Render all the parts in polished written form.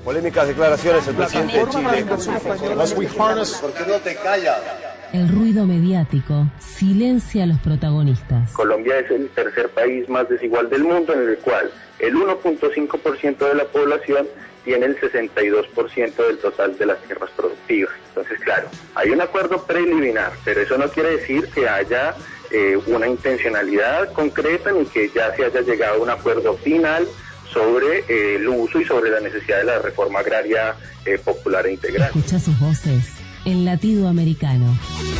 Polémicas declaraciones del presidente de Chile. ¿Por qué no te callas? El ruido mediático silencia a los protagonistas. Colombia es el tercer país más desigual del mundo, en el cual el 1.5% de la población tiene el 62% del total de las tierras productivas. Entonces, claro, hay un acuerdo preliminar, pero eso no quiere decir que haya una intencionalidad concreta ni que ya se haya llegado a un acuerdo final sobre el uso y sobre la necesidad de la reforma agraria popular e integral. Escucha sus voces en Latido Americano.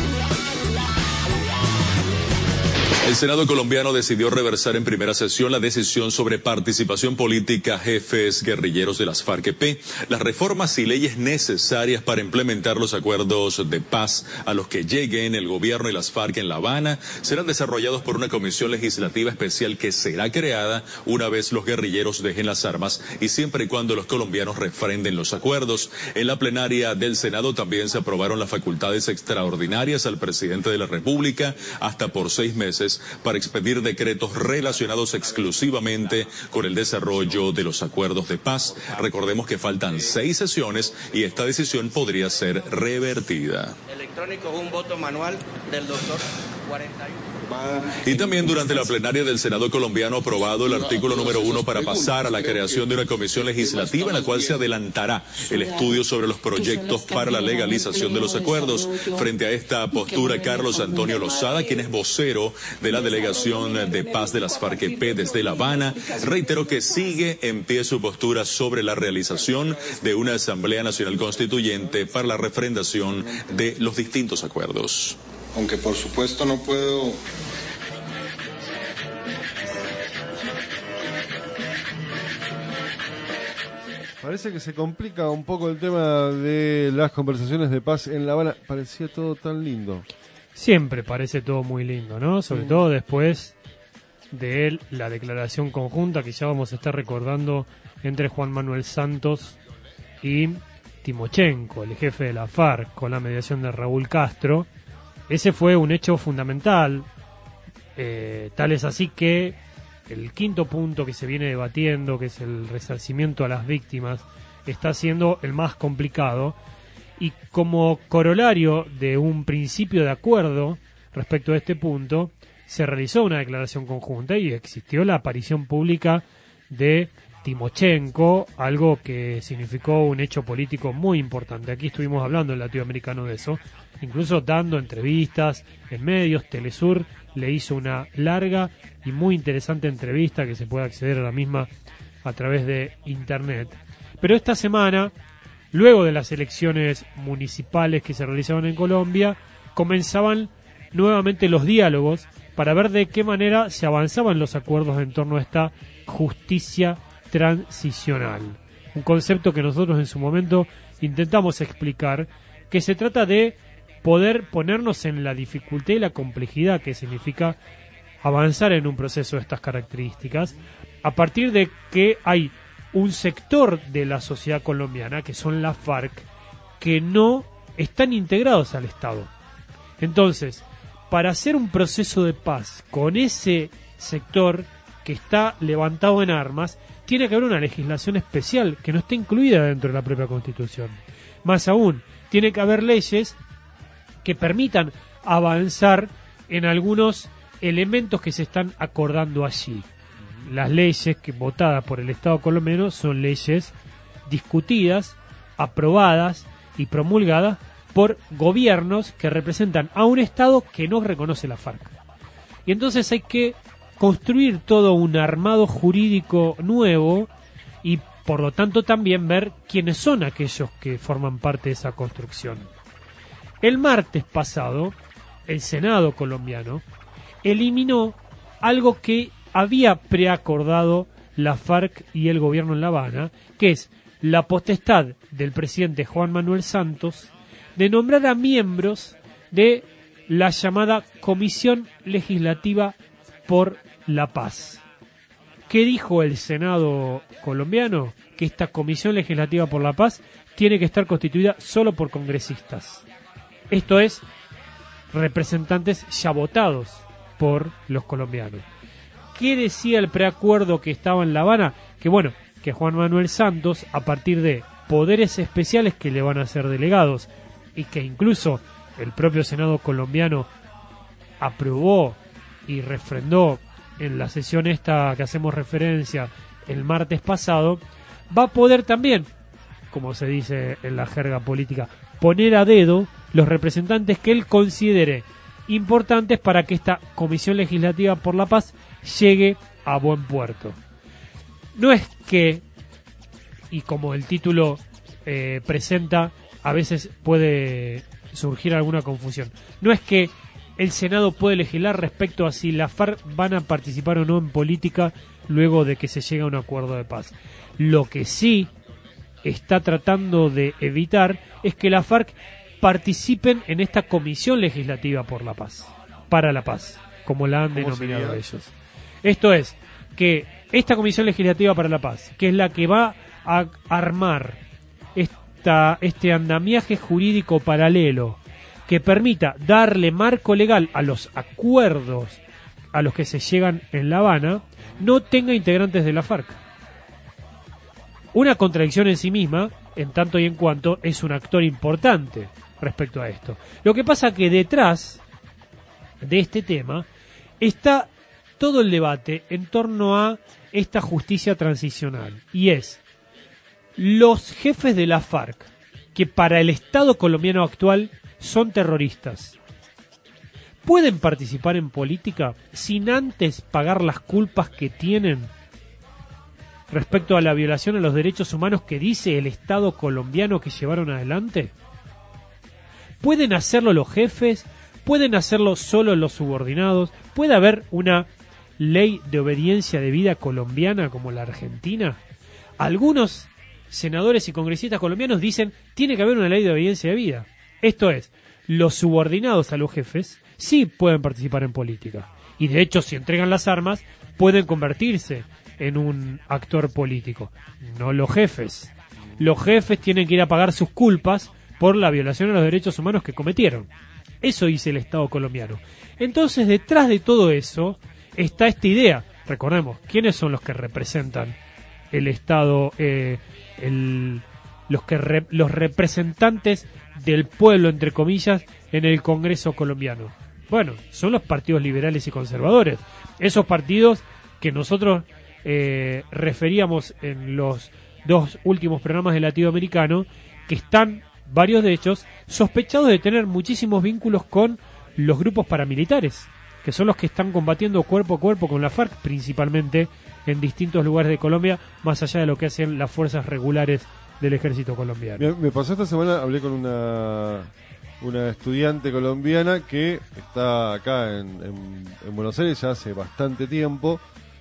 El Senado colombiano decidió reversar en primera sesión la decisión sobre participación política jefes guerrilleros de las FARC-EP, las reformas y leyes necesarias para implementar los acuerdos de paz a los que lleguen el gobierno y las FARC en La Habana serán desarrollados por una comisión legislativa especial que será creada una vez los guerrilleros dejen las armas y siempre y cuando los colombianos refrenden los acuerdos. En la plenaria del Senado también se aprobaron las facultades extraordinarias al presidente de la República hasta por 6 meses para expedir decretos relacionados exclusivamente con el desarrollo de los acuerdos de paz. Recordemos que faltan 6 sesiones y esta decisión podría ser revertida. Electrónico, un voto manual del doctor 41. Y también durante la plenaria del Senado colombiano aprobado el artículo número 1 para pasar a la creación de una comisión legislativa en la cual se adelantará el estudio sobre los proyectos para la legalización de los acuerdos. Frente a esta postura, Carlos Antonio Lozada, quien es vocero de la delegación de paz de las FARC-EP desde La Habana, reiteró que sigue en pie su postura sobre la realización de una Asamblea Nacional Constituyente para la refrendación de los distintos acuerdos. Aunque por supuesto no puedo Parece que se complica un poco el tema de las conversaciones de paz en La Habana. Parecía todo tan lindo. Siempre parece todo muy lindo, ¿no? Sobre todo después de la declaración conjunta que ya vamos a estar recordando entre Juan Manuel Santos y Timochenko, el jefe de la FARC, con la mediación de Raúl Castro. Ese fue un hecho fundamental, tal es así que el quinto punto que se viene debatiendo, que es el resarcimiento a las víctimas, está siendo el más complicado, y como corolario de un principio de acuerdo respecto a este punto, se realizó una declaración conjunta y existió la aparición pública de Timochenko, algo que significó un hecho político muy importante. Aquí estuvimos hablando en Latinoamericano de eso, incluso dando entrevistas en medios. Telesur le hizo una larga y muy interesante entrevista que se puede acceder a la misma a través de internet. Pero esta semana, luego de las elecciones municipales que se realizaban en Colombia, comenzaban nuevamente los diálogos para ver de qué manera se avanzaban los acuerdos en torno a esta justicia transicional. Un concepto que nosotros en su momento intentamos explicar, que se trata de poder ponernos en la dificultad y la complejidad que significa avanzar en un proceso de estas características, a partir de que hay un sector de la sociedad colombiana, que son las FARC, que no están integrados al Estado. Entonces, para hacer un proceso de paz con ese sector que está levantado en armas, tiene que haber una legislación especial que no esté incluida dentro de la propia Constitución. Más aún, tiene que haber leyes que permitan avanzar en algunos elementos que se están acordando allí. Las leyes que votadas por el Estado colombiano son leyes discutidas, aprobadas y promulgadas por gobiernos que representan a un Estado que no reconoce la FARC. Y entonces hay que construir todo un armado jurídico nuevo y por lo tanto también ver quiénes son aquellos que forman parte de esa construcción. El martes pasado, el Senado colombiano eliminó algo que había preacordado la FARC y el gobierno en La Habana, que es la potestad del presidente Juan Manuel Santos de nombrar a miembros de la llamada Comisión Legislativa por la Paz. ¿Qué dijo el Senado colombiano? Que esta Comisión Legislativa por la Paz tiene que estar constituida solo por congresistas. Esto es, representantes ya votados por los colombianos. ¿Qué decía el preacuerdo que estaba en La Habana? Que bueno, que Juan Manuel Santos, a partir de poderes especiales que le van a ser delegados, y que incluso el propio Senado colombiano aprobó y refrendó en la sesión esta que hacemos referencia el martes pasado, va a poder también, como se dice en la jerga política, poner a dedo los representantes que él considere importantes para que esta Comisión Legislativa por la Paz llegue a buen puerto. No es que, y como el título presenta, a veces puede surgir alguna confusión, no es que el Senado puede legislar respecto a si la FARC van a participar o no en política luego de que se llegue a un acuerdo de paz. Lo que sí está tratando de evitar es que la FARC participen en esta Comisión Legislativa por la Paz, para la paz, como la han denominado ellos. Esto es, que esta Comisión Legislativa para la Paz, que es la que va a armar este andamiaje jurídico paralelo que permita darle marco legal a los acuerdos a los que se llegan en La Habana, no tenga integrantes de la FARC. Una contradicción en sí misma, en tanto y en cuanto es un actor importante respecto a esto. Lo que pasa que detrás de este tema está todo el debate en torno a esta justicia transicional, y es los jefes de la FARC, que para el Estado colombiano actual son terroristas, ¿pueden participar en política sin antes pagar las culpas que tienen respecto a la violación a los derechos humanos que dice el Estado colombiano que llevaron adelante? ¿Pueden hacerlo los jefes? ¿Pueden hacerlo solo los subordinados? ¿Puede haber una ley de obediencia debida colombiana como la Argentina? Algunos senadores y congresistas colombianos dicen tiene que haber una ley de obediencia debida. Esto es, los subordinados a los jefes sí pueden participar en política. Y de hecho, si entregan las armas, pueden convertirse en un actor político. No los jefes. Los jefes tienen que ir a pagar sus culpas por la violación a los derechos humanos que cometieron. Eso dice el Estado colombiano. Entonces, detrás de todo eso está esta idea. Recordemos, ¿quiénes son los que representan el Estado? Los representantes del pueblo, entre comillas, en el Congreso colombiano. Bueno, son los partidos liberales y conservadores. Esos partidos que nosotros referíamos en los 2 últimos programas del Latinoamericano, que están, varios de ellos, sospechados de tener muchísimos vínculos con los grupos paramilitares, que son los que están combatiendo cuerpo a cuerpo con la FARC, principalmente en distintos lugares de Colombia, más allá de lo que hacen las fuerzas regulares del ejército colombiano. Me pasó esta semana, hablé con una estudiante colombiana que está acá en Buenos Aires ya hace bastante tiempo.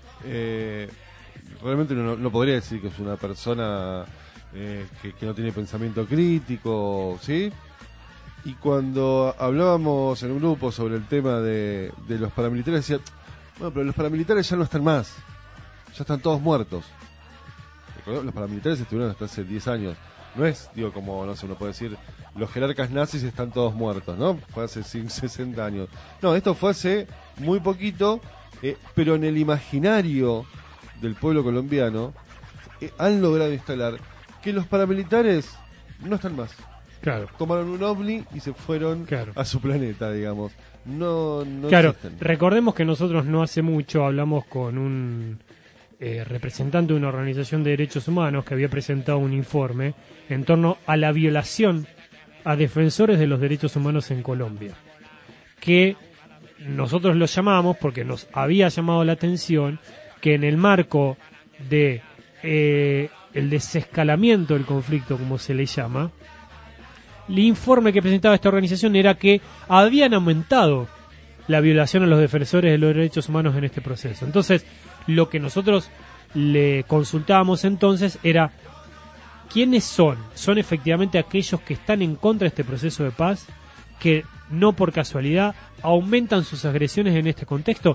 Realmente no podría decir que es una persona que no tiene pensamiento crítico, ¿sí? Y cuando hablábamos en un grupo sobre el tema de los paramilitares, decía, bueno, pero los paramilitares ya no están más, ya están todos muertos. Los paramilitares estuvieron hasta hace 10 años. No es, como, no sé, uno puede decir, los jerarcas nazis están todos muertos, ¿no? Fue hace 60 años. No, esto fue hace muy poquito, pero en el imaginario del pueblo colombiano han logrado instalar que los paramilitares no están más. Claro. Tomaron un ovni y se fueron a su planeta, digamos. No claro, existen. Recordemos que nosotros no hace mucho hablamos con un representante de una organización de derechos humanos que había presentado un informe en torno a la violación a defensores de los derechos humanos en Colombia, que nosotros lo llamamos porque nos había llamado la atención que en el marco de el desescalamiento del conflicto, como se le llama, el informe que presentaba esta organización era que habían aumentado la violación a los defensores de los derechos humanos en este proceso. Entonces, lo que nosotros le consultábamos entonces era ¿quiénes son? Son efectivamente aquellos que están en contra de este proceso de paz, que no por casualidad aumentan sus agresiones en este contexto.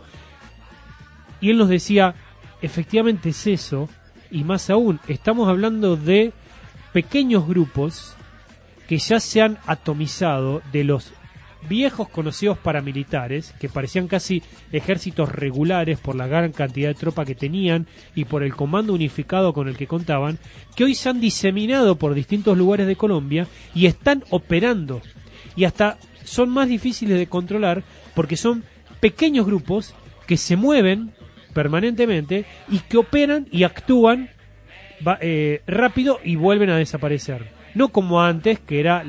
Y él nos decía, efectivamente es eso, y más aún, estamos hablando de pequeños grupos que ya se han atomizado de los viejos conocidos paramilitares, que parecían casi ejércitos regulares por la gran cantidad de tropa que tenían y por el comando unificado con el que contaban, que hoy se han diseminado por distintos lugares de Colombia y están operando. Y hasta son más difíciles de controlar porque son pequeños grupos que se mueven permanentemente y que operan y actúan rápido y vuelven a desaparecer. No como antes, que era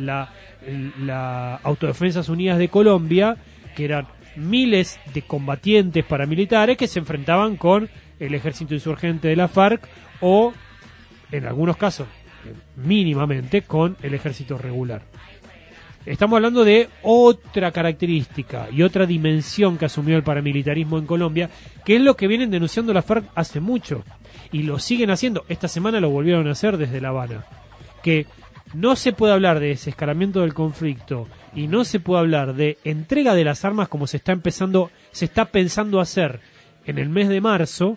la Autodefensas Unidas de Colombia, que eran miles de combatientes paramilitares que se enfrentaban con el ejército insurgente de la FARC o, en algunos casos, mínimamente, con el ejército regular. Estamos hablando de otra característica y otra dimensión que asumió el paramilitarismo en Colombia, que es lo que vienen denunciando la FARC hace mucho, y lo siguen haciendo. Esta semana lo volvieron a hacer desde La Habana, que no se puede hablar de desescalamiento del conflicto y no se puede hablar de entrega de las armas como se está pensando hacer en el mes de marzo,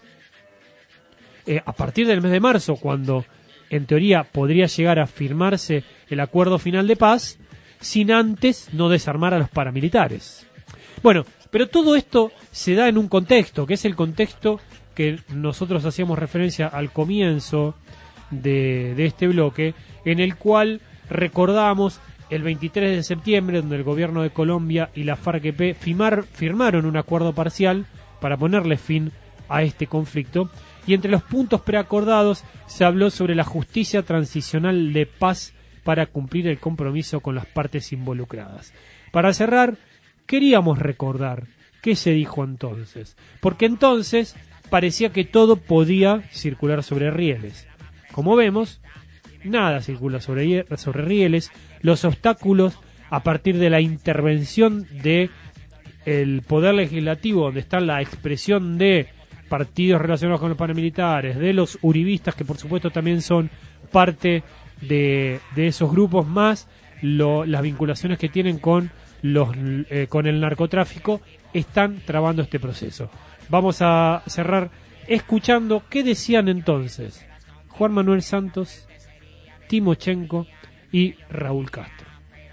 a partir del mes de marzo, cuando en teoría podría llegar a firmarse el acuerdo final de paz, sin antes no desarmar a los paramilitares. Bueno, pero todo esto se da en un contexto, que es el contexto que nosotros hacíamos referencia al comienzo de este bloque, en el cual recordamos el 23 de septiembre, donde el gobierno de Colombia y la FARC-EP firmaron un acuerdo parcial para ponerle fin a este conflicto, y entre los puntos preacordados se habló sobre la justicia transicional de paz para cumplir el compromiso con las partes involucradas. Para cerrar, queríamos recordar qué se dijo entonces, porque entonces parecía que todo podía circular sobre rieles. Como vemos, nada circula sobre rieles. Los obstáculos, a partir de la intervención de el poder legislativo, donde está la expresión de partidos relacionados con los paramilitares, de los uribistas, que por supuesto también son parte de esos grupos, más las vinculaciones que tienen con el narcotráfico, están trabando este proceso. Vamos a cerrar escuchando qué decían entonces Juan Manuel Santos, Timochenko y Raúl Castro.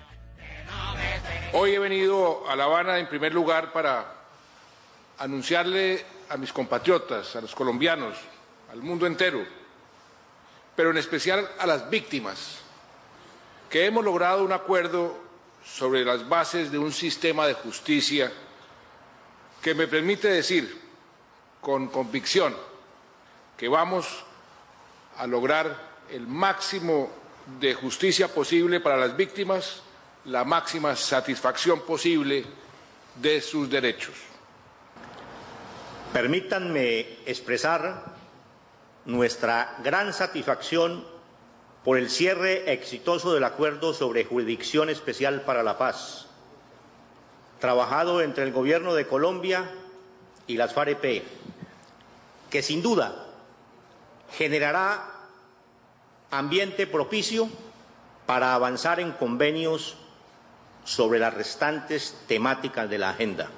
Hoy he venido a La Habana en primer lugar para anunciarle a mis compatriotas, a los colombianos, al mundo entero, pero en especial a las víctimas, que hemos logrado un acuerdo sobre las bases de un sistema de justicia que me permite decir con convicción que vamos a lograr el máximo de justicia posible para las víctimas, la máxima satisfacción posible de sus derechos. Permítanme expresar nuestra gran satisfacción por el cierre exitoso del acuerdo sobre jurisdicción especial para la paz, trabajado entre el Gobierno de Colombia y las FARC-EP, que sin duda generará ambiente propicio para avanzar en convenios sobre las restantes temáticas de la agenda.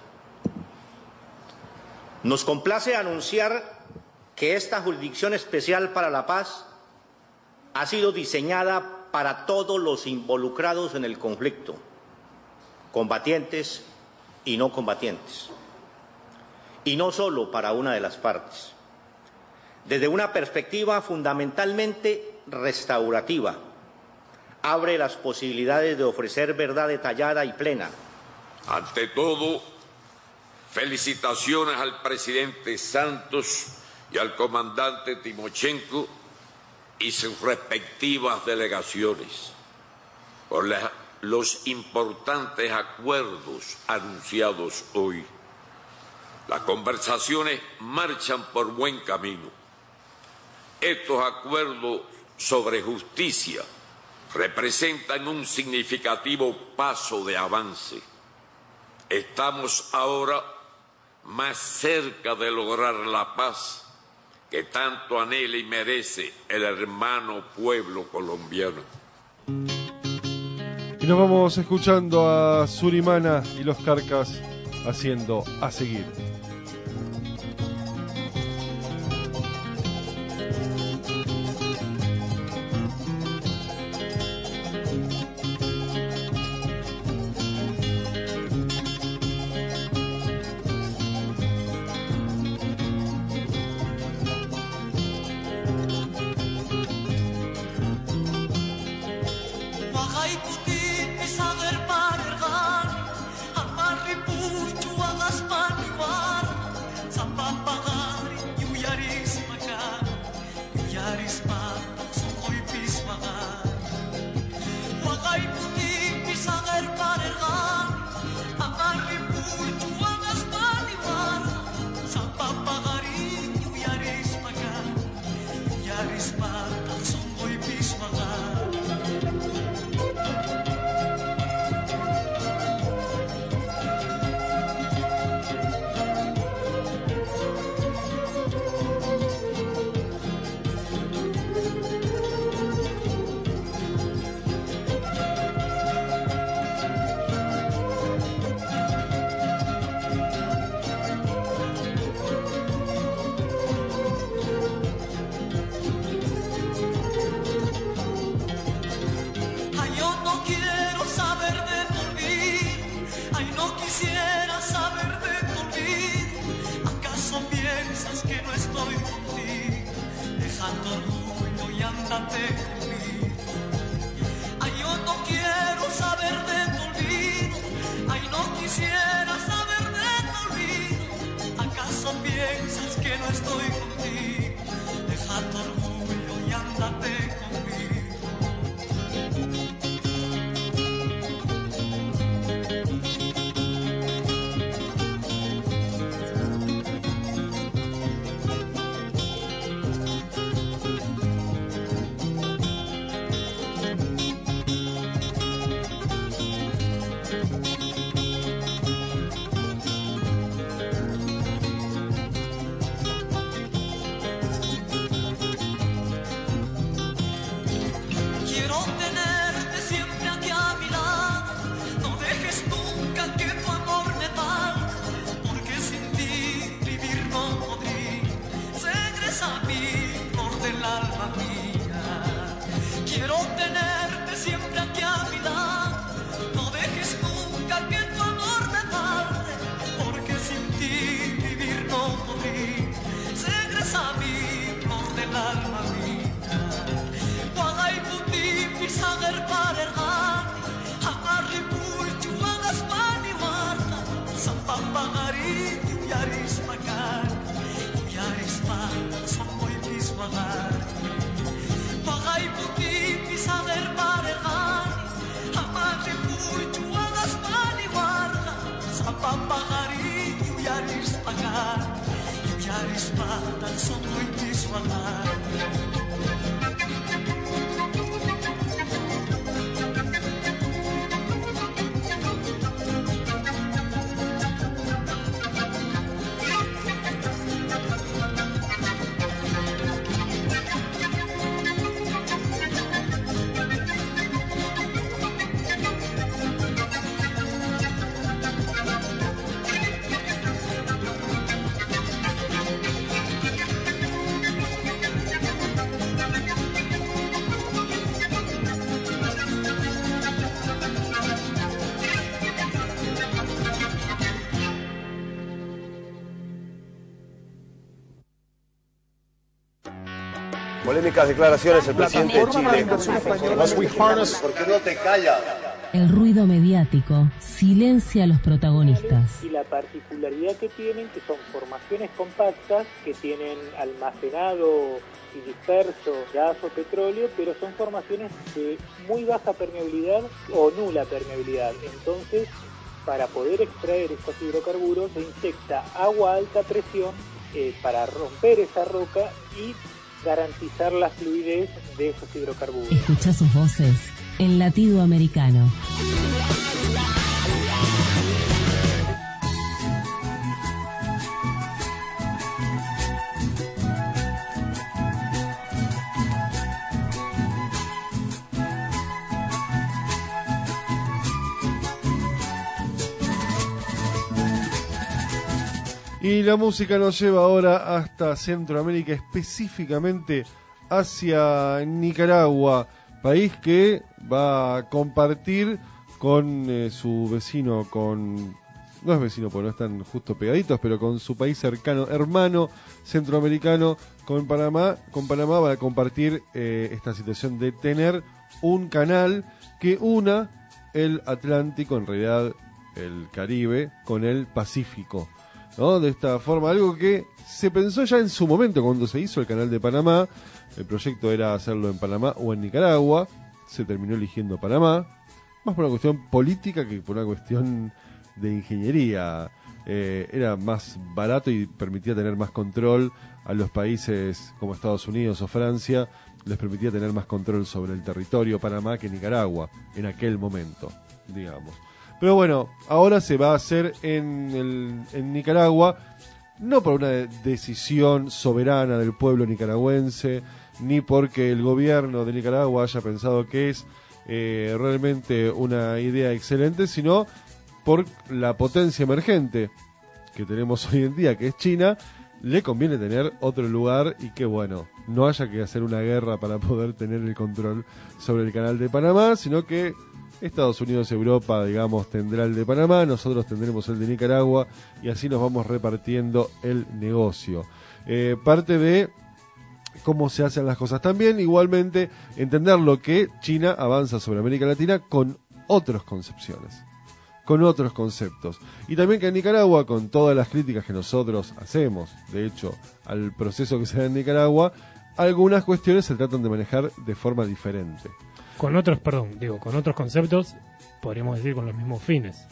Nos complace anunciar que esta jurisdicción especial para la paz ha sido diseñada para todos los involucrados en el conflicto, combatientes y no combatientes, y no solo para una de las partes. Desde una perspectiva fundamentalmente restaurativa, abre las posibilidades de ofrecer verdad detallada y plena. Ante todo, felicitaciones al presidente Santos y al comandante Timochenko y sus respectivas delegaciones por los importantes acuerdos anunciados hoy. Las conversaciones marchan por buen camino. Estos acuerdos sobre justicia representan un significativo paso de avance. Estamos ahora más cerca de lograr la paz que tanto anhela y merece el hermano pueblo colombiano. Y nos vamos escuchando a Surimana y los Carcas haciendo A Seguir. Polémicas declaraciones del presidente de Chile. ¿Por qué no te callas? El ruido mediático silencia a los protagonistas. Y la particularidad que tienen, que son formaciones compactas, que tienen almacenado y disperso gas o petróleo, pero son formaciones de muy baja permeabilidad o nula permeabilidad. Entonces, para poder extraer estos hidrocarburos, se inyecta agua a alta presión para romper esa roca y garantizar la fluidez de esos hidrocarburos. Escucha sus voces en Latido Americano. Y la música nos lleva ahora hasta Centroamérica, específicamente hacia Nicaragua, país que va a compartir con su vecino, no es vecino porque no están justo pegaditos, pero con su país cercano, hermano centroamericano, con Panamá va a compartir esta situación de tener un canal que una el Atlántico, en realidad el Caribe, con el Pacífico, ¿no? De esta forma, algo que se pensó ya en su momento cuando se hizo el Canal de Panamá. El proyecto era hacerlo en Panamá o en Nicaragua. Se terminó eligiendo Panamá, más por una cuestión política que por una cuestión de ingeniería. Era más barato y permitía tener más control a los países como Estados Unidos o Francia. Les permitía tener más control sobre el territorio Panamá que Nicaragua en aquel momento, digamos. Pero bueno, ahora se va a hacer en Nicaragua, no por una decisión soberana del pueblo nicaragüense, ni porque el gobierno de Nicaragua haya pensado que es realmente una idea excelente, sino por la potencia emergente que tenemos hoy en día, que es China. Le conviene tener otro lugar y que, bueno, no haya que hacer una guerra para poder tener el control sobre el Canal de Panamá, sino que Estados Unidos, Europa, digamos, tendrá el de Panamá, nosotros tendremos el de Nicaragua y así nos vamos repartiendo el negocio. Parte de cómo se hacen las cosas también, igualmente, entender lo que China avanza sobre América Latina con otras concepciones, con otros conceptos. Y también que en Nicaragua, con todas las críticas que nosotros hacemos, de hecho, al proceso que se da en Nicaragua, algunas cuestiones se tratan de manejar de forma diferente. Con otros conceptos, podríamos decir con los mismos fines.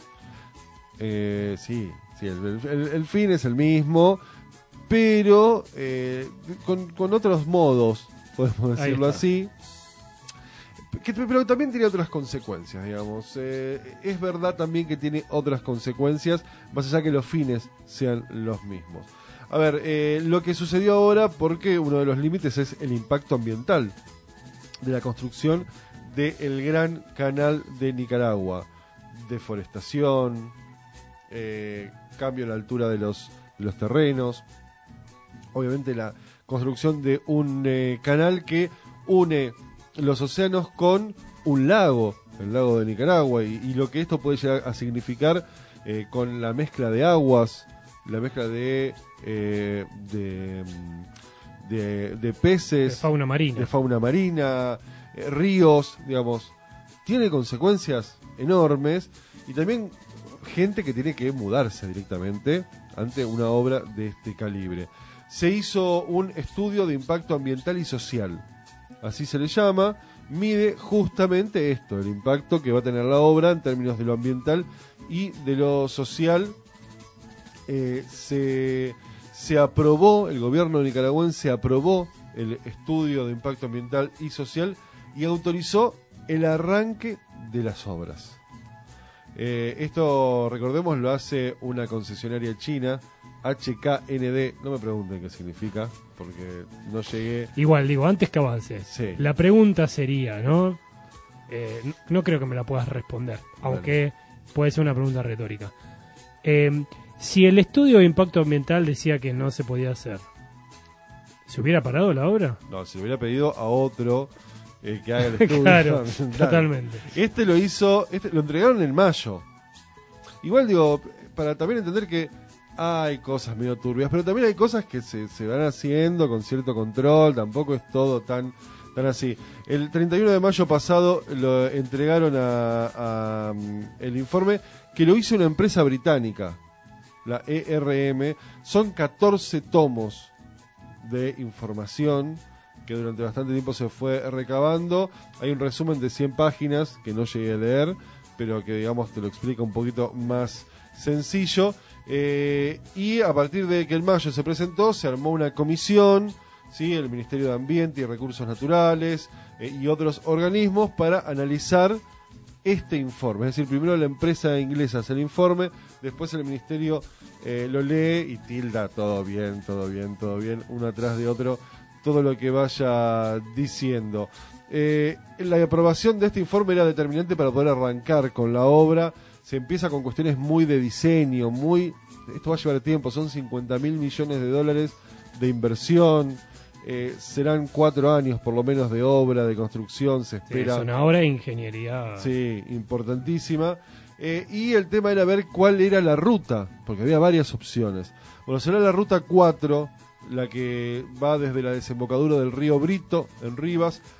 Sí, el fin es el mismo, pero con otros modos, podemos decirlo así. Pero también tiene otras consecuencias, digamos. Es verdad también que tiene otras consecuencias, más allá que los fines sean los mismos. A ver, lo que sucedió ahora, porque uno de los límites es el impacto ambiental de la construcción del Gran Canal de Nicaragua. Deforestación, cambio en la altura de los terrenos, obviamente la construcción de un canal que une los océanos con un lago, el lago de Nicaragua, y lo que esto puede llegar a significar con la mezcla de aguas, la mezcla de peces, de fauna marina, ríos, digamos, tiene consecuencias enormes, y también gente que tiene que mudarse directamente ante una obra de este calibre. Se hizo un estudio de impacto ambiental y social, así se le llama, mide justamente esto, el impacto que va a tener la obra en términos de lo ambiental y de lo social. Se aprobó, el gobierno nicaragüense aprobó el estudio de impacto ambiental y social y autorizó el arranque de las obras. Esto, recordemos, lo hace una concesionaria china, HKND, no me pregunten qué significa, porque no llegué. Igual, digo, antes que avances, sí. La pregunta sería, ¿no? No creo que me la puedas responder, aunque puede ser una pregunta retórica. Si el estudio de impacto ambiental decía que no se podía hacer, ¿se hubiera parado la obra? No, se le hubiera pedido a otro que haga el estudio. Claro, totalmente. Lo entregaron en mayo. Igual, digo, para también entender que hay cosas medio turbias, pero también hay cosas que se van haciendo con cierto control, tampoco es todo tan así. El 31 de mayo pasado lo entregaron a el informe que lo hizo una empresa británica, la ERM. Son 14 tomos de información que durante bastante tiempo se fue recabando. Hay un resumen de 100 páginas que no llegué a leer, pero que, digamos, te lo explica un poquito más sencillo. Y a partir de que en mayo se presentó, se armó una comisión, ¿sí? El Ministerio de Ambiente y Recursos Naturales y otros organismos para analizar este informe. Es decir, primero la empresa inglesa hace el informe, después el Ministerio lo lee y tilda todo bien, uno atrás de otro, todo lo que vaya diciendo. La aprobación de este informe era determinante para poder arrancar con la obra. Se empieza con cuestiones muy de diseño, esto va a llevar tiempo, son $50.000 millones de inversión, serán 4 años por lo menos de obra, de construcción, se espera. Es una obra de ingeniería. Sí, importantísima. Y el tema era ver cuál era la ruta, porque había varias opciones. Bueno, será la ruta 4, la que va desde la desembocadura del río Brito, en Rivas,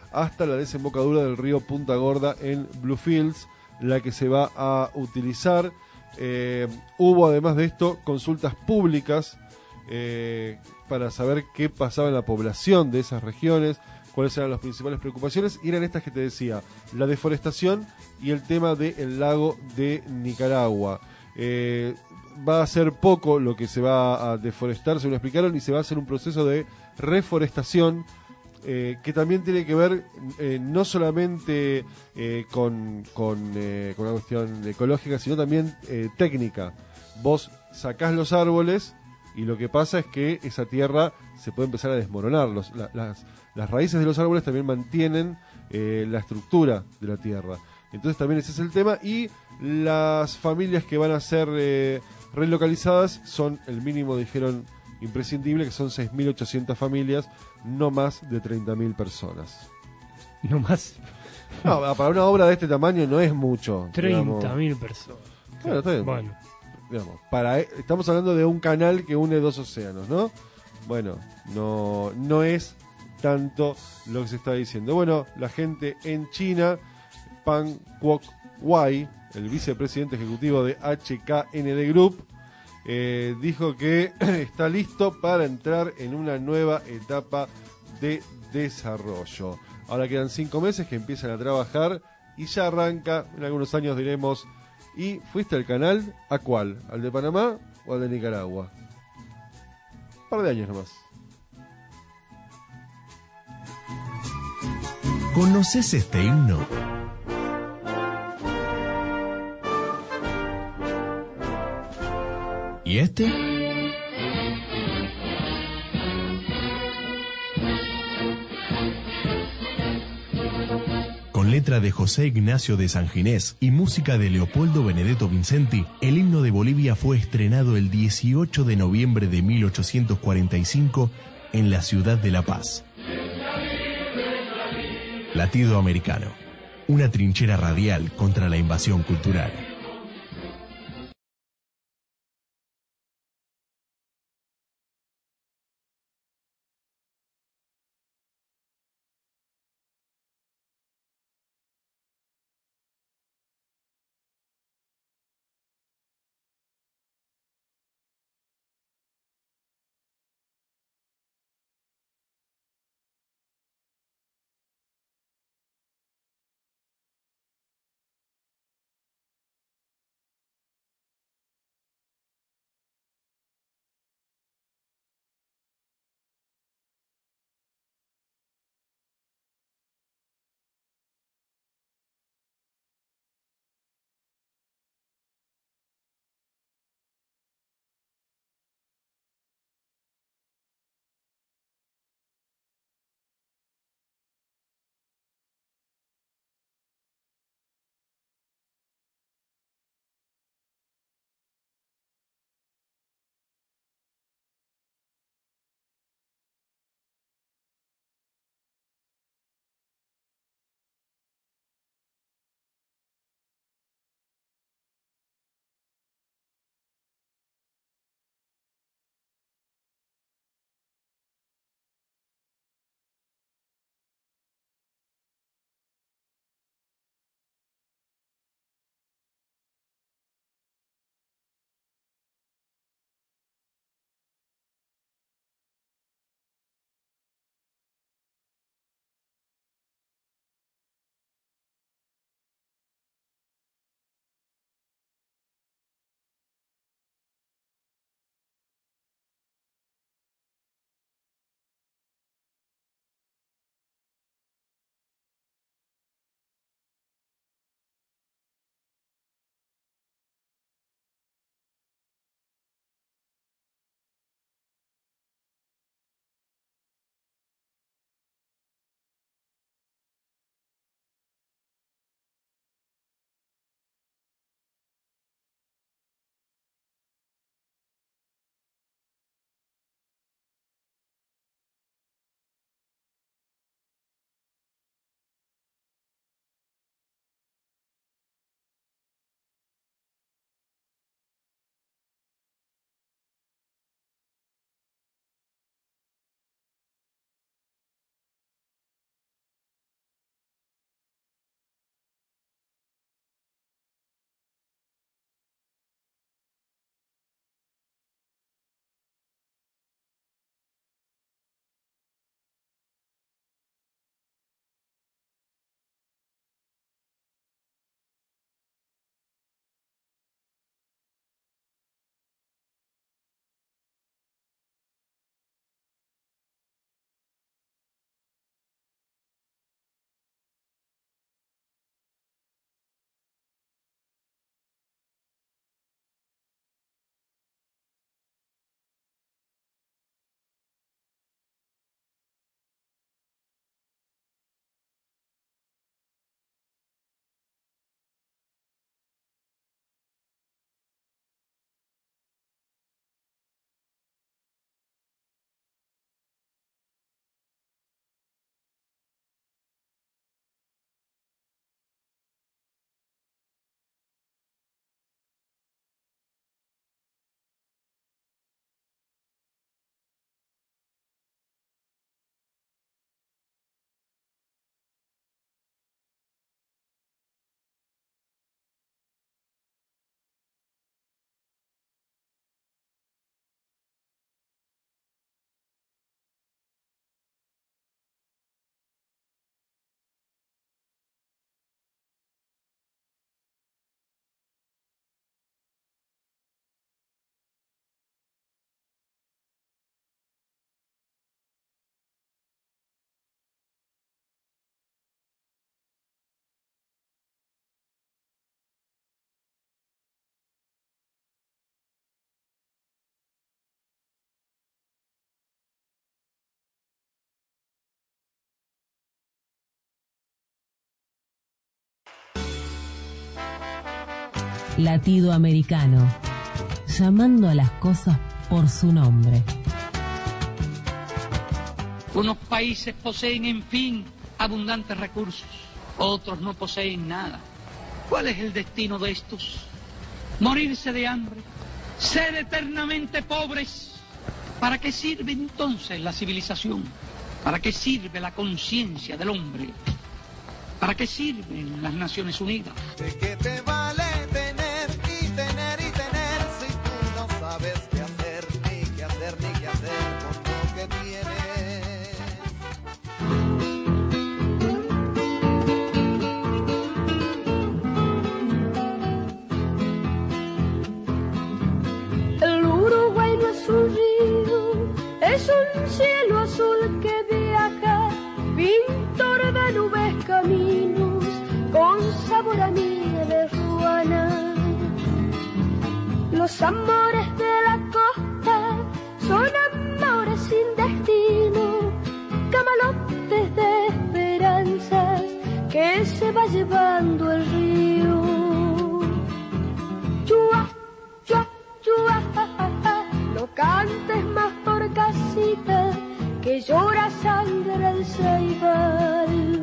hasta la desembocadura del río Punta Gorda en Bluefields, la que se va a utilizar. Hubo además de esto consultas públicas para saber qué pasaba en la población de esas regiones, cuáles eran las principales preocupaciones, y eran estas que te decía: la deforestación y el tema del lago de Nicaragua. Va a ser poco lo que se va a deforestar, se lo explicaron, y se va a hacer un proceso de reforestación que también tiene que ver no solamente con una cuestión ecológica, sino también técnica. Vos sacás los árboles y lo que pasa es que esa tierra se puede empezar a desmoronar. Las raíces de los árboles también mantienen la estructura de la tierra. Entonces también ese es el tema, y las familias que van a ser relocalizadas son el mínimo, dijeron, imprescindible, que son 6.800 familias, no más de 30.000 personas. No más. No, para una obra de este tamaño no es mucho. 30.000 personas. Bueno, está bien. Bueno. Digamos, estamos hablando de un canal que une dos océanos, ¿no? Bueno, no es tanto lo que se está diciendo. Bueno, la gente en China, Pan Kuok-wai, el vicepresidente ejecutivo de HKND Group, dijo que está listo para entrar en una nueva etapa de desarrollo. Ahora quedan 5 meses que empiezan a trabajar y ya arranca. En algunos años diremos: ¿y fuiste al canal? ¿A cuál? ¿Al de Panamá o al de Nicaragua? Un par de años nomás. ¿Conoces este himno? ¿Y este? Con letra de José Ignacio de Sanginés y música de Leopoldo Benedetto Vincenti, el himno de Bolivia fue estrenado el 18 de noviembre de 1845 en la ciudad de La Paz. Latido Americano, una trinchera radial contra la invasión cultural. Latido americano, llamando a las cosas por su nombre. Unos países poseen, en fin, abundantes recursos, otros no poseen nada. ¿Cuál es el destino de estos? Morirse de hambre, ser eternamente pobres. ¿Para qué sirve entonces la civilización? ¿Para qué sirve la conciencia del hombre? ¿Para qué sirven las Naciones Unidas? ¿De qué te vale tener y tener y tener si tú no sabes qué hacer, ni qué hacer, ni qué hacer con lo que tienes? El Uruguay no es un río, es un cielo azul que viaja, pintor de nubes, caminos, con sabor a miel de ruana. Los amores de la costa son amores sin destino, camalotes de esperanzas que se va llevando el río. Chua, chua, chua, no cantes más por casita, que llora sangre el ceibal.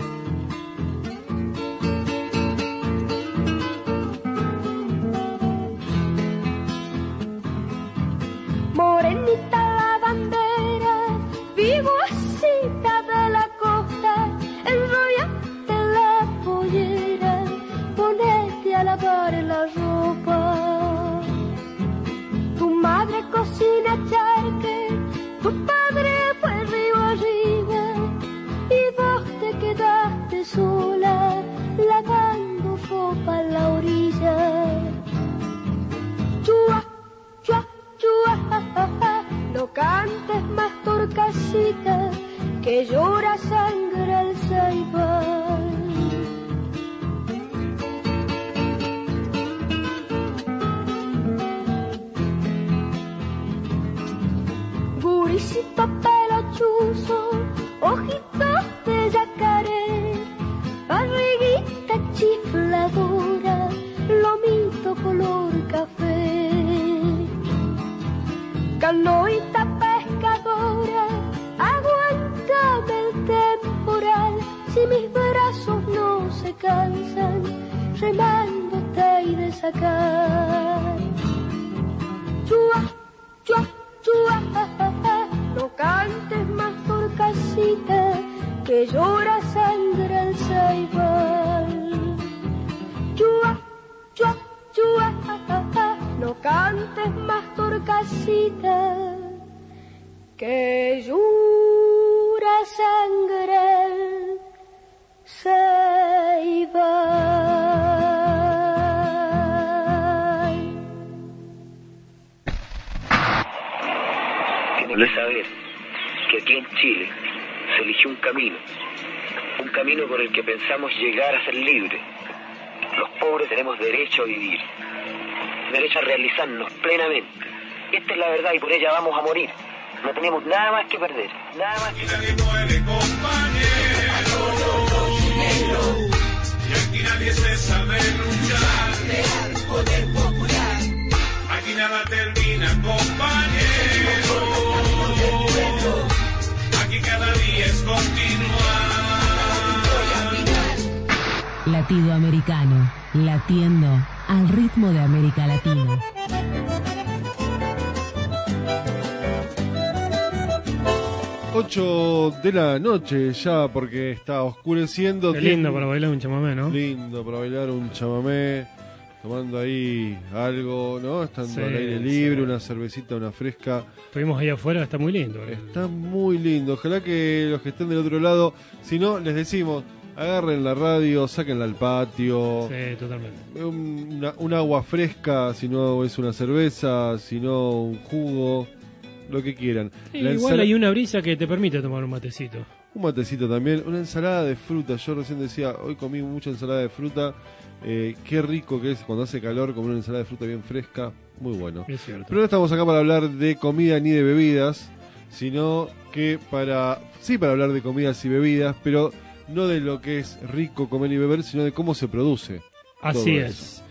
Morenita la bandera, vigorcita de la costa, enrollate la pollera, ponete a lavar la ropa. Tu madre cocina charque, tu padre fue río arriba, y vos te quedaste sola, lavando ropa en la orilla. Chua, chua, chua, no cantes más torcasita, que llora sangre al ceibal. Gurisito pelo chuzo, ojitos de yacaré, barriguita chifladora, lomito color café. Canoita pescadora, aguántame el temporal, si mis brazos no se cansan, remándote y de sacar. Chua, chua, chua, no cantes más por casita, que llora sangre el ceibal. Chua, chua, chua, no cantes más por casita, que llora sangre el ceibal. Tiene que saber que aquí en Chile se eligió un camino por el que pensamos llegar a ser libres. Los pobres tenemos derecho a vivir, derecho a realizarnos plenamente. Esta es la verdad y por ella vamos a morir. No tenemos nada más que perder, nada más que perder. Muere, compañero, y aquí nadie se sabe luchar. Real poder popular. Aquí nada termina, compañero. Aquí cada día es continuar. Latido americano, latiendo al ritmo de América Latina. Ocho de la noche ya, porque está oscureciendo. Qué lindo para bailar un chamamé, ¿no? Lindo para bailar un chamamé, tomando ahí algo, ¿no? Estando al aire libre, una cervecita, una fresca. Estuvimos ahí afuera, está muy lindo. Está muy lindo. Ojalá que los que estén del otro lado, si no, les decimos, agarren la radio, sáquenla al patio. Sí, totalmente. Un agua fresca, si no es una cerveza, si no un jugo, lo que quieran. Sí, igual hay una brisa que te permite tomar un matecito. Un matecito también, una ensalada de fruta. Yo recién decía, hoy comí mucha ensalada de fruta. Qué rico que es cuando hace calor comer una ensalada de fruta bien fresca. Muy bueno. Es cierto. Pero no estamos acá para hablar de comida ni de bebidas, sino que para hablar de comidas y bebidas, pero no de lo que es rico comer y beber, sino de cómo se produce. Así es.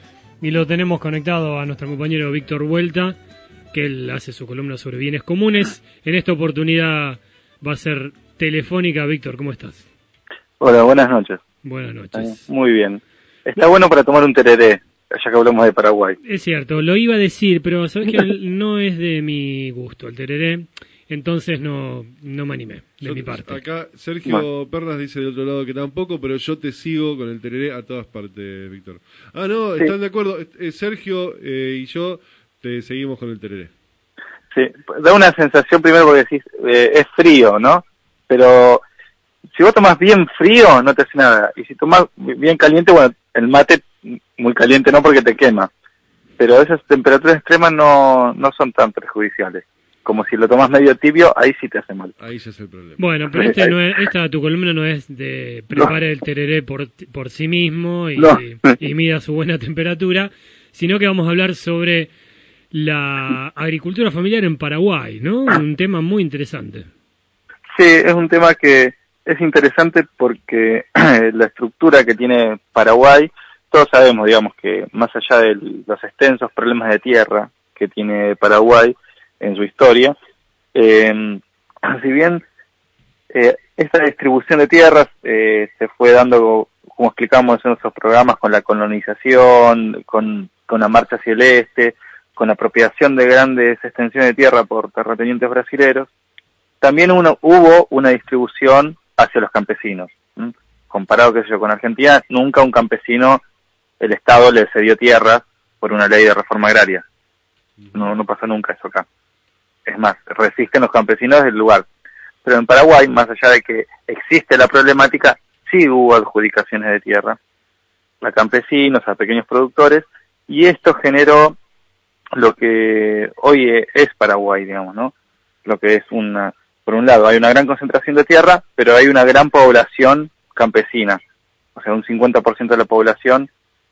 Y lo tenemos conectado a nuestro compañero Víctor Vuelta, que él hace su columna sobre bienes comunes. En esta oportunidad va a ser telefónica. Víctor, ¿cómo estás? Hola, buenas noches. Buenas noches. Muy bien. Está bueno para tomar un tereré, ya que hablamos de Paraguay. Es cierto, lo iba a decir, pero sabes que no es de mi gusto el tereré, entonces no me animé, mi parte. Acá Sergio Pernas dice de otro lado que tampoco, pero yo te sigo con el tereré a todas partes, Víctor. Ah, no, están de acuerdo. Sergio y yo te seguimos con el tereré. Sí, da una sensación primero porque decís, es frío, ¿no? Pero si vos tomás bien frío, no te hace nada. Y si tomás bien caliente, bueno, el mate muy caliente no porque te quema. Pero esas temperaturas extremas no son tan perjudiciales. Como si lo tomas medio tibio, ahí sí te hace mal. Ahí sí es el problema. Bueno, pero esta tu columna no es de prepare el tereré por sí mismo y mida su buena temperatura, sino que vamos a hablar sobre la agricultura familiar en Paraguay, ¿no? Un tema muy interesante. Sí, es un tema que es interesante porque la estructura que tiene Paraguay, todos sabemos, digamos, que más allá de los extensos problemas de tierra que tiene Paraguay en su historia, si bien esta distribución de tierras se fue dando, como explicamos en nuestros programas, con la colonización, con la marcha hacia el este, con la apropiación de grandes extensiones de tierra por terratenientes brasileros, también hubo una distribución hacia los campesinos. Comparado, qué sé yo, con Argentina, nunca un campesino, el Estado le cedió tierra por una ley de reforma agraria. No pasó nunca eso acá. Es más, resisten los campesinos del lugar. Pero en Paraguay, más allá de que existe la problemática, sí hubo adjudicaciones de tierra a campesinos, a pequeños productores, y esto generó lo que hoy es Paraguay, digamos, ¿no? Lo que es por un lado, hay una gran concentración de tierra, pero hay una gran población campesina. O sea, un 50% de la población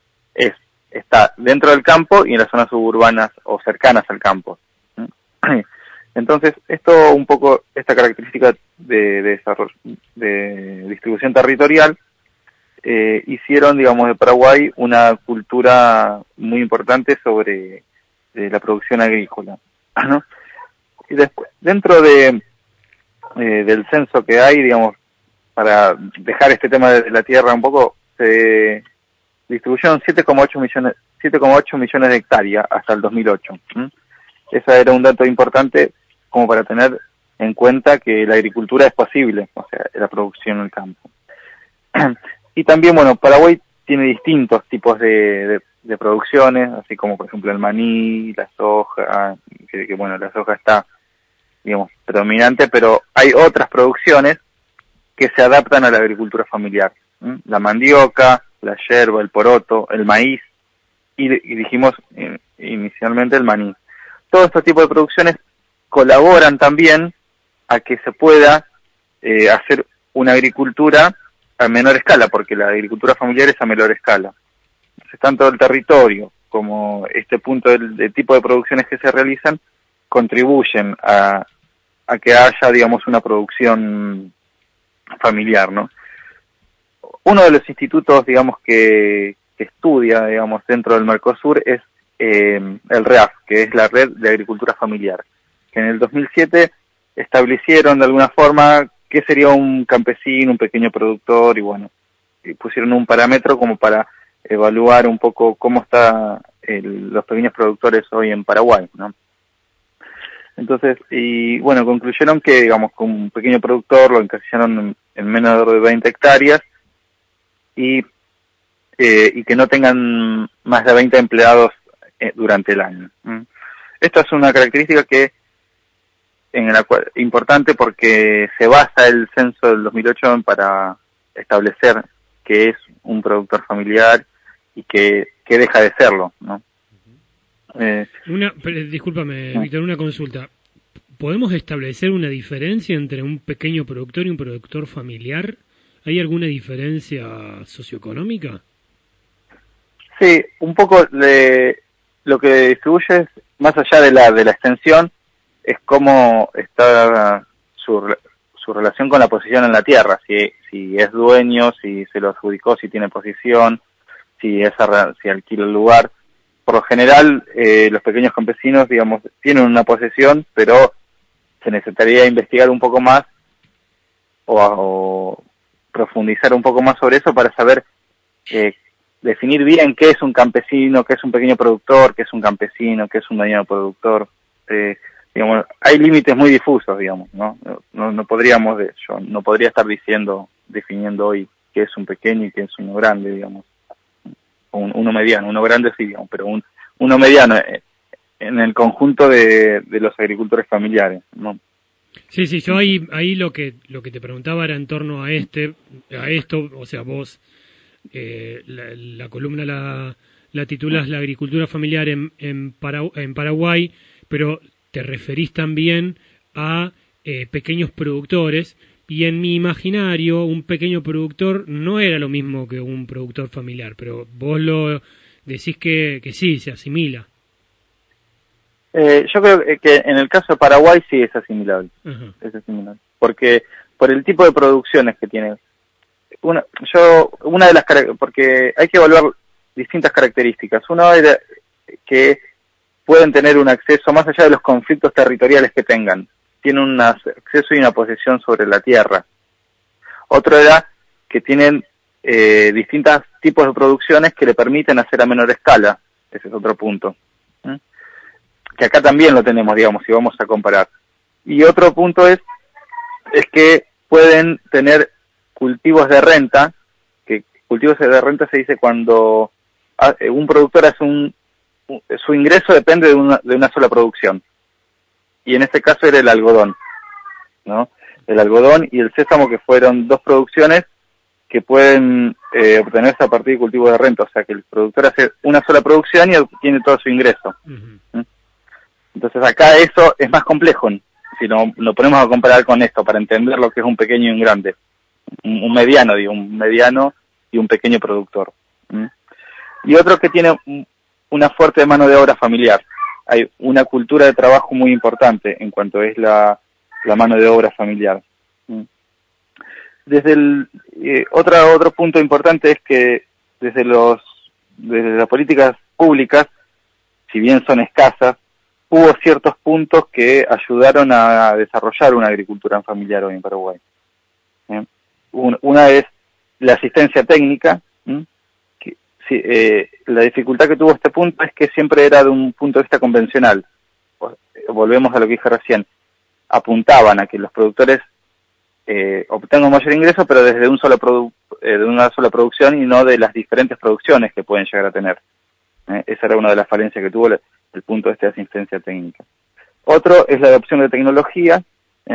está dentro del campo y en las zonas suburbanas o cercanas al campo. Entonces, esta característica de desarrollo, de distribución territorial, hicieron, digamos, de Paraguay una cultura muy importante sobre la producción agrícola, ¿no? Y después, dentro del censo que hay, digamos, para dejar este tema de la tierra un poco, se distribuyeron 7,8 millones de hectáreas hasta el 2008. Ese era un dato importante como para tener en cuenta que la agricultura es posible, o sea, la producción en el campo. Y también, bueno, Paraguay tiene distintos tipos de producciones, así como por ejemplo el maní, la soja, que bueno, la soja está, digamos, predominante, pero hay otras producciones que se adaptan a la agricultura familiar. La mandioca, la yerba, el poroto, el maíz y dijimos inicialmente el maní. Todos estos tipos de producciones colaboran también a que se pueda hacer una agricultura a menor escala, porque la agricultura familiar es a menor escala. Entonces, tanto el territorio como este punto del tipo de producciones que se realizan contribuyen a que haya, digamos, una producción familiar, ¿no? Uno de los institutos, digamos, que estudia, digamos, dentro del Mercosur es el REAF, que es la Red de Agricultura Familiar, que en el 2007 establecieron de alguna forma qué sería un campesino, un pequeño productor, y bueno, y pusieron un parámetro como para evaluar un poco cómo están los pequeños productores hoy en Paraguay, ¿no? Entonces, y bueno, concluyeron que, digamos, con un pequeño productor lo encasillaron en menos de 20 hectáreas y que no tengan más de 20 empleados durante el año. Esta es una característica importante porque se basa el censo del 2008 para establecer qué es un productor familiar y qué deja de serlo, ¿no? Discúlpame, Víctor, una consulta. ¿Podemos establecer una diferencia entre un pequeño productor y un productor familiar? ¿Hay alguna diferencia socioeconómica? Sí, un poco lo que distribuye es, más allá de la extensión, es cómo está su relación con la posición en la tierra, si es dueño, si se lo adjudicó, si tiene posición, si alquila el lugar. por lo general, los pequeños campesinos, digamos, tienen una posesión, pero se necesitaría investigar un poco más o profundizar un poco más sobre eso para saber definir bien qué es un campesino, qué es un pequeño productor, qué es un campesino, qué es un mediano productor. Digamos, hay límites muy difusos, digamos, ¿no? No podríamos, yo no podría estar definiendo hoy qué es un pequeño y qué es uno grande, digamos. Uno mediano, uno grande sí, digamos, pero uno mediano en el conjunto de los agricultores familiares, ¿no? Sí, yo ahí lo que te preguntaba era en torno a esto, o sea, vos la columna la titulás La agricultura familiar en Paraguay, pero te referís también a pequeños productores, y en mi imaginario un pequeño productor no era lo mismo que un productor familiar, pero vos lo decís que sí, se asimila. Yo creo que en el caso de Paraguay sí es asimilable. Uh-huh. Es asimilable. Porque por el tipo de producciones que tiene. Porque hay que evaluar distintas características. Uno es que pueden tener un acceso más allá de los conflictos territoriales que tengan. Tienen un acceso y una posesión sobre la tierra. Otro era que tienen distintos tipos de producciones que le permiten hacer a menor escala. Ese es otro punto. Que acá también lo tenemos, digamos, si vamos a comparar. Y otro punto es que pueden tener cultivos de renta, que cultivos de renta se dice cuando un productor hace su ingreso depende de una sola producción. Y en este caso era el algodón, ¿no? El algodón y el sésamo, que fueron dos producciones que pueden obtenerse a partir de cultivos de renta. O sea que el productor hace una sola producción y obtiene todo su ingreso. Uh-huh. Entonces acá eso es más complejo, si lo ponemos a comparar con esto, para entender lo que es un pequeño y un grande. Un mediano y un pequeño productor. Y otro que tiene una fuerte mano de obra familiar. Hay una cultura de trabajo muy importante en cuanto es la mano de obra familiar. Desde otro punto importante es que desde las políticas públicas, si bien son escasas, hubo ciertos puntos que ayudaron a desarrollar una agricultura familiar hoy en Paraguay. Una es la asistencia técnica. La dificultad que tuvo este punto es que siempre era de un punto de vista convencional. Volvemos a lo que dije recién. Apuntaban a que los productores obtengan mayor ingreso, pero desde de una sola producción y no de las diferentes producciones que pueden llegar a tener. Esa era una de las falencias que tuvo el punto de asistencia técnica. Otro es la adopción de tecnología,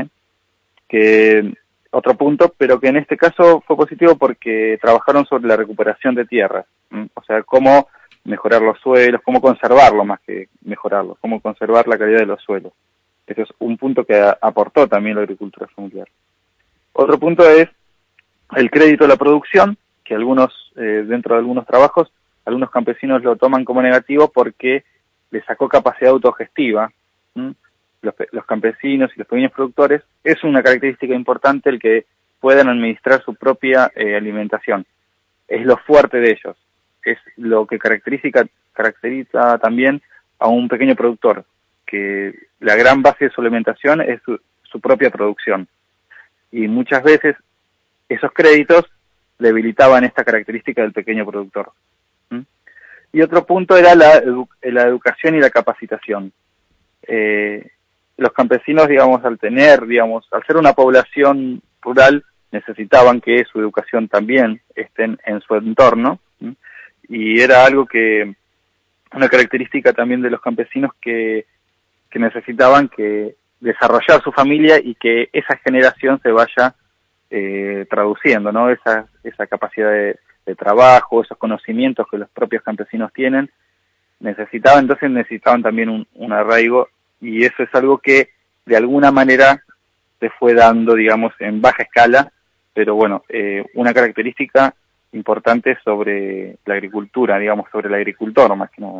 otro punto, pero que en este caso fue positivo porque trabajaron sobre la recuperación de tierras, o sea, cómo mejorar los suelos, cómo conservarlos más que mejorarlos, cómo conservar la calidad de los suelos. Eso es un punto que aportó también la agricultura familiar. Otro punto es el crédito a la producción, que dentro de algunos trabajos, algunos campesinos lo toman como negativo porque le sacó capacidad autogestiva. Los campesinos y los pequeños productores, es una característica importante el que puedan administrar su propia alimentación. Es lo fuerte de ellos. Es lo que caracteriza también a un pequeño productor, que la gran base de su alimentación es su propia producción. Y muchas veces esos créditos debilitaban esta característica del pequeño productor. Y otro punto era la educación y la capacitación. Los campesinos, digamos, al ser una población rural, necesitaban que su educación también esté en su entorno, y era una característica también de los campesinos que necesitaban que desarrollar su familia y que esa generación se vaya traduciendo, ¿no? Esa capacidad de trabajo, esos conocimientos que los propios campesinos tienen, necesitaban también un arraigo. Y eso es algo que de alguna manera se fue dando, digamos, en baja escala, pero bueno, una característica importante sobre la agricultura, digamos, sobre el agricultor más que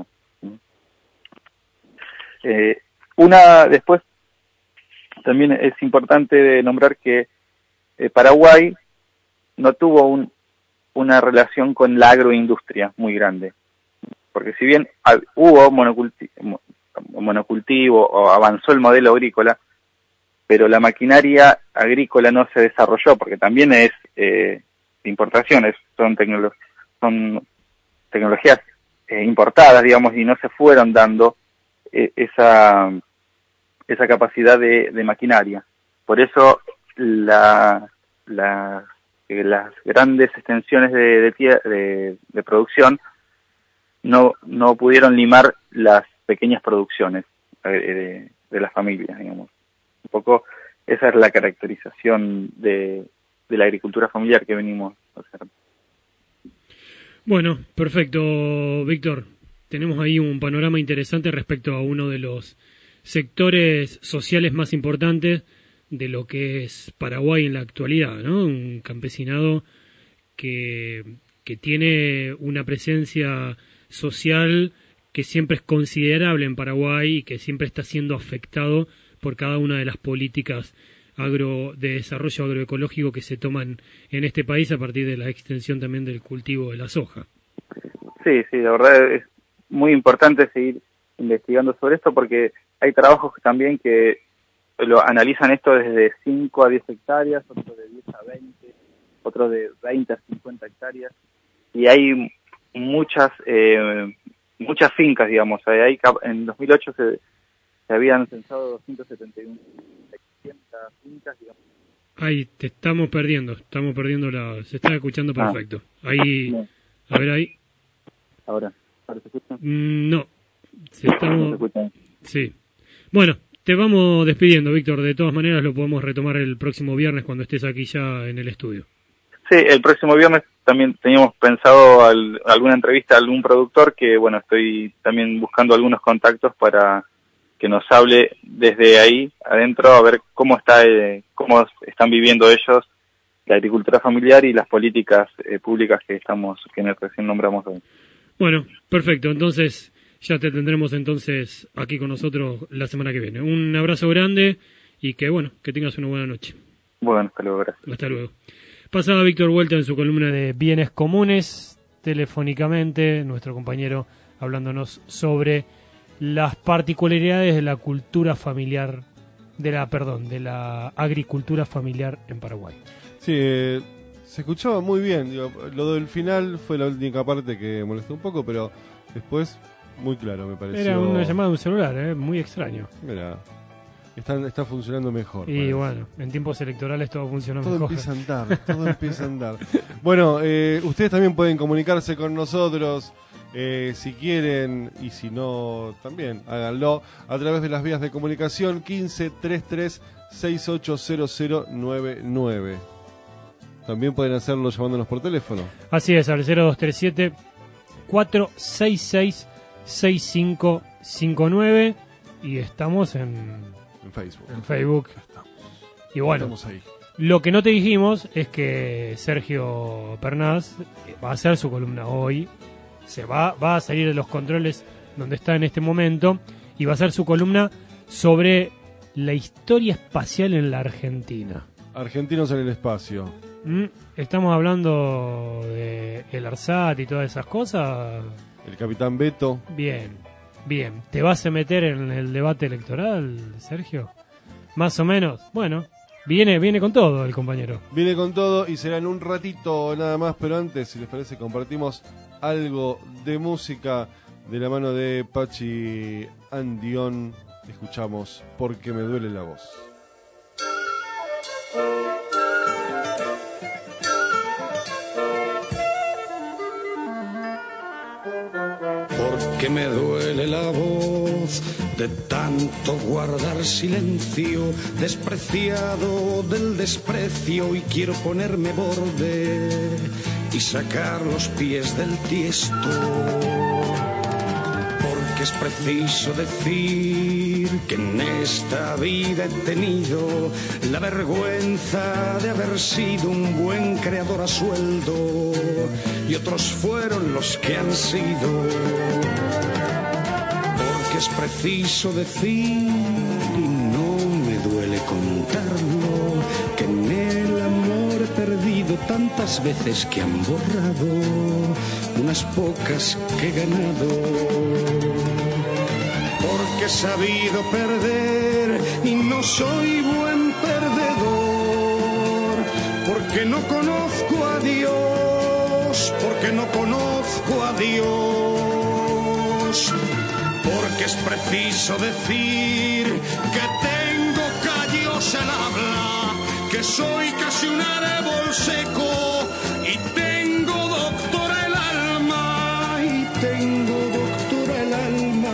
nada. Después también es importante nombrar que Paraguay no tuvo una relación con la agroindustria muy grande. porque si bien hubo monocultivo o avanzó el modelo agrícola, pero la maquinaria agrícola no se desarrolló, porque también es de importaciones, son tecnologías importadas, digamos, y no se fueron dando esa capacidad de maquinaria. Por eso las grandes extensiones de producción no pudieron limar las pequeñas producciones de las familias, digamos. Un poco esa es la caracterización de la agricultura familiar que venimos a hacer. Bueno, perfecto, Víctor. Tenemos ahí un panorama interesante respecto a uno de los sectores sociales más importantes de lo que es Paraguay en la actualidad, ¿no? Un campesinado que tiene una presencia social que siempre es considerable en Paraguay y que siempre está siendo afectado por cada una de las políticas de desarrollo agroecológico que se toman en este país a partir de la extensión también del cultivo de la soja. Sí, la verdad es muy importante seguir investigando sobre esto porque hay trabajos también que lo analizan esto desde 5 a 10 hectáreas, otros de 10 a 20, otros de 20 a 50 hectáreas, y hay muchas fincas, digamos. En 2008 se habían censado 271 fincas, digamos. Ahí te estamos perdiendo se está escuchando perfecto. Ahí, a ver ahí. ¿Ahora se escucha? No, sí. Bueno, te vamos despidiendo, Víctor. De todas maneras lo podemos retomar el próximo viernes cuando estés aquí ya en el estudio. Sí, el próximo viernes también teníamos pensado alguna entrevista a algún productor que, bueno, estoy también buscando algunos contactos para que nos hable desde ahí adentro a ver cómo están viviendo ellos la agricultura familiar y las políticas públicas que recién nombramos hoy. Bueno, perfecto. Entonces ya te tendremos entonces aquí con nosotros la semana que viene. Un abrazo grande y que tengas una buena noche. Bueno, hasta luego, gracias. Hasta luego. Pasaba Víctor Vuelta en su columna de Bienes Comunes, telefónicamente, nuestro compañero hablándonos sobre las particularidades de la cultura familiar, de la agricultura familiar en Paraguay. Sí, se escuchaba muy bien. Lo del final fue la única parte que molestó un poco, pero después muy claro me pareció. Era una llamada de un celular, muy extraño. Mira, está funcionando mejor. Y parece. Bueno, en tiempos electorales todo funciona mejor. Todo empieza a andar. Bueno, ustedes también pueden comunicarse con nosotros. Si quieren y si no también háganlo a través de las vías de comunicación 1533 680099. También pueden hacerlo llamándonos por teléfono. Así es, al 0237 466 6559 y estamos en Facebook. Y bueno, estamos ahí. Lo que no te dijimos es que Sergio Pernaz va a hacer su columna hoy. Va a salir de los controles donde está en este momento y va a hacer su columna sobre la historia espacial en la Argentina. Argentinos en el espacio. Estamos hablando de el ARSAT y todas esas cosas. El Capitán Beto. Bien. ¿Te vas a meter en el debate electoral, Sergio? Más o menos. Bueno, viene con todo el compañero. Viene con todo y será en un ratito nada más, pero antes, si les parece, compartimos algo de música de la mano de Pachi Andión. Escuchamos Porque me duele la voz. Porque me duele la voz de tanto guardar silencio, despreciado del desprecio, y quiero ponerme borde y sacar los pies del tiesto. Porque es preciso decir que en esta vida he tenido la vergüenza de haber sido un buen creador a sueldo, y otros fueron los que han sido. Porque es preciso decir, y no me duele contarlo, que en el amor he perdido tantas veces que han borrado unas pocas que he ganado. Porque he sabido perder y no soy buen perdedor. Porque no conozco a Dios, porque no conozco a Dios. Porque es preciso decir que tengo callos al habla, que soy casi un árbol seco y tengo doctora el alma, y tengo doctora el alma.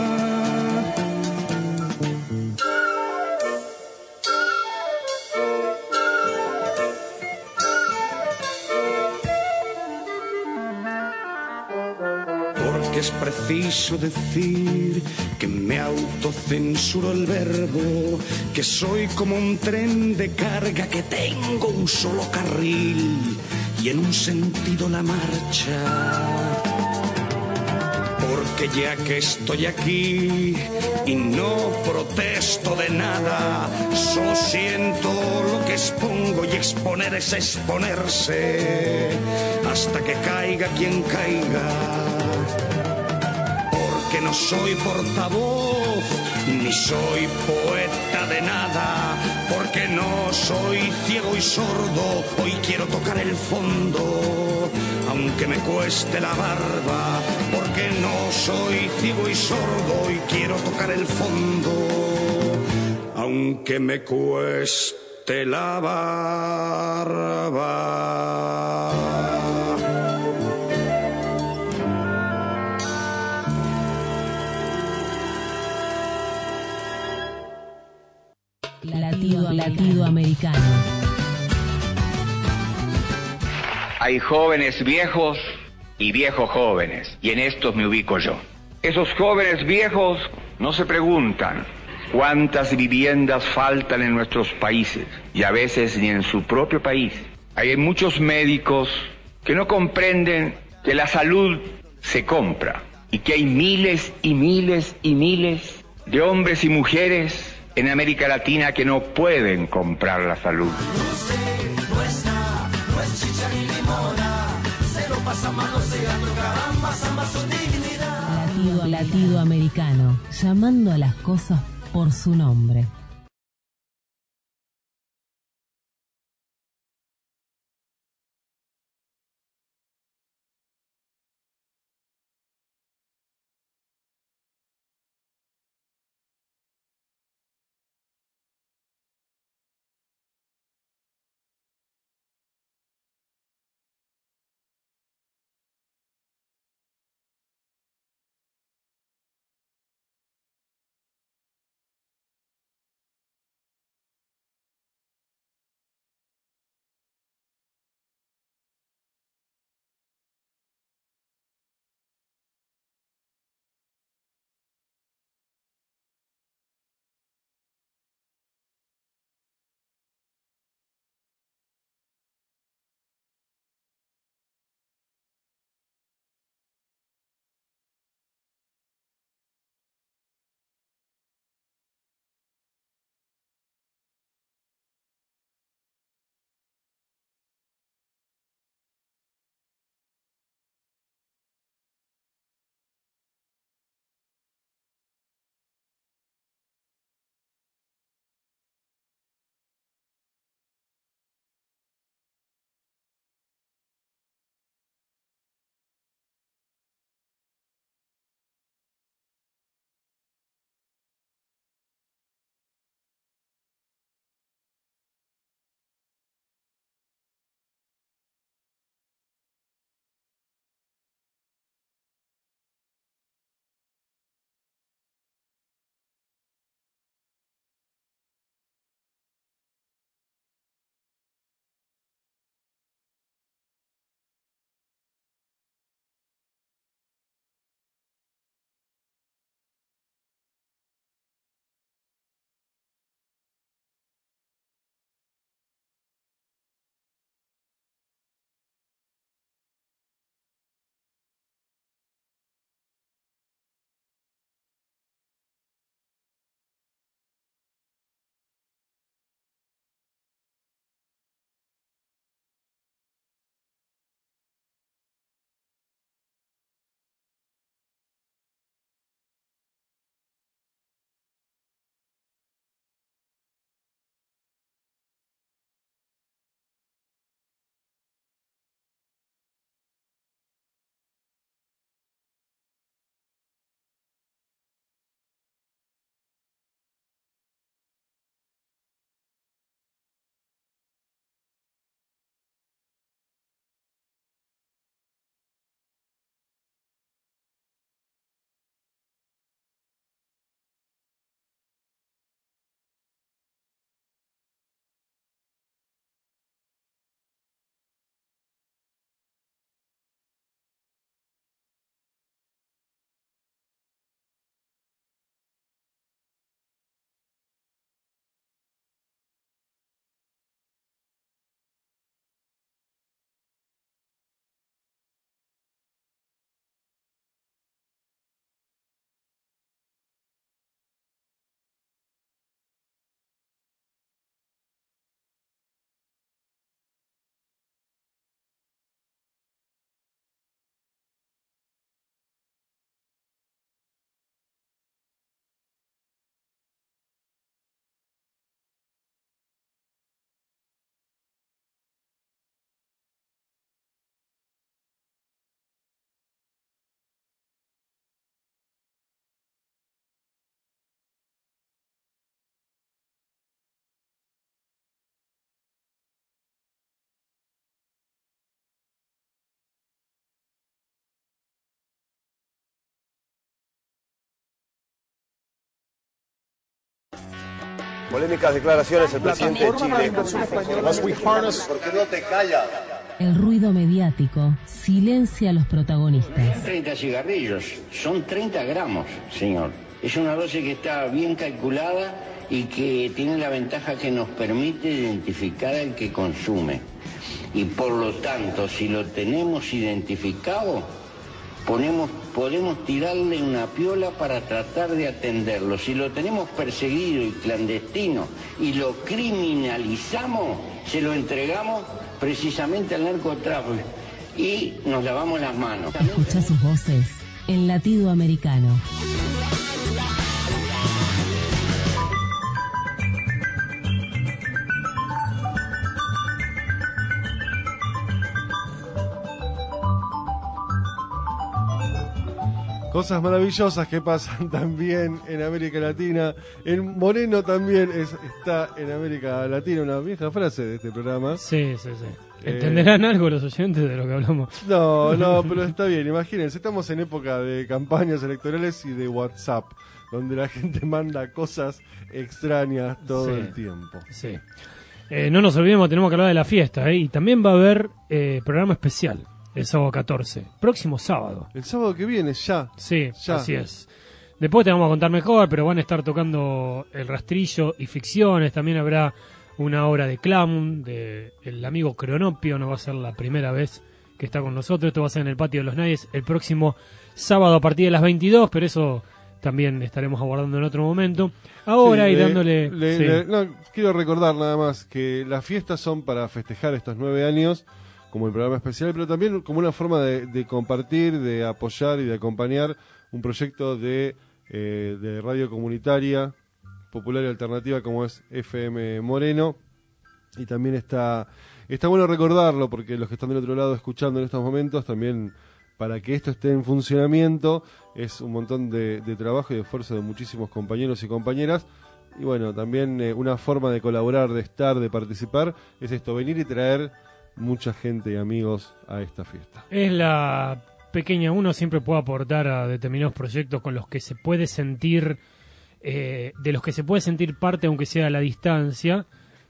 Porque es preciso decir que me autocensuro el verbo, que soy como un tren de carga, que tengo un solo carril y en un sentido la marcha. Porque ya que estoy aquí y no protesto de nada, solo siento lo que expongo, y exponer es exponerse hasta que caiga quien caiga. Porque no soy portavoz, ni soy poeta de nada, porque no soy ciego y sordo, hoy quiero tocar el fondo, aunque me cueste la barba, porque no soy ciego y sordo, y quiero tocar el fondo, aunque me cueste la barba. Latido americano. Hay jóvenes viejos y viejos jóvenes, y en estos me ubico yo. Esos jóvenes viejos no se preguntan cuántas viviendas faltan en nuestros países, y a veces ni en su propio país. Hay muchos médicos que no comprenden que la salud se compra, y que hay miles y miles y miles de hombres y mujeres en América Latina que no pueden comprar la salud. Latido americano, llamando a las cosas por su nombre. Polémicas declaraciones del presidente de Chile. ¿Por qué no te callas? El ruido mediático silencia a los protagonistas. 30 cigarrillos, son 30 gramos, señor. Es una dosis que está bien calculada y que tiene la ventaja que nos permite identificar al que consume. Y por lo tanto, si lo tenemos identificado, podemos tirarle una piola para tratar de atenderlo. Si lo tenemos perseguido y clandestino y lo criminalizamos, se lo entregamos precisamente al narcotráfico y nos lavamos las manos. Escucha sus voces en Latido Americano. Cosas maravillosas que pasan también en América Latina. En Moreno también está en América Latina, una vieja frase de este programa. Sí. ¿Entenderán algo los oyentes de lo que hablamos? No, pero está bien. Imagínense, estamos en época de campañas electorales y de WhatsApp, donde la gente manda cosas extrañas todo el tiempo. Sí. No nos olvidemos, tenemos que hablar de la fiesta, y también va a haber programa especial. El sábado 14. Próximo sábado. El sábado que viene, ya. Sí, ya. Así es. Después te vamos a contar mejor, pero van a estar tocando El Rastrillo y ficciones. También habrá una obra de clown, de el amigo Cronopio. No va a ser la primera vez que está con nosotros. Esto va a ser en el Patio de los Nadies el próximo sábado a partir de las 22, pero eso también estaremos abordando en otro momento. Ahora dándole... quiero recordar nada más que las fiestas son para festejar estos 9 años, como el programa especial, pero también como una forma de compartir, de apoyar y de acompañar un proyecto de radio comunitaria, popular y alternativa como es FM Moreno. Y también está bueno recordarlo, porque los que están del otro lado escuchando en estos momentos, también para que esto esté en funcionamiento, es un montón de trabajo y de esfuerzo de muchísimos compañeros y compañeras. Y bueno, también una forma de colaborar, de estar, de participar, es esto, venir y traer mucha gente y amigos a esta fiesta. Es la pequeña, uno siempre puede aportar a determinados proyectos con los que se puede sentir, de los que se puede sentir parte aunque sea a la distancia.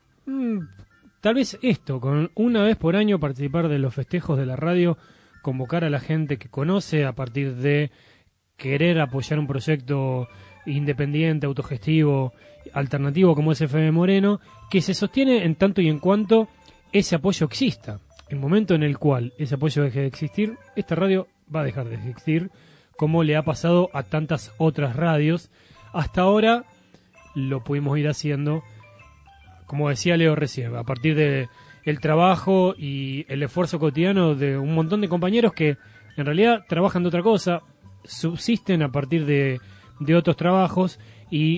Tal vez esto, con una vez por año participar de los festejos de la radio, convocar a la gente que conoce a partir de querer apoyar un proyecto independiente, autogestivo, alternativo como es FM Moreno, que se sostiene en tanto y en cuanto ese apoyo exista. El momento en el cual ese apoyo deje de existir, esta radio va a dejar de existir, como le ha pasado a tantas otras radios. Hasta ahora lo pudimos ir haciendo, como decía Leo recién, a partir de el trabajo y el esfuerzo cotidiano de un montón de compañeros que en realidad trabajan de otra cosa, subsisten a partir de otros trabajos y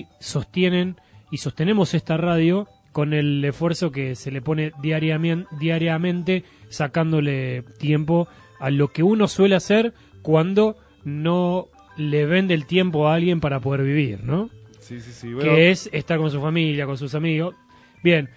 sostenemos esta radio con el esfuerzo que se le pone diariamente, sacándole tiempo a lo que uno suele hacer cuando no le vende el tiempo a alguien para poder vivir, ¿no? Sí. Bueno. Que es estar con su familia, con sus amigos. Bien,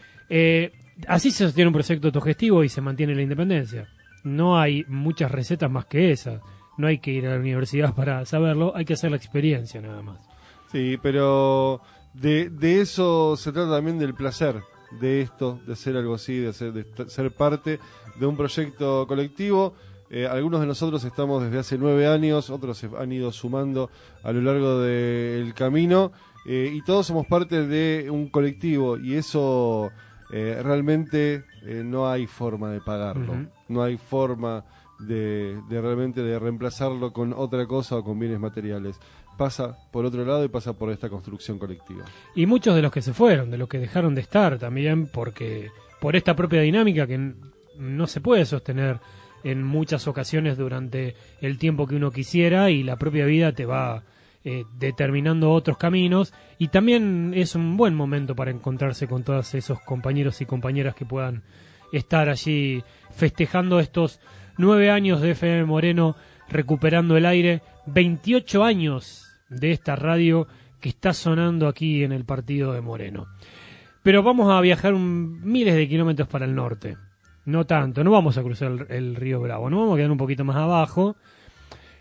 así se sostiene un proyecto autogestivo y se mantiene la independencia. No hay muchas recetas más que esas. No hay que ir a la universidad para saberlo, hay que hacer la experiencia nada más. Sí, pero de eso se trata también, del placer de esto, de hacer algo así, de ser parte de un proyecto colectivo. Algunos de nosotros estamos desde hace 9 años, otros se han ido sumando a lo largo del camino, y todos somos parte de un colectivo, y eso realmente no hay forma de pagarlo. Uh-huh. No hay forma de realmente de reemplazarlo con otra cosa o con bienes materiales. Pasa por otro lado y pasa por esta construcción colectiva. Y muchos de los que se fueron, de los que dejaron de estar también, porque por esta propia dinámica que no se puede sostener en muchas ocasiones durante el tiempo que uno quisiera, y la propia vida te va determinando otros caminos, y también es un buen momento para encontrarse con todos esos compañeros y compañeras que puedan estar allí festejando estos 9 años de FM Moreno, recuperando el aire, 28 años de esta radio que está sonando aquí en el partido de Moreno. Pero vamos a viajar miles de kilómetros para el norte. No tanto, no vamos a cruzar el río Bravo, no vamos a quedar un poquito más abajo.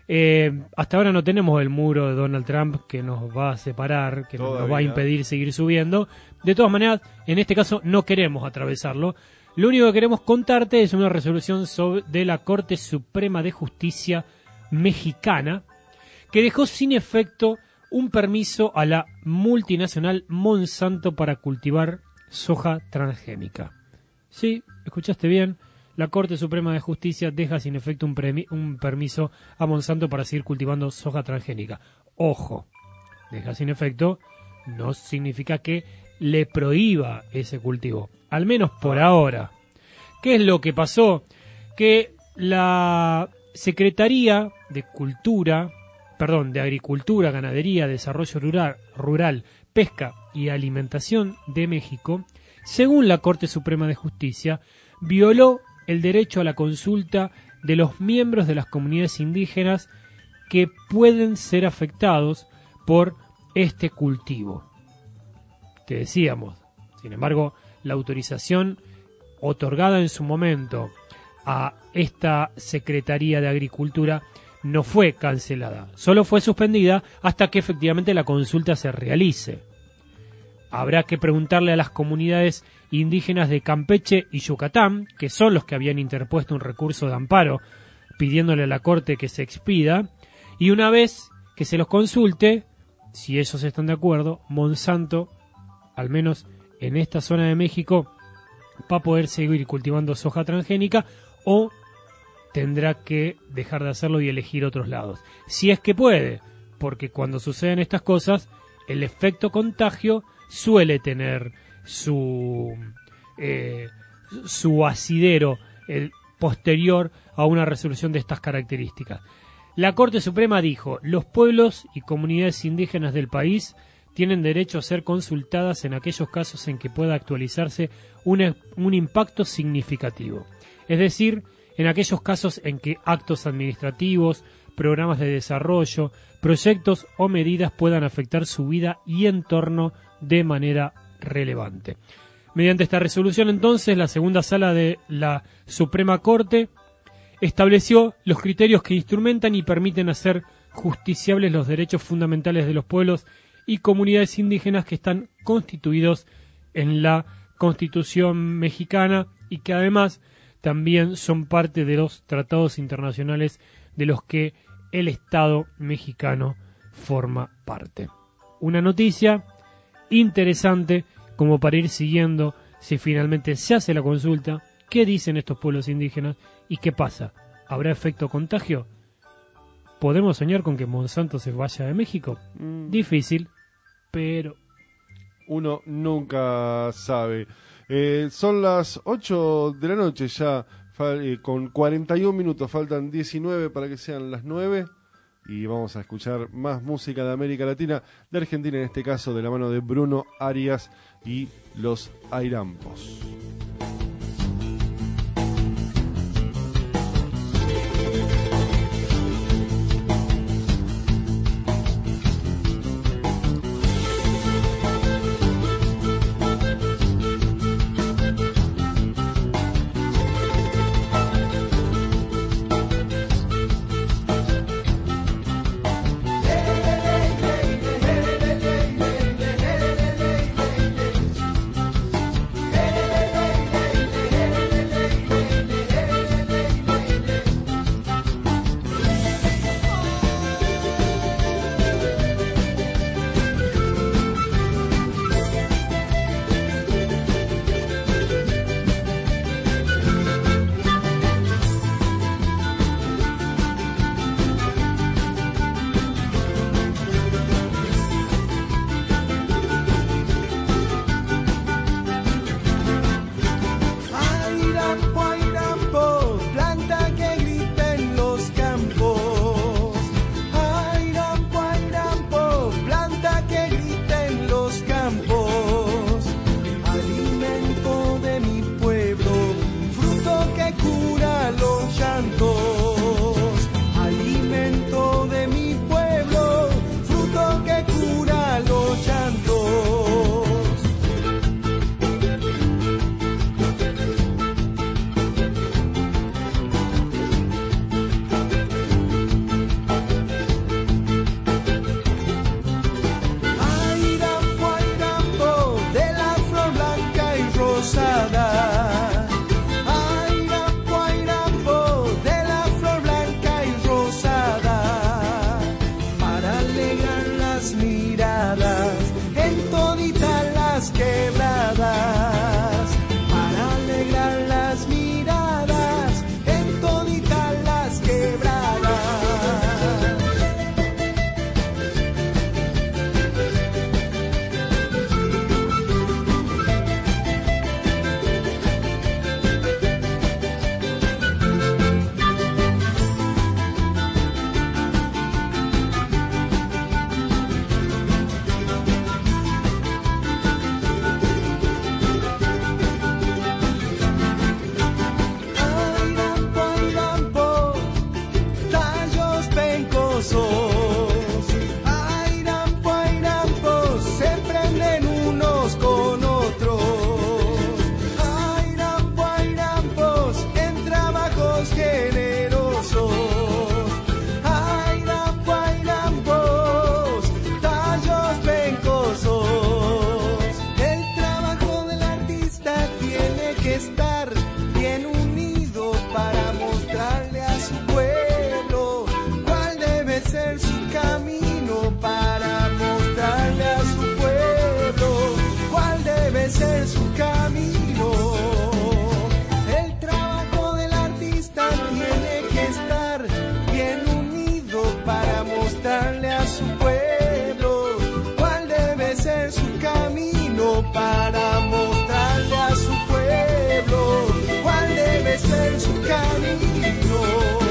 Hasta ahora no tenemos el muro de Donald Trump que nos va a separar, que nos va a impedir seguir subiendo. De todas maneras, en este caso no queremos atravesarlo. Lo único que queremos contarte es una resolución de la Corte Suprema de Justicia mexicana que dejó sin efecto un permiso a la multinacional Monsanto para cultivar soja transgénica. Sí, escuchaste bien. La Corte Suprema de Justicia deja sin efecto un permiso a Monsanto para seguir cultivando soja transgénica. Ojo, deja sin efecto no significa que le prohíba ese cultivo, al menos por ahora. ¿Qué es lo que pasó? Que la Secretaría de Agricultura, Ganadería, Desarrollo Rural, Pesca y Alimentación de México, según la Corte Suprema de Justicia, violó el derecho a la consulta de los miembros de las comunidades indígenas que pueden ser afectados por este cultivo. Te decíamos, sin embargo, la autorización otorgada en su momento a esta Secretaría de Agricultura no fue cancelada, solo fue suspendida hasta que efectivamente la consulta se realice. Habrá que preguntarle a las comunidades indígenas de Campeche y Yucatán, que son los que habían interpuesto un recurso de amparo pidiéndole a la Corte que se expida, y una vez que se los consulte, si ellos están de acuerdo, Monsanto, al menos en esta zona de México, va a poder seguir cultivando soja transgénica o tendrá que dejar de hacerlo y elegir otros lados. Si es que puede, porque cuando suceden estas cosas, el efecto contagio suele tener su asidero posterior a una resolución de estas características. La Corte Suprema dijo: los pueblos y comunidades indígenas del país tienen derecho a ser consultadas en aquellos casos en que pueda actualizarse un impacto significativo. Es decir, en aquellos casos en que actos administrativos, programas de desarrollo, proyectos o medidas puedan afectar su vida y entorno de manera relevante. Mediante esta resolución, entonces, la segunda sala de la Suprema Corte estableció los criterios que instrumentan y permiten hacer justiciables los derechos fundamentales de los pueblos y comunidades indígenas que están constituidos en la Constitución mexicana y que además también son parte de los tratados internacionales de los que el Estado mexicano forma parte. Una noticia interesante como para ir siguiendo si finalmente se hace la consulta, qué dicen estos pueblos indígenas y qué pasa. ¿Habrá efecto contagio? ¿Podemos soñar con que Monsanto se vaya de México? Difícil, pero uno nunca sabe. Son las 8 de la noche ya, con 41 minutos, faltan 19 para que sean las 9 y vamos a escuchar más música de América Latina, de Argentina en este caso, de la mano de Bruno Arias y los Airampos. las miradas, en toditas las quebradas, para alegrar las miradas, en toditas las quebradas. Para mostrarle a su pueblo cuál debe ser su camino.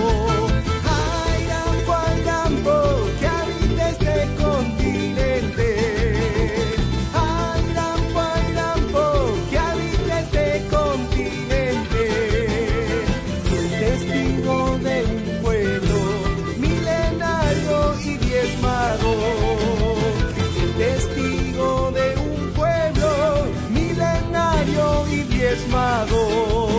Ay, Rampo, que habita este continente. Ay, Rampo, que habita este continente. Y el testigo de un pueblo milenario y diezmado. El testigo de un pueblo milenario y diezmado.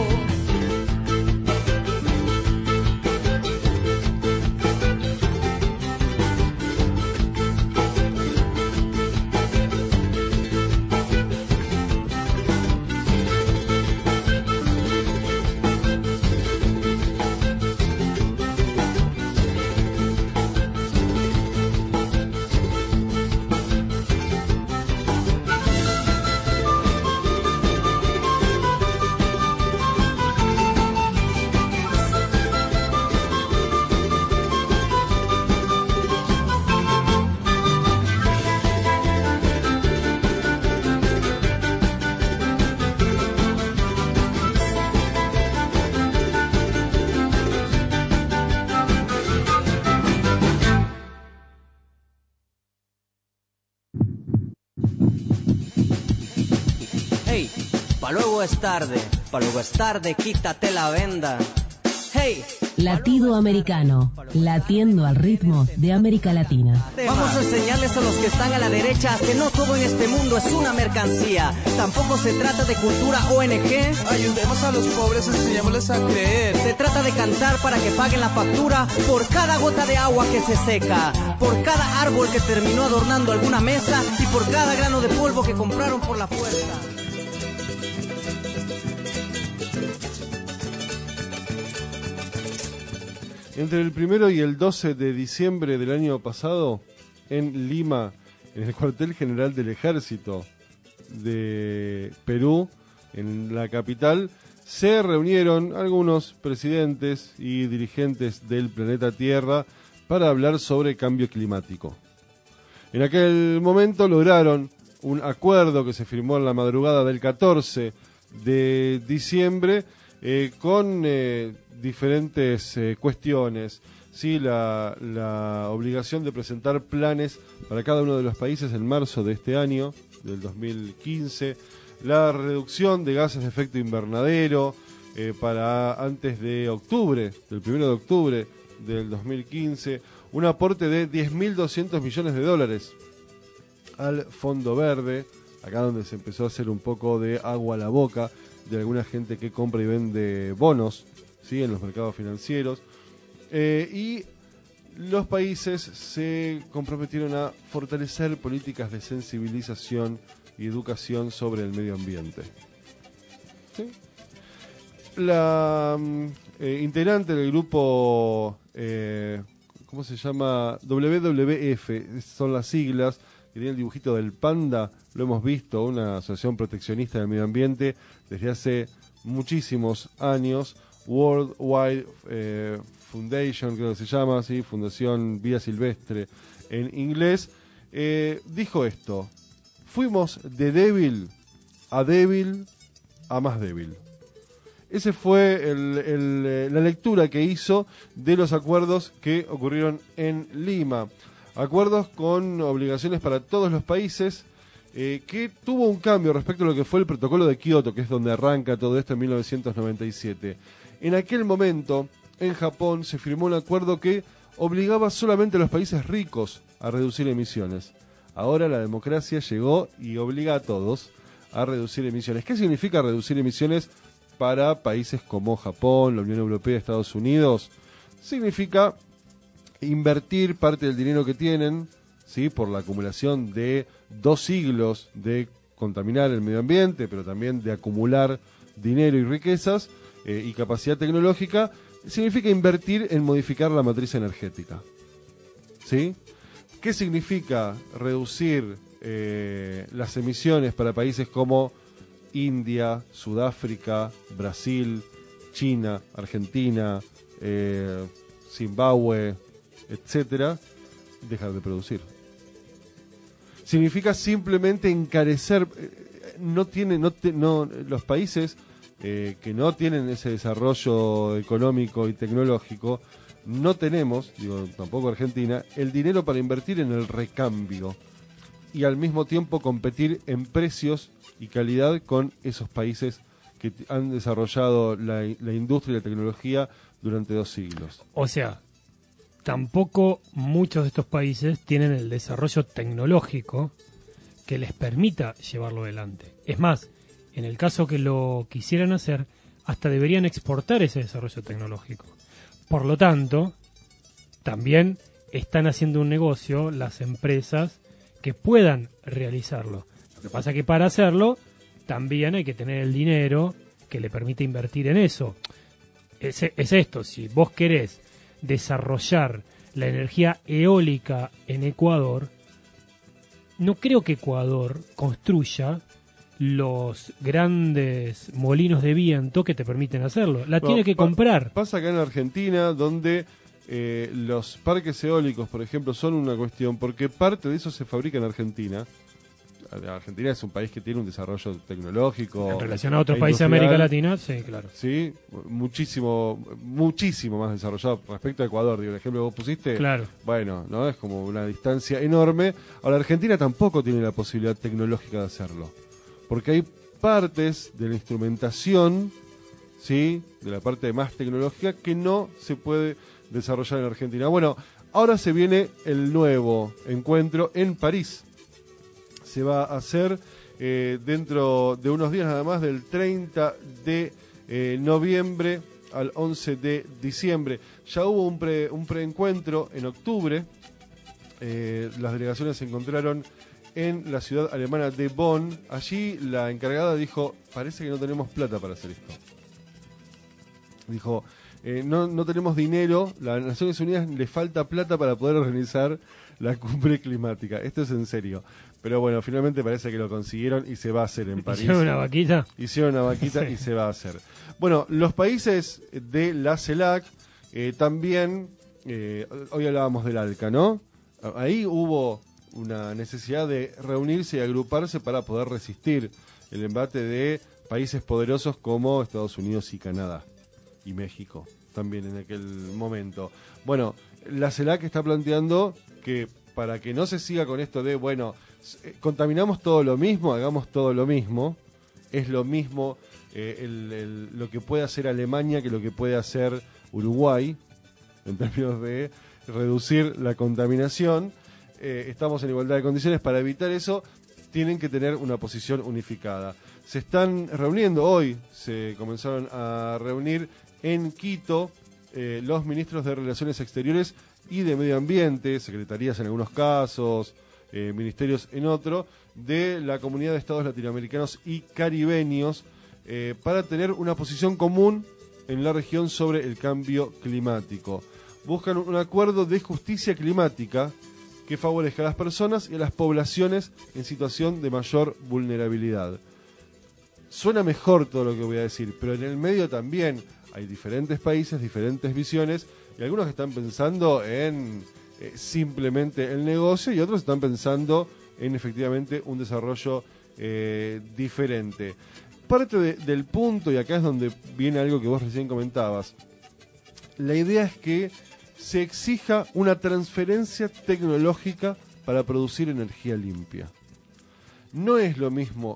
Hey, pa' luego es tarde, quítate la venda. Hey, Latido americano, latiendo al ritmo de América Latina. vamos a enseñarles a los que están a la derecha que no todo en este mundo es una mercancía. Tampoco se trata de cultura ONG. Ayudemos a los pobres, enseñémosles a creer. Se trata de cantar para que paguen la factura por cada gota de agua que se seca, por cada árbol que terminó adornando alguna mesa y por cada grano de polvo que compraron por la fuerza. Entre el 1 y el 12 de diciembre del año pasado, en Lima, en el cuartel general del Ejército de Perú, en la capital, se reunieron algunos presidentes y dirigentes del planeta Tierra para hablar sobre cambio climático. En aquel momento lograron un acuerdo que se firmó en la madrugada del 14 de diciembre con diferentes cuestiones, ¿sí? La obligación de presentar planes para cada uno de los países en marzo de este año, del 2015, la reducción de gases de efecto invernadero para antes de octubre, del 1 de octubre del 2015, un aporte de $10.200 millones al Fondo Verde, acá donde se empezó a hacer un poco de agua a la boca de alguna gente que compra y vende bonos, ¿sí? En los mercados financieros, y los países se comprometieron a fortalecer políticas de sensibilización y educación sobre el medio ambiente. ¿Sí? La integrante del grupo ¿cómo se llama? WWF, son las siglas, que tiene el dibujito del panda, lo hemos visto, una asociación proteccionista del medio ambiente desde hace muchísimos años, World Wide Foundation, creo que se llama, ¿sí? Fundación Vida Silvestre en inglés, dijo esto: fuimos de débil a más débil. Ese fue la lectura que hizo de los acuerdos que ocurrieron en Lima. Acuerdos con obligaciones para todos los países, que tuvo un cambio respecto a lo que fue el protocolo de Kioto, que es donde arranca todo esto en 1997. En aquel momento, en Japón, se firmó un acuerdo que obligaba solamente a los países ricos a reducir emisiones. Ahora la democracia llegó y obliga a todos a reducir emisiones. ¿Qué significa reducir emisiones para países como Japón, la Unión Europea, Estados Unidos? Significa invertir parte del dinero que tienen, ¿sí?, por la acumulación de 2 siglos de contaminar el medio ambiente, pero también de acumular dinero y riquezas y capacidad tecnológica. Significa invertir en modificar la matriz energética, ¿sí? ¿Qué significa reducir las emisiones para países como India, Sudáfrica, Brasil, China, Argentina, Zimbabue, etcétera? Dejar de producir. Significa simplemente encarecer. Los países que no tienen ese desarrollo económico y tecnológico, no tenemos, tampoco Argentina, el dinero para invertir en el recambio y al mismo tiempo competir en precios y calidad con esos países que han desarrollado la industria y la tecnología durante 2 siglos. O sea, tampoco muchos de estos países tienen el desarrollo tecnológico que les permita llevarlo adelante. Es más, en el caso que lo quisieran hacer, hasta deberían exportar ese desarrollo tecnológico. Por lo tanto, también están haciendo un negocio las empresas que puedan realizarlo. Lo que pasa es que para hacerlo también hay que tener el dinero que le permite invertir en eso. Es esto, si vos querés desarrollar la energía eólica en Ecuador, no creo que Ecuador construya los grandes molinos de viento que te permiten hacerlo. Tiene que comprar. Pasa acá en Argentina, donde los parques eólicos, por ejemplo, son una cuestión, porque parte de eso se fabrica en Argentina. Argentina es un país que tiene un desarrollo tecnológico. En relación a otros países de América Latina, sí, claro. Sí, muchísimo más desarrollado respecto a Ecuador. El ejemplo que vos pusiste, claro. Bueno, no es como una distancia enorme. Ahora, Argentina tampoco tiene la posibilidad tecnológica de hacerlo, porque hay partes de la instrumentación, ¿sí?, de la parte más tecnológica, que no se puede desarrollar en Argentina. Bueno, ahora se viene el nuevo encuentro en París. Se va a hacer dentro de unos días nada más, del 30 de noviembre al 11 de diciembre. Ya hubo un preencuentro en octubre. Las delegaciones se encontraron en la ciudad alemana de Bonn. Allí la encargada dijo: parece que no tenemos plata para hacer esto. Dijo, no tenemos dinero, las Naciones Unidas le falta plata para poder organizar la cumbre climática. Esto es en serio. Pero bueno, finalmente parece que lo consiguieron y se va a hacer en París. ¿Hicieron una vaquita? Hicieron una vaquita y se va a hacer. Bueno, los países de la CELAC también, hoy hablábamos del ALCA, ¿no? Ahí hubo una necesidad de reunirse y agruparse para poder resistir el embate de países poderosos como Estados Unidos y Canadá, y México también en aquel momento. Bueno, la CELAC está planteando que para que no se siga con esto de, bueno, contaminamos todo lo mismo, hagamos todo lo mismo, es lo mismo lo que puede hacer Alemania que lo que puede hacer Uruguay en términos de reducir la contaminación. Estamos en igualdad de condiciones. Para evitar eso tienen que tener una posición unificada. Se están reuniendo hoy, se comenzaron a reunir en Quito los ministros de Relaciones Exteriores y de Medio Ambiente, secretarías en algunos casos, ministerios en otro, de la Comunidad de Estados Latinoamericanos y Caribeños, para tener una posición común en la región sobre el cambio climático. buscan un acuerdo de justicia climática que favorezca a las personas y a las poblaciones en situación de mayor vulnerabilidad. Suena mejor todo lo que voy a decir, pero en el medio también hay diferentes países, diferentes visiones, y algunos están pensando en simplemente el negocio y otros están pensando en efectivamente un desarrollo diferente. Parte del punto, y acá es donde viene algo que vos recién comentabas, la idea es que se exija una transferencia tecnológica para producir energía limpia. No es lo mismo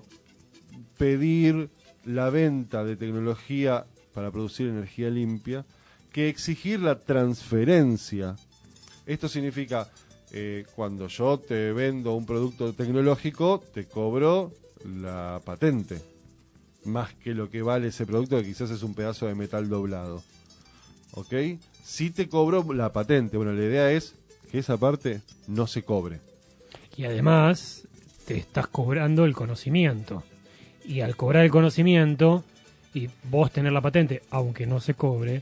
pedir la venta de tecnología para producir energía limpia que exigir la transferencia. Esto significa, cuando yo te vendo un producto tecnológico, te cobro la patente, más que lo que vale ese producto, que quizás es un pedazo de metal doblado. ¿Ok? Sí te cobro la patente. Bueno, la idea es que esa parte no se cobre. Y además, te estás cobrando el conocimiento. Y al cobrar el conocimiento y vos tener la patente, aunque no se cobre,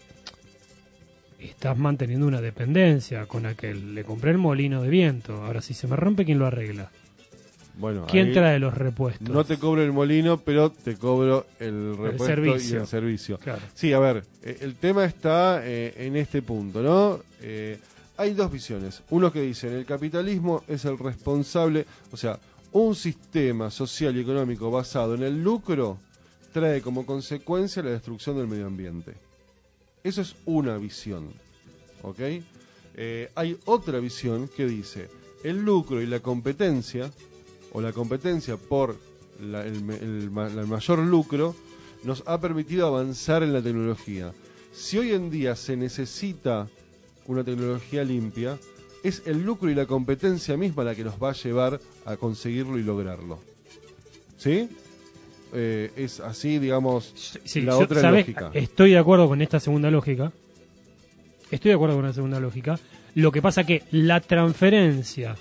estás manteniendo una dependencia con aquel. Le compré el molino de viento. Ahora, si se me rompe, ¿quién lo arregla? Bueno, ¿quién trae los repuestos? No te cobro el molino, pero te cobro el repuesto y el servicio. Claro. Sí, a ver, el tema está en este punto, ¿no? Hay dos visiones. Uno que dicen el capitalismo es el responsable, o sea, un sistema social y económico basado en el lucro trae como consecuencia la destrucción del medio ambiente. Eso es una visión, ¿ok? Hay otra visión que dice el lucro y la competencia, o la competencia por el mayor lucro, nos ha permitido avanzar en la tecnología. Si hoy en día se necesita una tecnología limpia, es el lucro y la competencia misma la que nos va a llevar a conseguirlo y lograrlo. ¿Sí? Es así, digamos, sí, la otra lógica. Estoy de acuerdo con esta segunda lógica. Lo que pasa que la transferencia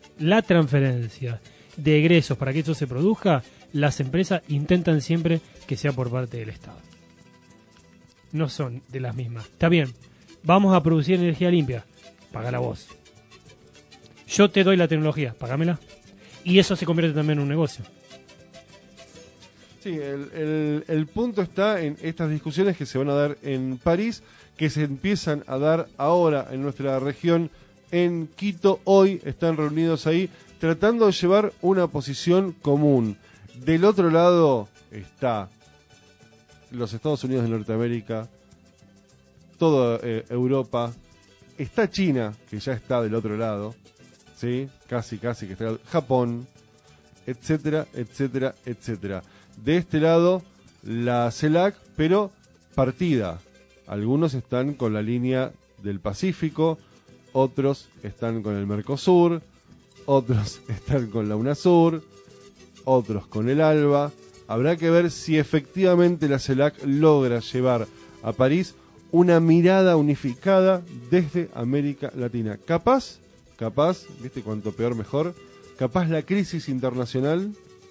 de egresos para que esto se produzca, las empresas intentan siempre que sea por parte del Estado. No son de las mismas. Está bien, vamos a producir energía limpia, pagala vos. Yo te doy la tecnología, pagámela. Y eso se convierte también en un negocio. Sí, el punto está en estas discusiones que se van a dar en París, que se empiezan a dar ahora en nuestra región, en Quito. Hoy están reunidos ahí tratando de llevar una posición común. Del otro lado está los Estados Unidos de Norteamérica, toda Europa, está China, que ya está del otro lado, ¿sí? Casi que está Japón, etcétera, etcétera, etcétera. De este lado, la CELAC, pero partida. Algunos están con la línea del Pacífico, otros están con el Mercosur, otros están con la UNASUR, otros con el ALBA. Habrá que ver si efectivamente la CELAC logra llevar a París una mirada unificada desde América Latina. Capaz, viste, cuanto peor mejor, capaz la crisis internacional,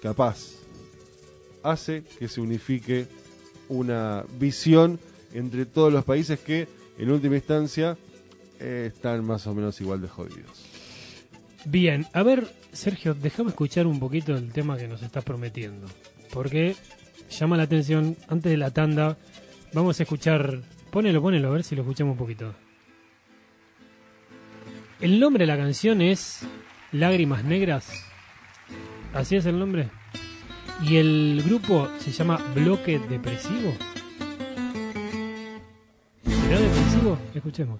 hace que se unifique una visión entre todos los países que, en última instancia, están más o menos igual de jodidos. Bien, a ver, Sergio, déjame escuchar un poquito el tema que nos estás prometiendo, porque llama la atención. Antes de la tanda, vamos a escuchar, ponelo, a ver si lo escuchamos un poquito. El nombre de la canción es Lágrimas Negras, ¿así es el nombre? Y el grupo se llama Bloque Depresivo. ¿Será depresivo? Escuchemos.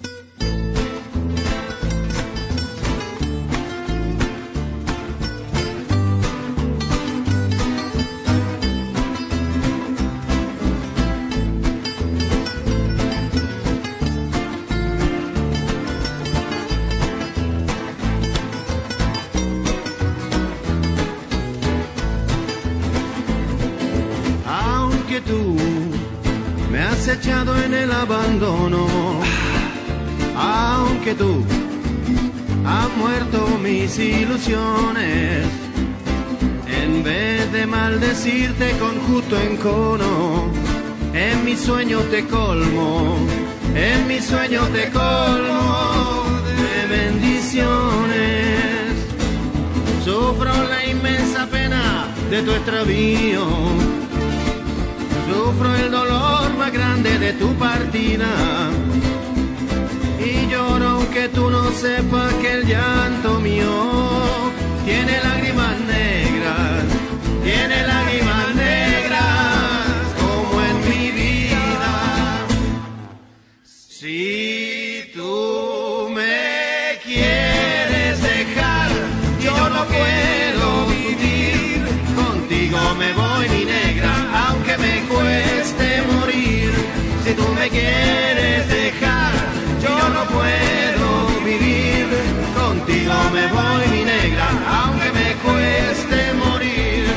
Tú me has echado en el abandono, aunque tú has muerto mis ilusiones. En vez de maldecirte con justo encono, en mi sueño te colmo En mis sueños te colmo de bendiciones. Sufro la inmensa pena de tu extravío. Sufro el dolor más grande de tu partida. Y lloro aunque tú no sepas que el llanto mío tiene lágrimas negras, tiene lágrimas negras como en mi vida. Si tú me quieres dejar, yo no puedo vivir. Contigo me voy, mi negra, aunque me cueste morir. Si tú me quieres dejar, yo no puedo vivir. Contigo me voy, mi negra, aunque me cueste morir.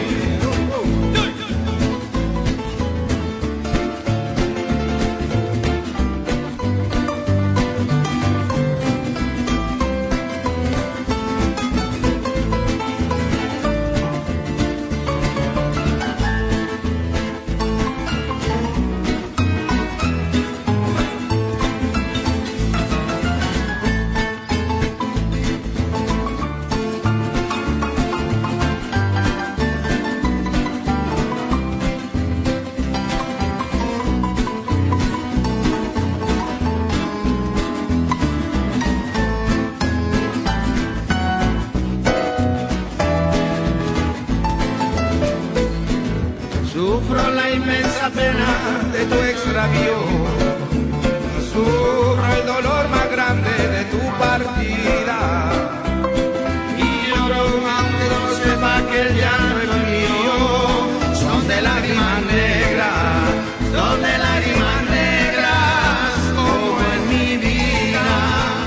Sufro la inmensa pena de tu extravío. Sufro el dolor más grande de tu partida. Y lloro aunque no sepa que el llanto mío son de lágrimas negras, son de lágrimas negras como en mi vida.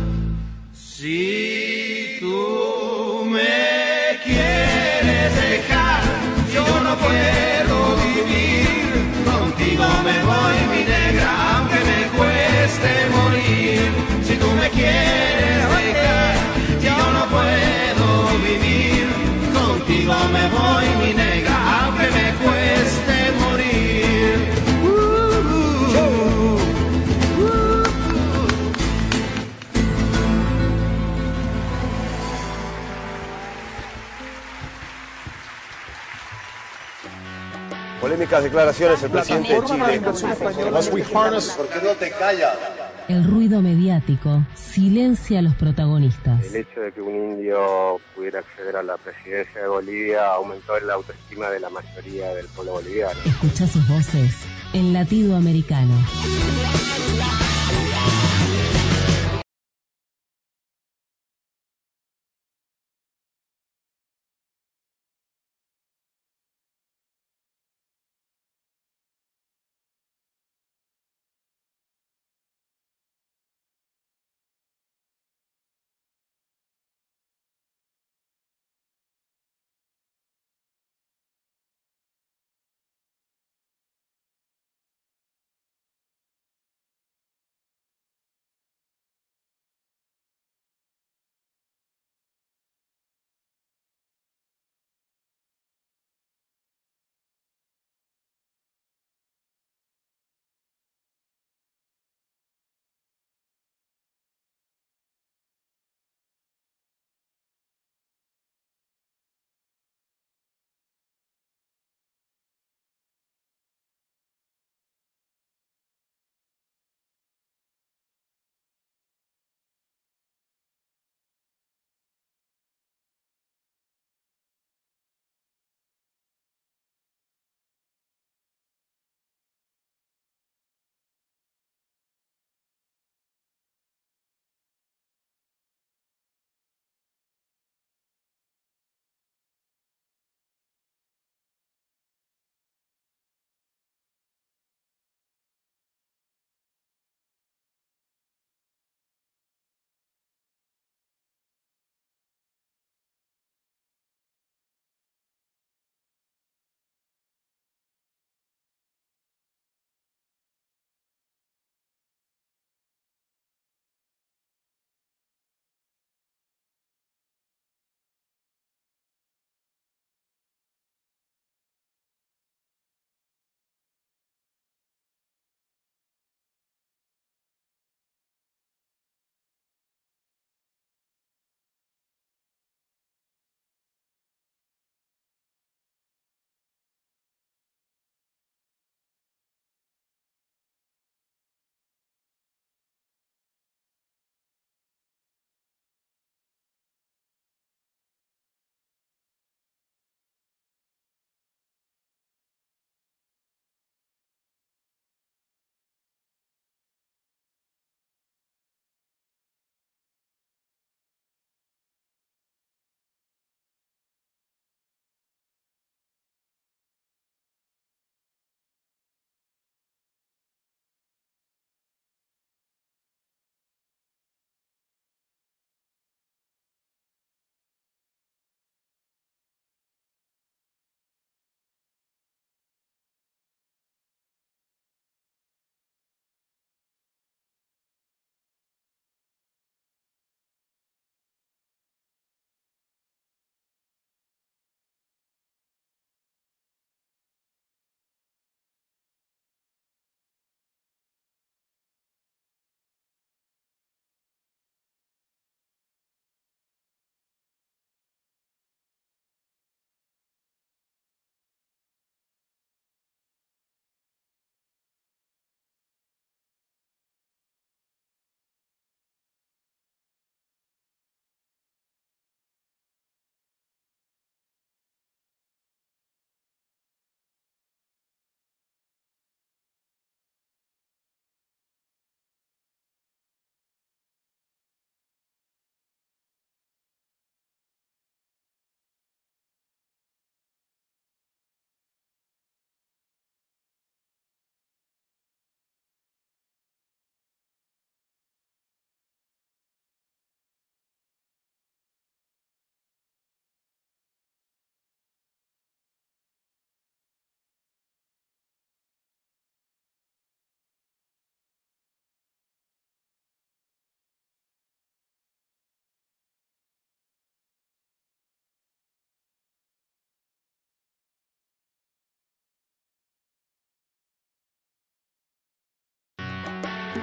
Si tú me quieres dejar, yo no puedo vivir. Contigo me voy, mi negra, aunque me cueste morir. Si tú me quieres dejar, yo no puedo vivir. Contigo me voy, mi negra, aunque me cueste morir. Polémicas declaraciones el presidente de Chile. ¿Por qué no te callas? El ruido mediático silencia a los protagonistas. El hecho de que un indio pudiera acceder a la presidencia de Bolivia aumentó la autoestima de la mayoría del pueblo boliviano. Escucha sus voces en Latido Americano.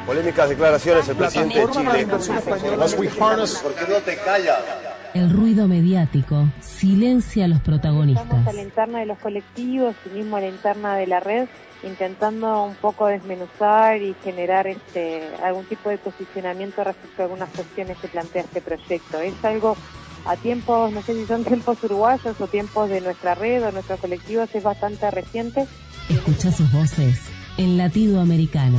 Polémicas declaraciones el presidente de Chile. ¿Por qué no te callas? El ruido mediático silencia a los protagonistas. Estamos a la interna de los colectivos y mismo a la interna de la red, intentando un poco desmenuzar y generar algún tipo de posicionamiento respecto a algunas cuestiones que plantea este proyecto. Es algo a tiempos, no sé si son tiempos uruguayos o tiempos de nuestra red o nuestros colectivos, es bastante reciente. Escucha sus voces en Latido Americano.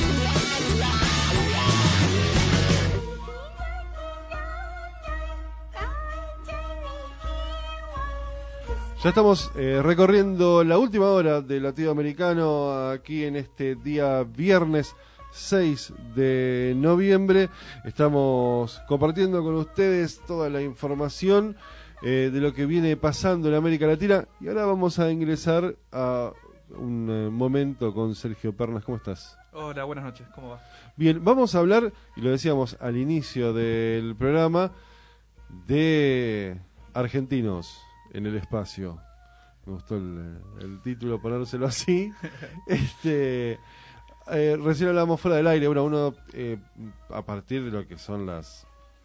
Ya estamos recorriendo la última hora del Latido Americano aquí en este día viernes 6 de noviembre. Estamos compartiendo con ustedes toda la información de lo que viene pasando en América Latina. Y ahora vamos a ingresar a un momento con Sergio Pernas. ¿Cómo estás? Hola, buenas noches. ¿Cómo va? Bien, vamos a hablar, y lo decíamos al inicio del programa, de argentinos en el espacio. Me gustó el título, ponérselo así. Recién hablábamos fuera del aire. Bueno, uno a partir de lo que son las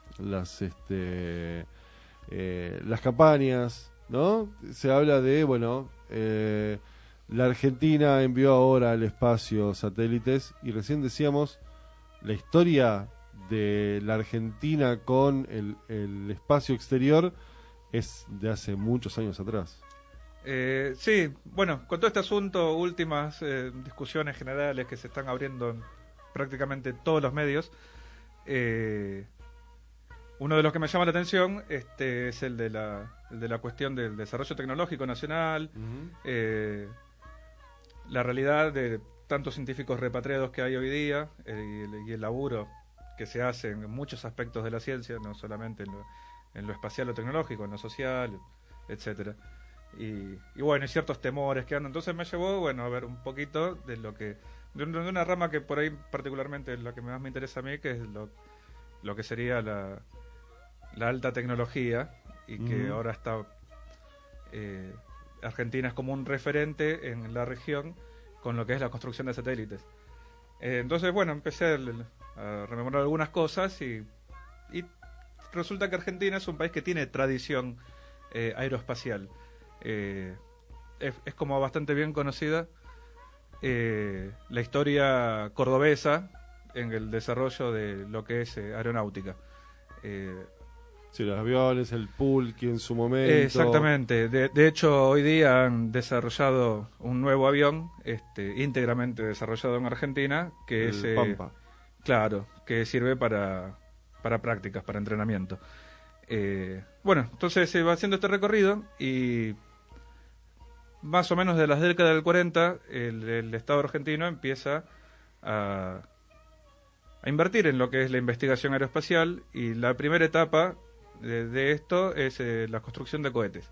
campañas, ¿no? Se habla de, la Argentina envió ahora al espacio satélites, y recién decíamos la historia de la Argentina con el espacio exterior es de hace muchos años atrás. Sí, bueno, con todo este asunto, últimas discusiones generales que se están abriendo en prácticamente todos los medios, uno de los que me llama la atención es el de la cuestión del desarrollo tecnológico nacional, la realidad de tantos científicos repatriados que hay hoy día, y el laburo que se hace en muchos aspectos de la ciencia, no solamente en lo espacial o tecnológico, en lo social, etcétera. Y bueno, hay ciertos temores que andan. Entonces me llevó, a ver un poquito de de una rama que por ahí particularmente es la que más me interesa a mí, que es lo que sería la alta tecnología, y que ahora está Argentina es como un referente en la región con lo que es la construcción de satélites. Entonces, empecé a rememorar algunas cosas y resulta que Argentina es un país que tiene tradición aeroespacial. Es como bastante bien conocida la historia cordobesa en el desarrollo de lo que es aeronáutica. Sí, los aviones, el Pulqui en su momento. Exactamente. De hecho, hoy día han desarrollado un nuevo avión, íntegramente desarrollado en Argentina, que es Pampa. Claro, que sirve para prácticas, para entrenamiento. Entonces se va haciendo este recorrido y más o menos de las décadas del 40 el Estado argentino empieza a invertir en lo que es la investigación aeroespacial, y la primera etapa de esto es la construcción de cohetes.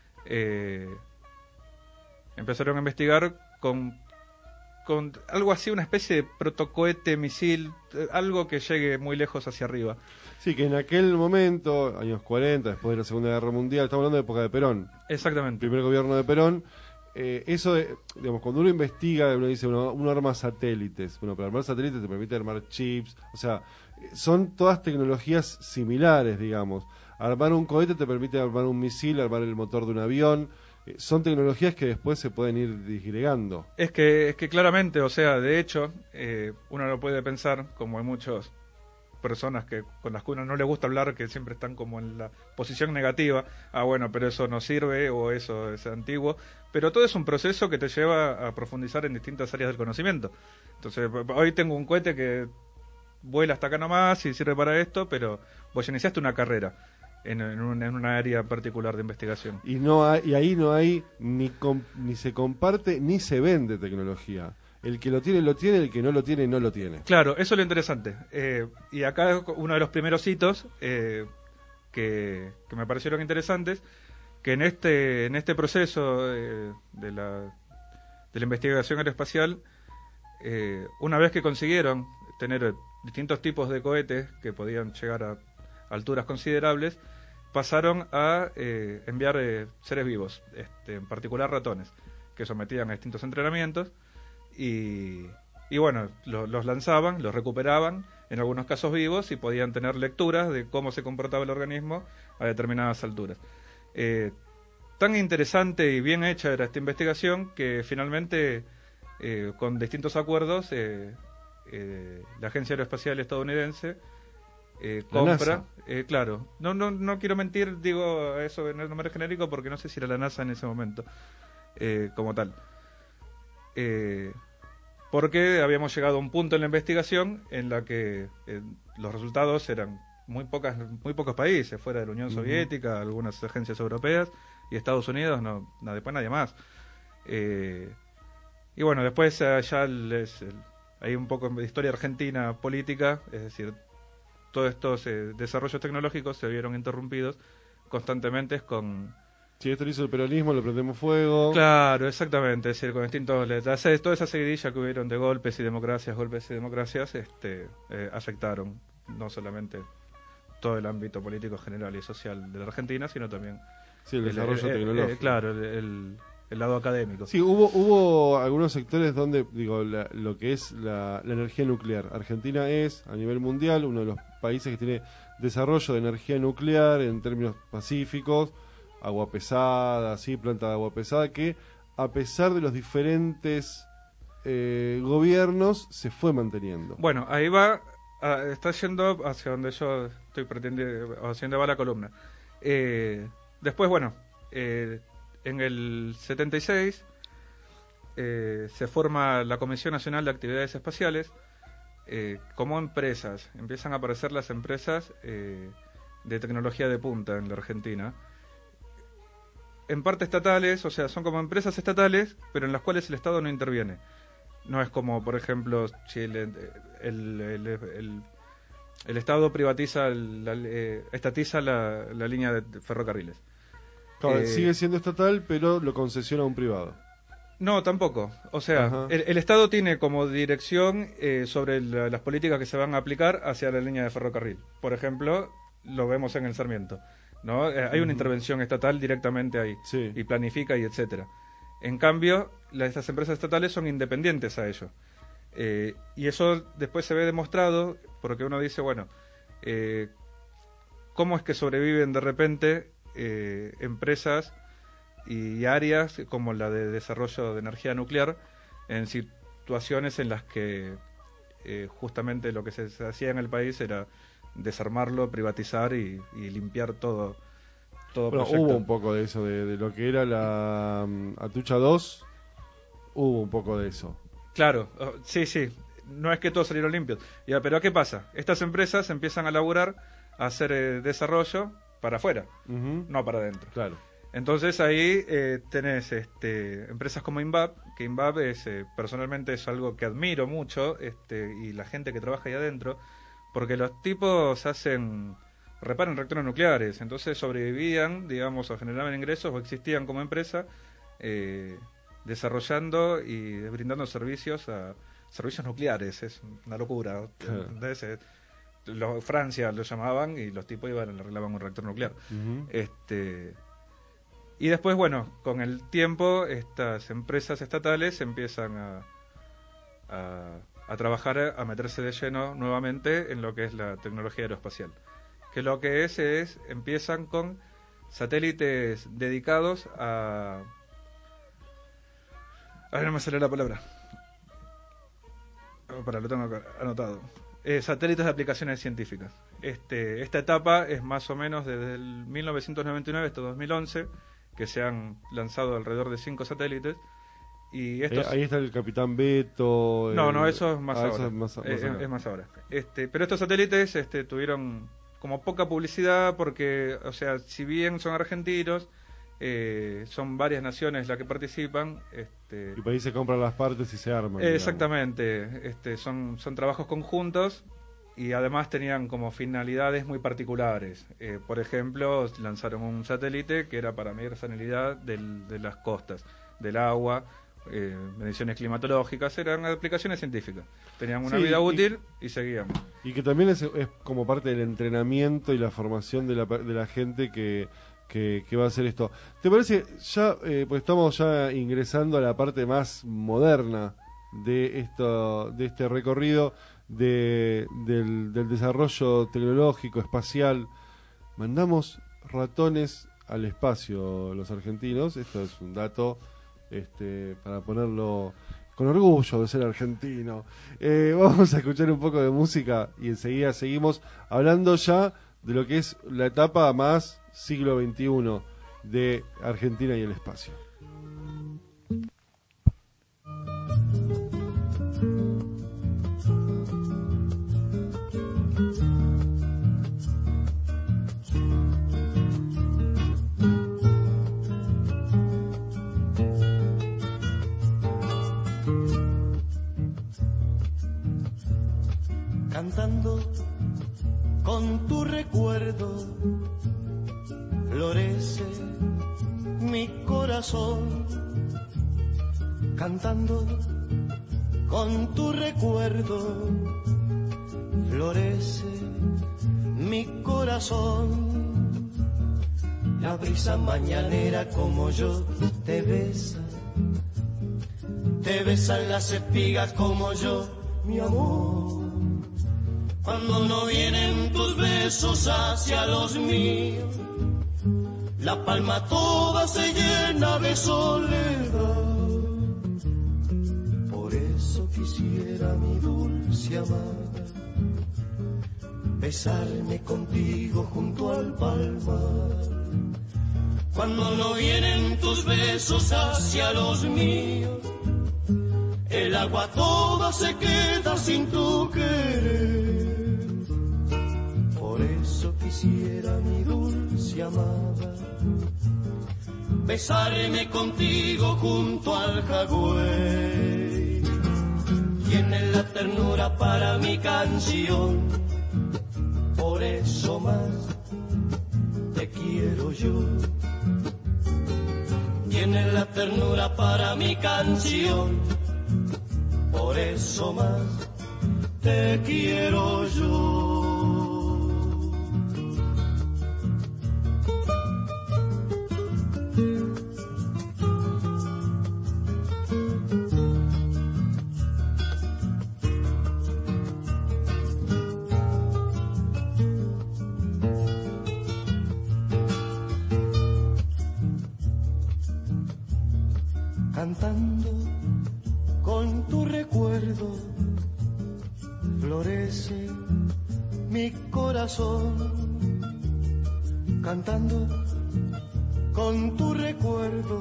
Empezaron a investigar con algo así, una especie de protocohete misil, algo que llegue muy lejos hacia arriba. Sí, que en aquel momento, años 40, después de la Segunda Guerra Mundial, estamos hablando de época de Perón. Exactamente. Primer gobierno de Perón. Cuando uno investiga, uno dice, uno arma satélites. Bueno, para armar satélites te permite armar chips. O sea, son todas tecnologías similares, digamos. Armar un cohete te permite armar un misil, armar el motor de un avión. Son tecnologías que después se pueden ir disgregando. Es que claramente, de hecho, uno lo puede pensar, como hay muchas personas con las que uno no le gusta hablar, que siempre están como en la posición negativa, pero eso no sirve, o eso es antiguo, pero todo es un proceso que te lleva a profundizar en distintas áreas del conocimiento. Entonces, hoy tengo un cohete que vuela hasta acá nomás y sirve para esto, pero vos iniciaste una carrera en una área particular de investigación. Y ahí no hay ni se comparte ni se vende tecnología. El que lo tiene, el que no lo tiene, no lo tiene. Claro, eso es lo interesante. Y acá uno de los primeros hitos que me parecieron interesantes, que en este proceso de la investigación aeroespacial, una vez que consiguieron tener distintos tipos de cohetes que podían llegar a alturas considerables, pasaron a enviar seres vivos, en particular ratones, que sometían a distintos entrenamientos, y Y bueno, los lanzaban, los recuperaban, en algunos casos vivos, y podían tener lecturas de cómo se comportaba el organismo a determinadas alturas. Tan interesante y bien hecha era esta investigación que finalmente, con distintos acuerdos, la Agencia Aeroespacial Estadounidense compra, claro, no quiero mentir, digo eso en el nombre genérico porque no sé si era la NASA en ese momento como tal, porque habíamos llegado a un punto en la investigación en la que los resultados eran muy pocos países fuera de la Unión Soviética, algunas agencias europeas y Estados Unidos, después nadie más. Y bueno, después ya hay un poco de historia argentina política, es decir, todos estos desarrollos tecnológicos se vieron interrumpidos constantemente con... Si esto lo hizo el peronismo, lo prendemos fuego. Claro, exactamente, es decir, con distintos... Toda esa seguidilla que hubieron de golpes y democracias, afectaron no solamente todo el ámbito político general y social de la Argentina, sino también... Sí, el desarrollo tecnológico. Claro, el lado académico. Sí, hubo algunos sectores donde, lo que es la energía nuclear. Argentina es, a nivel mundial, uno de los países que tiene desarrollo de energía nuclear en términos pacíficos, agua pesada, planta de agua pesada, que a pesar de los diferentes gobiernos, se fue manteniendo. Bueno, ahí va, está yendo hacia donde yo estoy pretendiendo, hacia donde va la columna. Después, bueno, en el 76 se forma la Comisión Nacional de Actividades Espaciales. Como empresas, empiezan a aparecer las empresas de tecnología de punta en la Argentina. En parte estatales, o sea, son como empresas estatales, pero en las cuales el Estado no interviene. No es como, por ejemplo, si el Estado privatiza, estatiza la línea de ferrocarriles. Claro, sigue siendo estatal, pero lo concesiona a un privado. No, tampoco. O sea, el Estado tiene como dirección sobre las políticas que se van a aplicar hacia la línea de ferrocarril. Por ejemplo, lo vemos en el Sarmiento, ¿no? Hay una intervención estatal directamente ahí, y planifica y etcétera. En cambio, estas empresas estatales son independientes a ello. Y eso después se ve demostrado porque uno dice, bueno, ¿cómo es que sobreviven de repente empresas y áreas como la de desarrollo de energía nuclear en situaciones en las que justamente lo que se hacía en el país era desarmarlo, privatizar y limpiar todo proyecto? Hubo un poco de eso, de lo que era la Atucha 2, hubo un poco de eso. Claro, sí, no es que todos salieron limpios. Pero ¿qué pasa? Estas empresas empiezan a laburar, a hacer desarrollo para afuera, no para adentro. Claro. Entonces ahí tenés empresas como INVAP, que INVAP personalmente es algo que admiro mucho, y la gente que trabaja ahí adentro, porque los tipos reparan reactores nucleares, entonces sobrevivían, digamos, o generaban ingresos o existían como empresa, desarrollando y brindando servicios nucleares. Es una locura. Francia lo llamaban y los tipos iban y le arreglaban un reactor nuclear. Y después, bueno, con el tiempo estas empresas estatales empiezan a trabajar, a meterse de lleno nuevamente en lo que es la tecnología aeroespacial, que lo que empiezan con satélites dedicados a ver, no me sale la palabra. Lo tengo acá anotado. Satélites de aplicaciones científicas. Esta etapa es más o menos desde el 1999 hasta 2011, que se han lanzado alrededor de 5 satélites. Y ahí está el Capitán Beto. No, eso es más ahora. Eso es más ahora. Pero estos satélites tuvieron como poca publicidad porque, o sea, si bien son argentinos, son varias naciones las que participan. Y por ahí se compran las partes y se arman. Exactamente. Son trabajos conjuntos y además tenían como finalidades muy particulares. Por ejemplo, lanzaron un satélite que era para medir salinidad de las costas, del agua, mediciones climatológicas, eran aplicaciones científicas. Tenían una vida útil y seguían. Y que también es como parte del entrenamiento y la formación de la gente que va a hacer esto. ¿Te parece? Ya pues estamos ya ingresando a la parte más moderna de este recorrido del desarrollo tecnológico, espacial. Mandamos ratones al espacio los argentinos. Esto es un dato para ponerlo con orgullo de ser argentino. Vamos a escuchar un poco de música y enseguida seguimos hablando ya de lo que es la etapa más siglo XXI de Argentina y el espacio. Cantando con tu recuerdo, florece mi corazón. Cantando con tu recuerdo, florece mi corazón. La brisa mañanera como yo te besan las espigas como yo, mi amor. Cuando no vienen tus besos hacia los míos, la palma toda se llena de soledad. Por eso quisiera, mi dulce amada, besarme contigo junto al palmar. Cuando no vienen tus besos hacia los míos, el agua toda se queda sin tu querer. Por eso quisiera, mi dulce amada, besarme contigo junto al jagüey. Tienes la ternura para mi canción, por eso más te quiero yo. Tienes la ternura para mi canción, por eso más te quiero yo. Cantando con tu recuerdo, florece mi corazón. Cantando con tu recuerdo,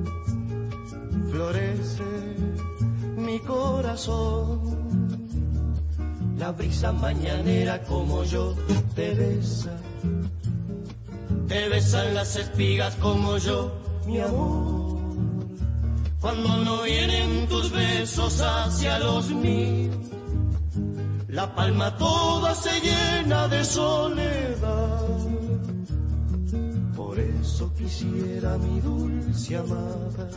florece mi corazón. La brisa mañanera como yo te besan las espigas como yo, mi amor. Cuando no vienen tus besos hacia los míos, la palma toda se llena de soledad. Por eso quisiera, mi dulce amada,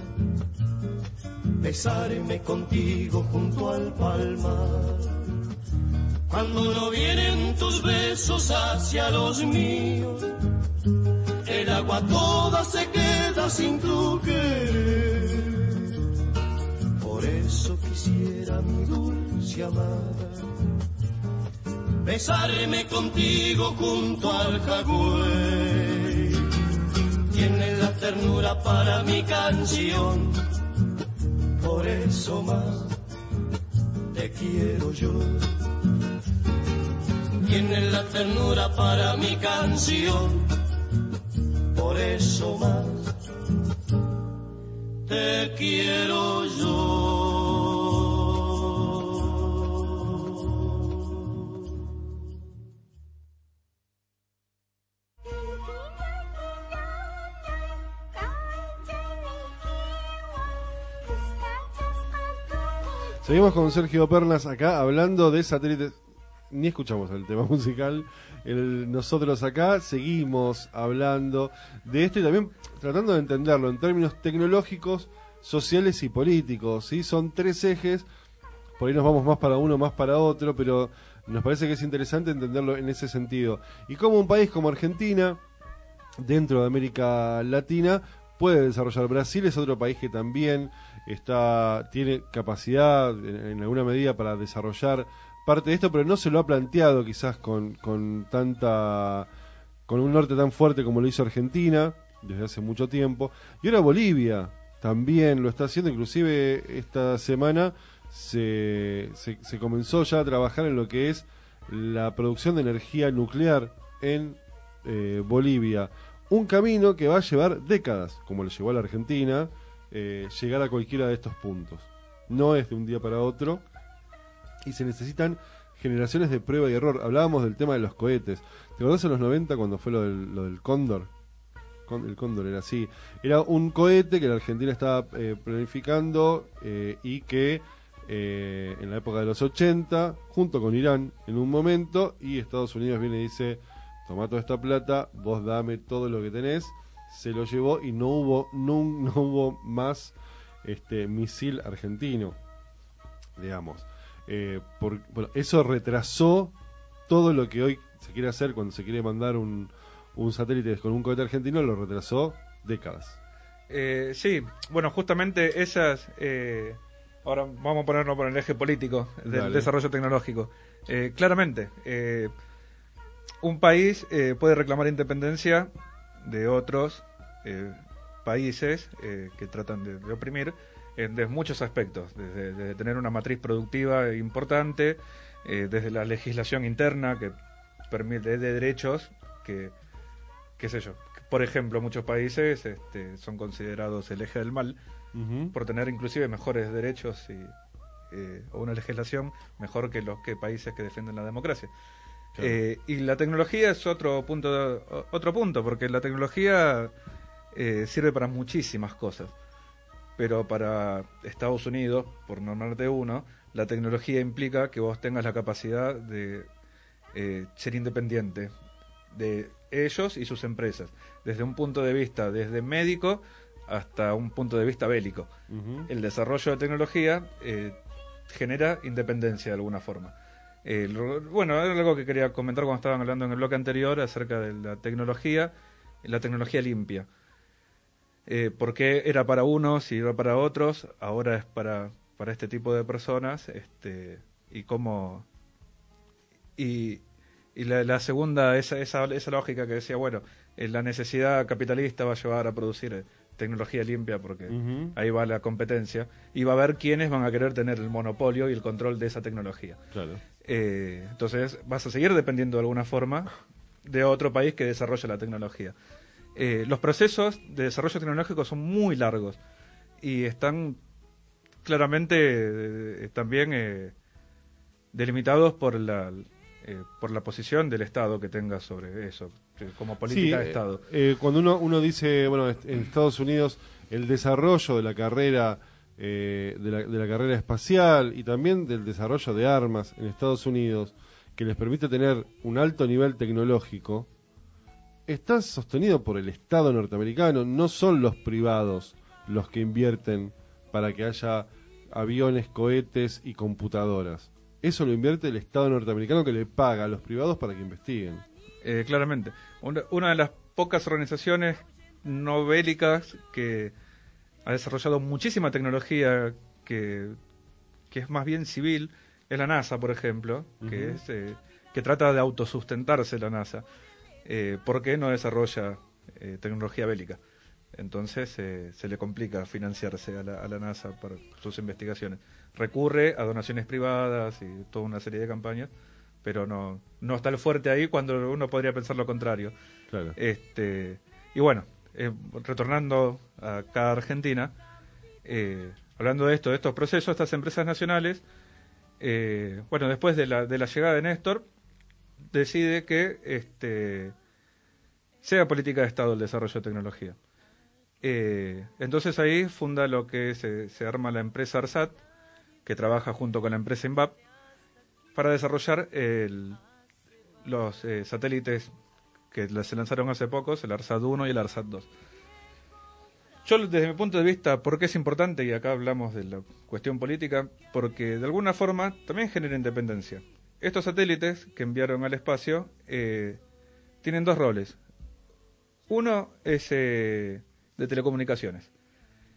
besarme contigo junto al palmar. Cuando no vienen tus besos hacia los míos, el agua toda se queda sin tu querer. Por eso quisiera, mi dulce amada, besarme contigo junto al jagüey. Tienes la ternura para mi canción, por eso más te quiero yo. Tienes la ternura para mi canción, por eso más te quiero yo. Seguimos con Sergio Pernas acá hablando de satélites. Ni escuchamos el tema musical. Nosotros acá seguimos hablando de esto y también tratando de entenderlo en términos tecnológicos, sociales y políticos, ¿sí? Son tres ejes, por ahí nos vamos más para uno, más para otro, pero nos parece que es interesante entenderlo en ese sentido. Y como un país como Argentina, dentro de América Latina, puede desarrollar. Brasil es otro país que también tiene capacidad en alguna medida para desarrollar parte de esto, pero no se lo ha planteado quizás con un norte tan fuerte como lo hizo Argentina desde hace mucho tiempo. Y ahora Bolivia también lo está haciendo, inclusive esta semana se comenzó ya a trabajar en lo que es la producción de energía nuclear en Bolivia. Un camino que va a llevar décadas, como lo llevó a la Argentina, llegar a cualquiera de estos puntos. No es de un día para otro y se necesitan generaciones de prueba y error. Hablábamos del tema de los cohetes. ¿Te acordás en los 90 cuando fue lo del Cóndor? El Cóndor era así. Era un cohete que la Argentina estaba planificando y que en la época de los 80, junto con Irán en un momento, y Estados Unidos viene y dice: tomá toda esta plata, vos dame todo lo que tenés. Se lo llevó y no hubo más misil argentino, digamos. Bueno, eso retrasó todo lo que hoy se quiere hacer cuando se quiere mandar un satélite con un cohete argentino, lo retrasó décadas. Sí, bueno, justamente esas... ahora vamos a ponernos por el eje político del desarrollo tecnológico. Claramente, un país puede reclamar independencia de otros países que tratan de oprimir de muchos aspectos, desde tener una matriz productiva importante, desde la legislación interna que permite de derechos que, qué sé yo, por ejemplo, muchos países son considerados el eje del mal por tener inclusive mejores derechos o una legislación mejor que los países que defienden la democracia. Claro. Y la tecnología es otro punto, porque la tecnología sirve para muchísimas cosas, pero para Estados Unidos, por nombrarte uno, la tecnología implica que vos tengas la capacidad de ser independiente de ellos y sus empresas, desde un punto de vista desde médico hasta un punto de vista bélico. El desarrollo de tecnología genera independencia de alguna forma. Bueno, era algo que quería comentar cuando estaban hablando en el bloque anterior acerca de la tecnología limpia. Porque era para unos y era para otros, ahora es para este tipo de personas, y cómo... Y la segunda, esa lógica que decía, bueno, la necesidad capitalista va a llevar a producir tecnología limpia porque ahí va la competencia y va a haber quienes van a querer tener el monopolio y el control de esa tecnología. Claro. Entonces vas a seguir dependiendo de alguna forma de otro país que desarrolle la tecnología. Los procesos de desarrollo tecnológico son muy largos y están claramente también delimitados por la posición del Estado que tenga sobre eso, como política de Estado. Cuando uno dice, bueno, en Estados Unidos el desarrollo de la carrera de la carrera espacial y también del desarrollo de armas en Estados Unidos, que les permite tener un alto nivel tecnológico, está sostenido por el Estado norteamericano. No son los privados los que invierten para que haya aviones, cohetes y computadoras. Eso lo invierte el Estado norteamericano, que le paga a los privados para que investiguen. Claramente. Una de las pocas organizaciones no bélicas que ha desarrollado muchísima tecnología que es más bien civil es la NASA, por ejemplo, que trata de autosustentarse la NASA, porque no desarrolla tecnología bélica. Entonces se le complica financiarse a la NASA para sus investigaciones. Recurre a donaciones privadas y toda una serie de campañas, pero no está el fuerte ahí cuando uno podría pensar lo contrario. Claro. Y bueno, retornando acá a Argentina, hablando de estos procesos, estas empresas nacionales, bueno, después de la llegada de Néstor, decide que sea política de Estado el desarrollo de tecnología. Entonces ahí funda lo que se arma la empresa ARSAT, que trabaja junto con la empresa INVAP para desarrollar los satélites que se lanzaron hace poco, el ARSAT 1 y el ARSAT 2. Yo, desde mi punto de vista, ¿por qué es importante? Y acá hablamos de la cuestión política, porque de alguna forma también genera independencia. Estos satélites que enviaron al espacio tienen dos roles. Uno es de telecomunicaciones.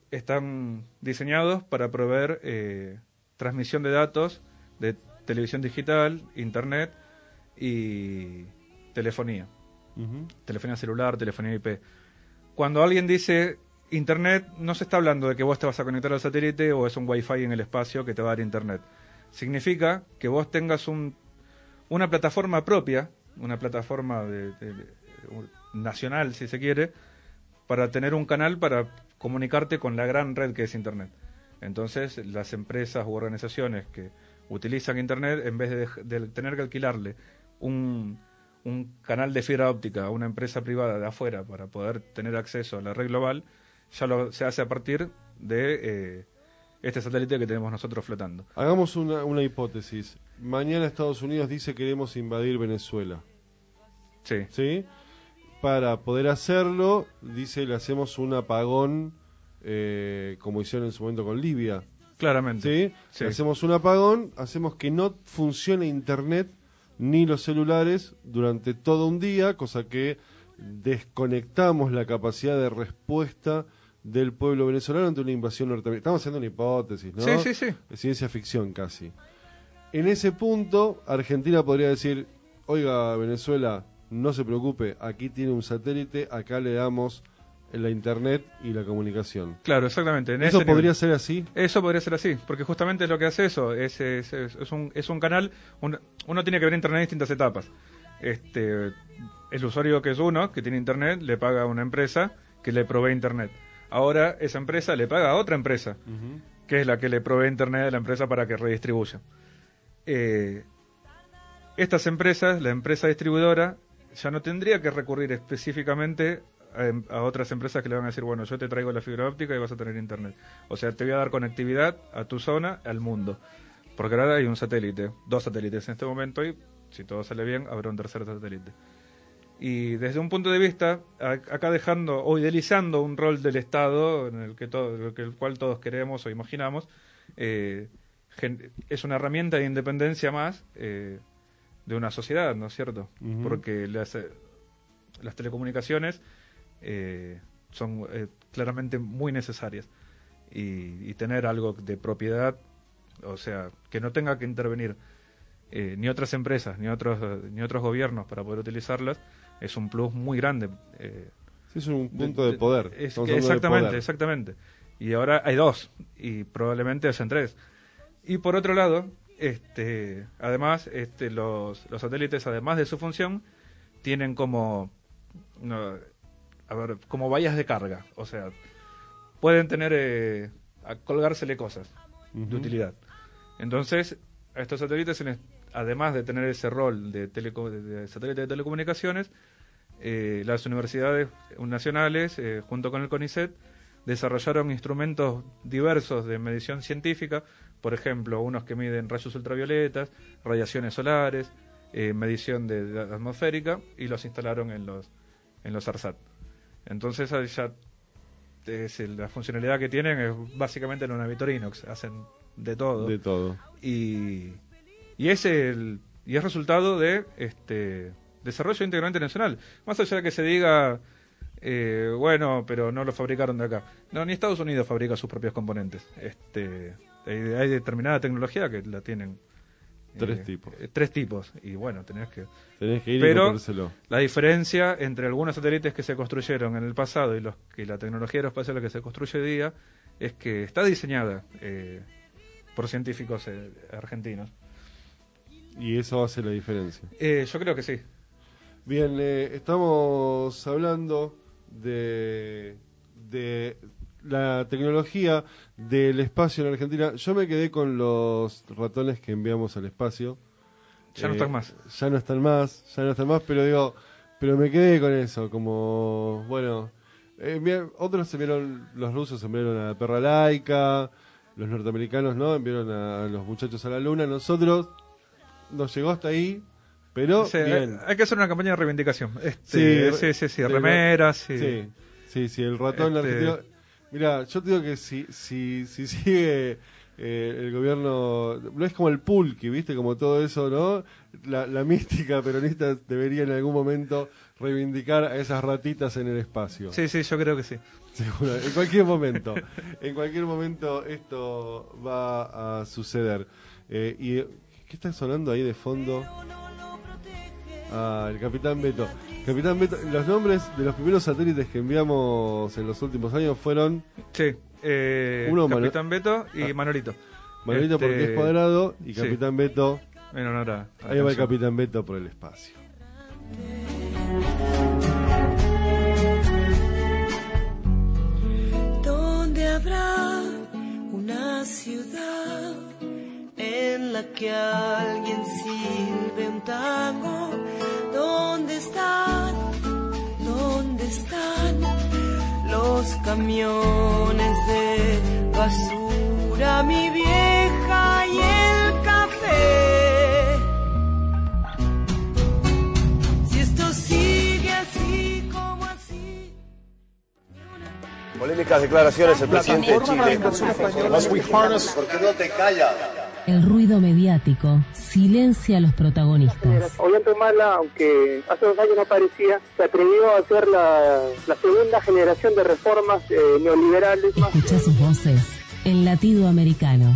están diseñados para proveer transmisión de datos de televisión digital, internet y telefonía. Telefonía celular, telefonía IP. Cuando alguien dice internet, no se está hablando de que vos te vas a conectar al satélite o es un wifi en el espacio que te va a dar internet. Significa que vos tengas una plataforma propia, una plataforma nacional, si se quiere, para tener un canal para comunicarte con la gran red que es internet. Entonces, las empresas u organizaciones que utilizan internet, en vez de tener que alquilarle un canal de fibra óptica a una empresa privada de afuera para poder tener acceso a la red global, ya se hace a partir de este satélite que tenemos nosotros flotando. Hagamos una hipótesis. Mañana Estados Unidos dice queremos invadir Venezuela. Sí. ¿Sí? Para poder hacerlo, dice, le hacemos un apagón, como hicieron en su momento con Libia. Claramente. ¿Sí? Sí. Le hacemos un apagón, hacemos que no funcione Internet ni los celulares durante todo un día, cosa que desconectamos la capacidad de respuesta del pueblo venezolano ante una invasión norteamericana. Estamos haciendo una hipótesis, ¿no? Sí. De ciencia ficción casi. En ese punto, Argentina podría decir, oiga, Venezuela, no se preocupe, aquí tiene un satélite, acá le damos la internet y la comunicación. Claro, exactamente. ¿Eso podría ser así? Eso podría ser así, porque justamente es lo que hace eso. Es un canal, uno tiene que ver internet en distintas etapas. El usuario que es uno, que tiene internet, le paga a una empresa que le provee internet. Ahora esa empresa le paga a otra empresa, que es la que le provee internet a la empresa para que redistribuya. Estas empresas, la empresa distribuidora, ya no tendría que recurrir específicamente a otras empresas que le van a decir, bueno, yo te traigo la fibra óptica y vas a tener internet. O sea, te voy a dar conectividad a tu zona, al mundo. Porque ahora hay un satélite, 2 satélites en este momento y si todo sale bien, habrá un tercer satélite. Y desde un punto de vista, acá dejando o idealizando un rol del Estado en el cual todos queremos o imaginamos, es una herramienta de independencia más de una sociedad, ¿no es cierto? Porque las telecomunicaciones son claramente muy necesarias y tener algo de propiedad, o sea, que no tenga que intervenir ni otras empresas ni otros gobiernos para poder utilizarlas, es un plus muy grande. Sí, es un punto de poder. Exactamente. Y ahora hay 2 y probablemente hayan 3. Y por otro lado, además, los satélites, además de su función, tienen como vallas de carga. O sea, pueden tener a colgársele cosas de utilidad. Entonces, a estos satélites, además de tener ese rol de satélite de telecomunicaciones, las universidades nacionales, junto con el CONICET, desarrollaron instrumentos diversos de medición científica, por ejemplo, unos que miden rayos ultravioletas, radiaciones solares, medición de atmosférica, y los instalaron en los ARSAT. Entonces, ya la funcionalidad que tienen es básicamente una Victorinox, hacen de todo. De todo. Y es resultado de desarrollo íntegramente nacional. Más allá de que se diga, bueno, pero no lo fabricaron de acá. No, ni Estados Unidos fabrica sus propios componentes. Hay determinada tecnología que la tienen. 3 tipos. 3 tipos. Y bueno, tenés que ir y comprárselo. La diferencia entre algunos satélites que se construyeron en el pasado y la tecnología aeroespacial que se construye hoy día es que está diseñada por científicos argentinos. ¿Y eso hace la diferencia? Yo creo que sí. Bien, estamos hablando de la tecnología del espacio en Argentina. Yo me quedé con los ratones que enviamos al espacio. Ya no están más. Ya no están más, pero me quedé con eso, como, bueno, otros los rusos enviaron a la perra Laika, los norteamericanos no, enviaron a los muchachos a la luna. Nosotros nos llegó hasta ahí, pero bien. Hay que hacer una campaña de reivindicación. Sí, remeras. Sí, el ratón argentino. Mira, yo te digo que si sigue el gobierno no es como el pulqui, ¿viste? Como todo eso, ¿no? La mística peronista debería en algún momento reivindicar a esas ratitas en el espacio. Sí, yo creo que sí. Seguro, en cualquier momento esto va a suceder. ¿Y qué está sonando ahí de fondo? El Capitán Beto. Capitán Beto, los nombres de los primeros satélites que enviamos en los últimos años fueron... Sí, Capitán Beto y Manolito. Manolito porque es cuadrado y Capitán Beto... En honor a ahí va el Capitán Beto por el espacio. ¿Dónde habrá una ciudad en la que alguien silbe un tango? ¿Dónde están los camiones de basura, mi vieja y el café? Si esto sigue así como así. Polémicas declaraciones del presidente de Chile. ¿Por qué no te callas? El ruido mediático silencia a los protagonistas. Ollanta-Humala, aunque hace 2 años no aparecía, se atrevió a hacer la segunda generación de reformas neoliberales. Escucha sus voces en Latido Americano.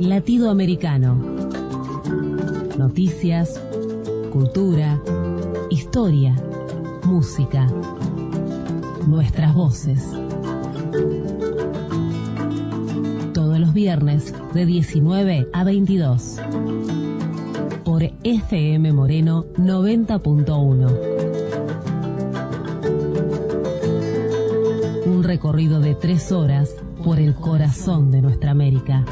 Latido Americano. Noticias, cultura, historia, música. Nuestras voces. Todos los viernes de 19 a 22. Por FM Moreno 90.1. Un recorrido de 3 horas por el corazón de nuestra América.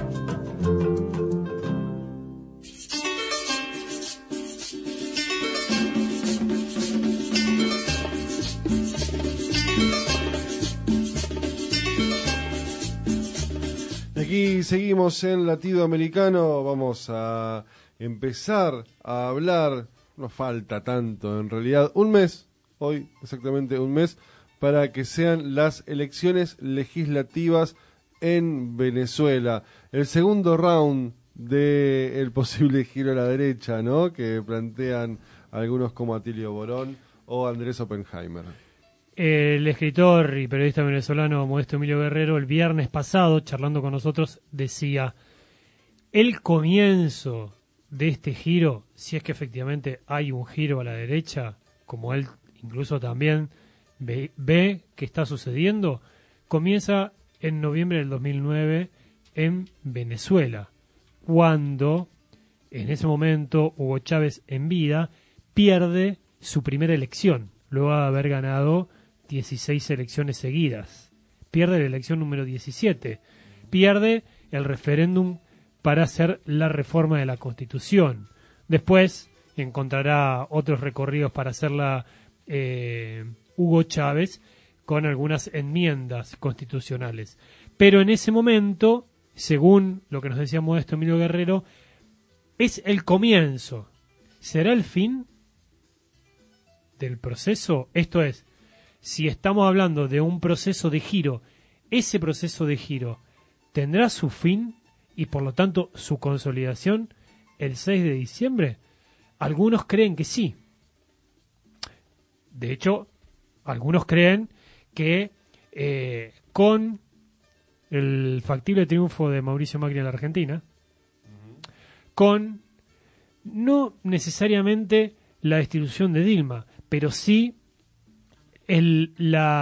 Aquí seguimos en Latido Americano, vamos a empezar a hablar, no falta tanto en realidad, un mes, hoy exactamente un mes, para que sean las elecciones legislativas en Venezuela. El segundo round del posible giro a la derecha, ¿no?, que plantean algunos como Atilio Borón o Andrés Oppenheimer. El escritor y periodista venezolano Modesto Emilio Guerrero, el viernes pasado, charlando con nosotros, decía: el comienzo de este giro, si es que efectivamente hay un giro a la derecha, como él incluso también ve que está sucediendo, comienza en noviembre del 2009 en Venezuela, cuando en ese momento Hugo Chávez, en vida, pierde su primera elección, luego de haber ganado 16 elecciones seguidas. Pierde la elección número 17. Pierde el referéndum para hacer la reforma de la Constitución. Después encontrará otros recorridos para hacerla Hugo Chávez con algunas enmiendas constitucionales. Pero en ese momento, según lo que nos decía Modesto Emilio Guerrero, es el comienzo. ¿Será el fin del proceso? Esto es, si estamos hablando de un proceso de giro, ese proceso de giro tendrá su fin y por lo tanto su consolidación el 6 de diciembre. Algunos creen que sí. De hecho, algunos creen que con el factible triunfo de Mauricio Macri en la Argentina, con no necesariamente la destitución de Dilma, pero sí el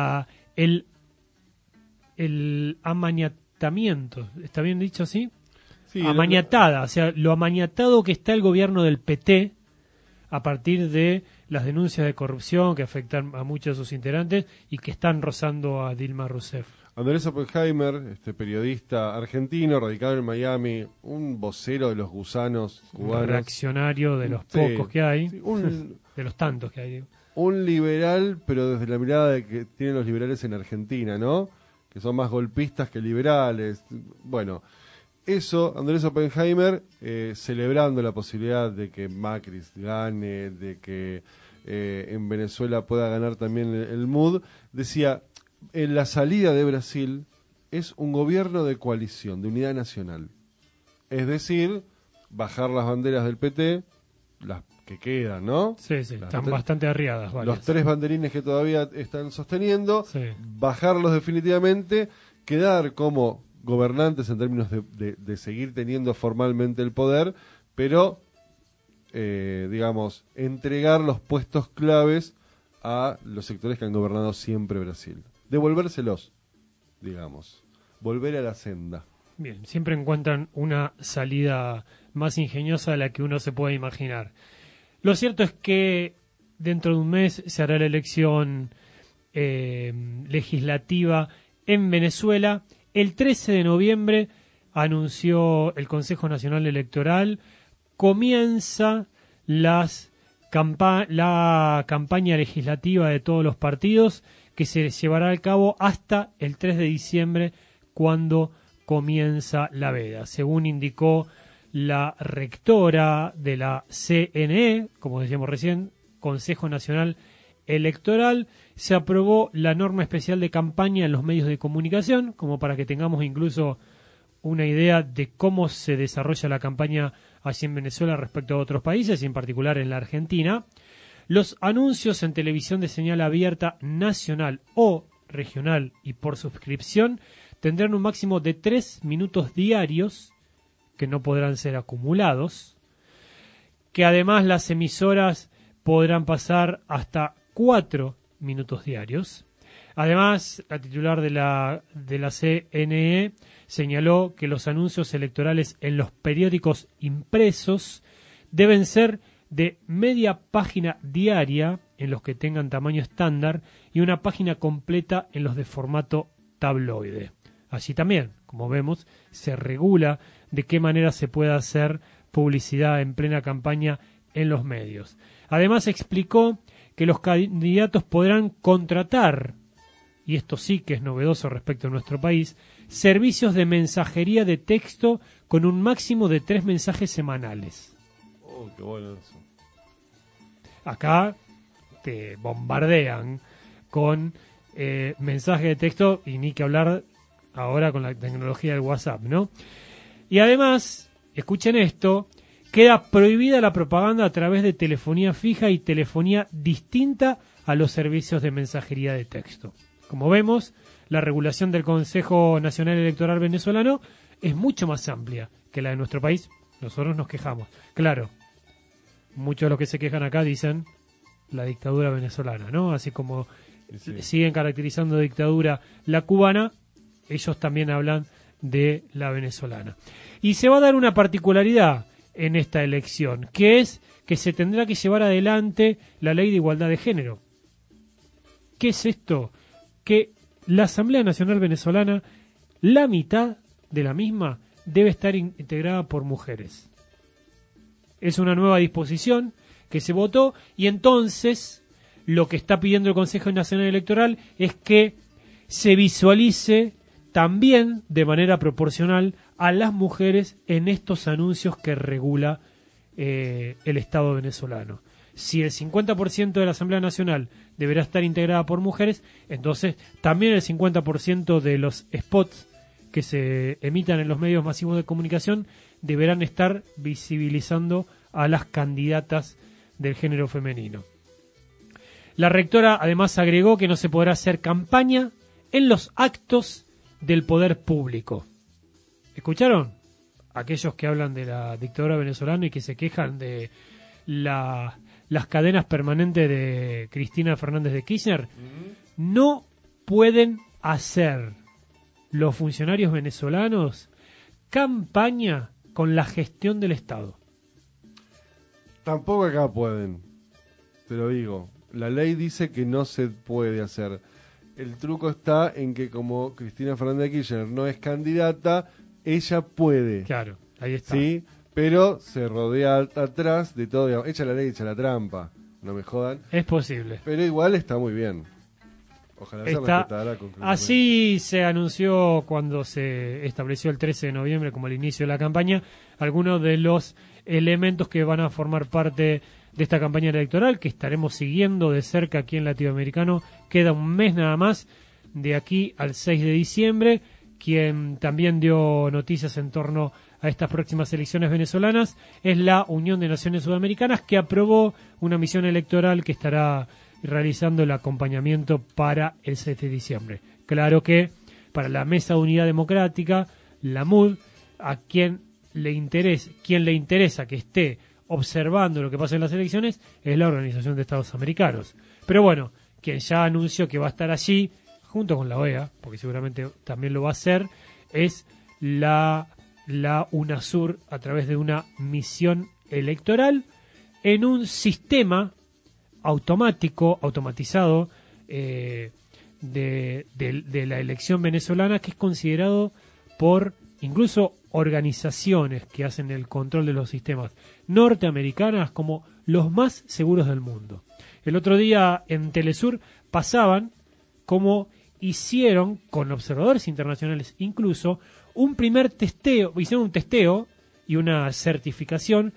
amañatamiento, ¿está bien dicho así? Sí, amañatada, o sea, lo amañatado que está el gobierno del PT a partir de las denuncias de corrupción que afectan a muchos de sus integrantes y que están rozando a Dilma Rousseff. Andrés Oppenheimer, periodista argentino, radicado en Miami, un vocero de los gusanos cubanos. Un reaccionario de los pocos que hay, de los tantos que hay, digo. Un liberal, pero desde la mirada que tienen los liberales en Argentina, ¿no? Que son más golpistas que liberales. Bueno, eso, Andrés Oppenheimer, celebrando la posibilidad de que Macri gane, de que en Venezuela pueda ganar también el MUD, decía: en la salida de Brasil es un gobierno de coalición, de unidad nacional. Es decir, bajar las banderas del PT, las que quedan, ¿no? Sí, están bastante arriadas. Varias. Los 3 banderines que todavía están sosteniendo, bajarlos definitivamente, quedar como gobernantes en términos de seguir teniendo formalmente el poder, pero, digamos, entregar los puestos claves a los sectores que han gobernado siempre Brasil. Devolvérselos, digamos. Volver a la senda. Bien, siempre encuentran una salida más ingeniosa de la que uno se puede imaginar. Lo cierto es que dentro de un mes se hará la elección legislativa en Venezuela. El 13 de noviembre anunció el Consejo Nacional Electoral, comienza la campaña legislativa de todos los partidos, que se llevará a cabo hasta el 3 de diciembre, cuando comienza la veda. Según indicó la rectora de la CNE, como decíamos recién, Consejo Nacional Electoral, se aprobó la norma especial de campaña en los medios de comunicación, como para que tengamos incluso una idea de cómo se desarrolla la campaña allí en Venezuela respecto a otros países, y en particular en la Argentina. Los anuncios en televisión de señal abierta nacional o regional y por suscripción tendrán un máximo de 3 minutos diarios que no podrán ser acumulados, que además las emisoras podrán pasar hasta 4 minutos diarios. Además, la titular de la CNE señaló que los anuncios electorales en los periódicos impresos deben ser de media página diaria en los que tengan tamaño estándar y una página completa en los de formato tabloide. Allí también, como vemos, se regula de qué manera se puede hacer publicidad en plena campaña en los medios. Además explicó que los candidatos podrán contratar, y esto sí que es novedoso respecto a nuestro país, servicios de mensajería de texto con un máximo de 3 mensajes semanales. Oh, qué bueno eso. Acá te bombardean con mensajes de texto y ni que hablar ahora con la tecnología del WhatsApp, ¿no? Y además, escuchen esto, queda prohibida la propaganda a través de telefonía fija y telefonía distinta a los servicios de mensajería de texto. Como vemos, la regulación del Consejo Nacional Electoral venezolano es mucho más amplia que la de nuestro país. Nosotros nos quejamos. Claro, muchos de los que se quejan acá dicen la dictadura venezolana, ¿no? Así como siguen caracterizando de dictadura la cubana, ellos también hablan de la venezolana. Y se va a dar una particularidad en esta elección, que es que se tendrá que llevar adelante la ley de igualdad de género. ¿Qué es esto? Que la Asamblea Nacional Venezolana, la mitad de la misma, debe estar integrada por mujeres. Es una nueva disposición que se votó y entonces lo que está pidiendo el Consejo Nacional Electoral es que se visualice también de manera proporcional a las mujeres en estos anuncios que regula el Estado venezolano. Si el 50% de la Asamblea Nacional deberá estar integrada por mujeres, entonces también el 50% de los spots que se emitan en los medios masivos de comunicación deberán estar visibilizando a las candidatas del género femenino. La rectora además agregó que no se podrá hacer campaña en los actos del poder público. ¿Escucharon? Aquellos que hablan de la dictadura venezolana y que se quejan de las cadenas permanentes de Cristina Fernández de Kirchner, no pueden hacer los funcionarios venezolanos campaña con la gestión del Estado. Tampoco acá pueden, te lo digo. La ley dice que no se puede hacer. El truco está en que como Cristina Fernández de Kirchner no es candidata, ella puede. Claro, ahí está. Sí, pero se rodea atrás de todo. Digamos, echa la ley, echa la trampa. No me jodan. Es posible. Pero igual está muy bien. Ojalá se respetara concretamente. Así se anunció cuando se estableció el 13 de noviembre como el inicio de la campaña, algunos de los elementos que van a formar parte de esta campaña electoral, que estaremos siguiendo de cerca aquí en Latinoamericano. Queda un mes nada más, de aquí al 6 de diciembre. Quien también dio noticias en torno a estas próximas elecciones venezolanas es la Unión de Naciones Sudamericanas, que aprobó una misión electoral que estará realizando el acompañamiento para el 6 de diciembre. Claro que para la Mesa de Unidad Democrática, la MUD, a quien le interesa que esté observando lo que pasa en las elecciones es la Organización de Estados Americanos. Pero bueno, quien ya anunció que va a estar allí, junto con la OEA, porque seguramente también lo va a hacer, es la UNASUR, a través de una misión electoral en un sistema automatizado de la elección venezolana, que es considerado por incluso organizaciones que hacen el control de los sistemas norteamericanas como los más seguros del mundo. El otro día en Telesur pasaban cómo hicieron con observadores internacionales incluso un primer testeo, hicieron un testeo y una certificación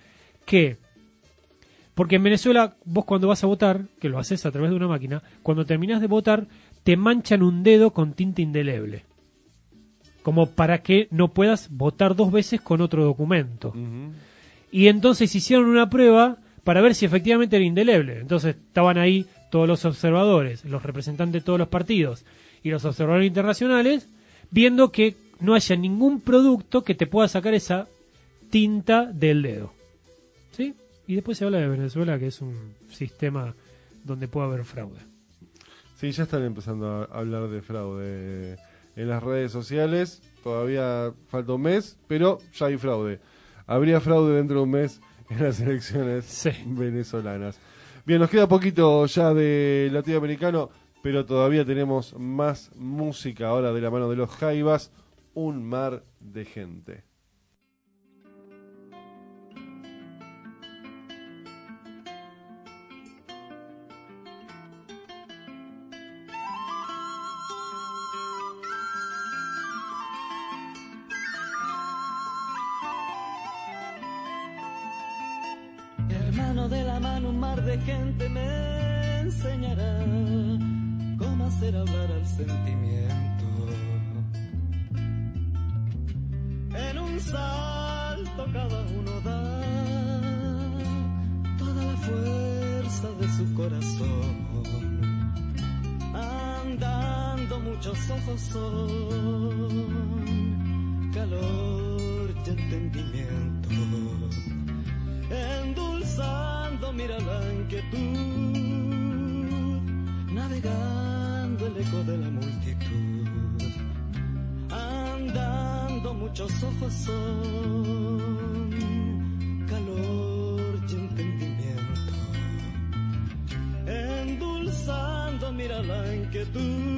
porque en Venezuela vos cuando vas a votar, que lo haces a través de una máquina, cuando terminás de votar te manchan un dedo con tinta indeleble, como para que no puedas votar 2 veces con otro documento. Y entonces hicieron una prueba para ver si efectivamente era indeleble. Entonces estaban ahí todos los observadores, los representantes de todos los partidos y los observadores internacionales, viendo que no haya ningún producto que te pueda sacar esa tinta del dedo. ¿Sí? Y después se habla de Venezuela, que es un sistema donde puede haber fraude. Sí, ya están empezando a hablar de fraude en las redes sociales. Todavía falta un mes, pero ya hay fraude. Habría fraude dentro de un mes en las elecciones venezolanas. Bien, nos queda poquito ya de latinoamericano, pero todavía tenemos más música ahora de la mano de los Jaivas. Un mar de gente. Hermano de la mano, un mar de gente me enseñará cómo hacer hablar al sentimiento. En un salto cada uno da toda la fuerza de su corazón. Andando muchos ojos son calor y entendimiento. Endulzando, mira la inquietud, navegando el eco de la multitud. Andando muchos ojos son calor y entendimiento. Endulzando, mira la inquietud,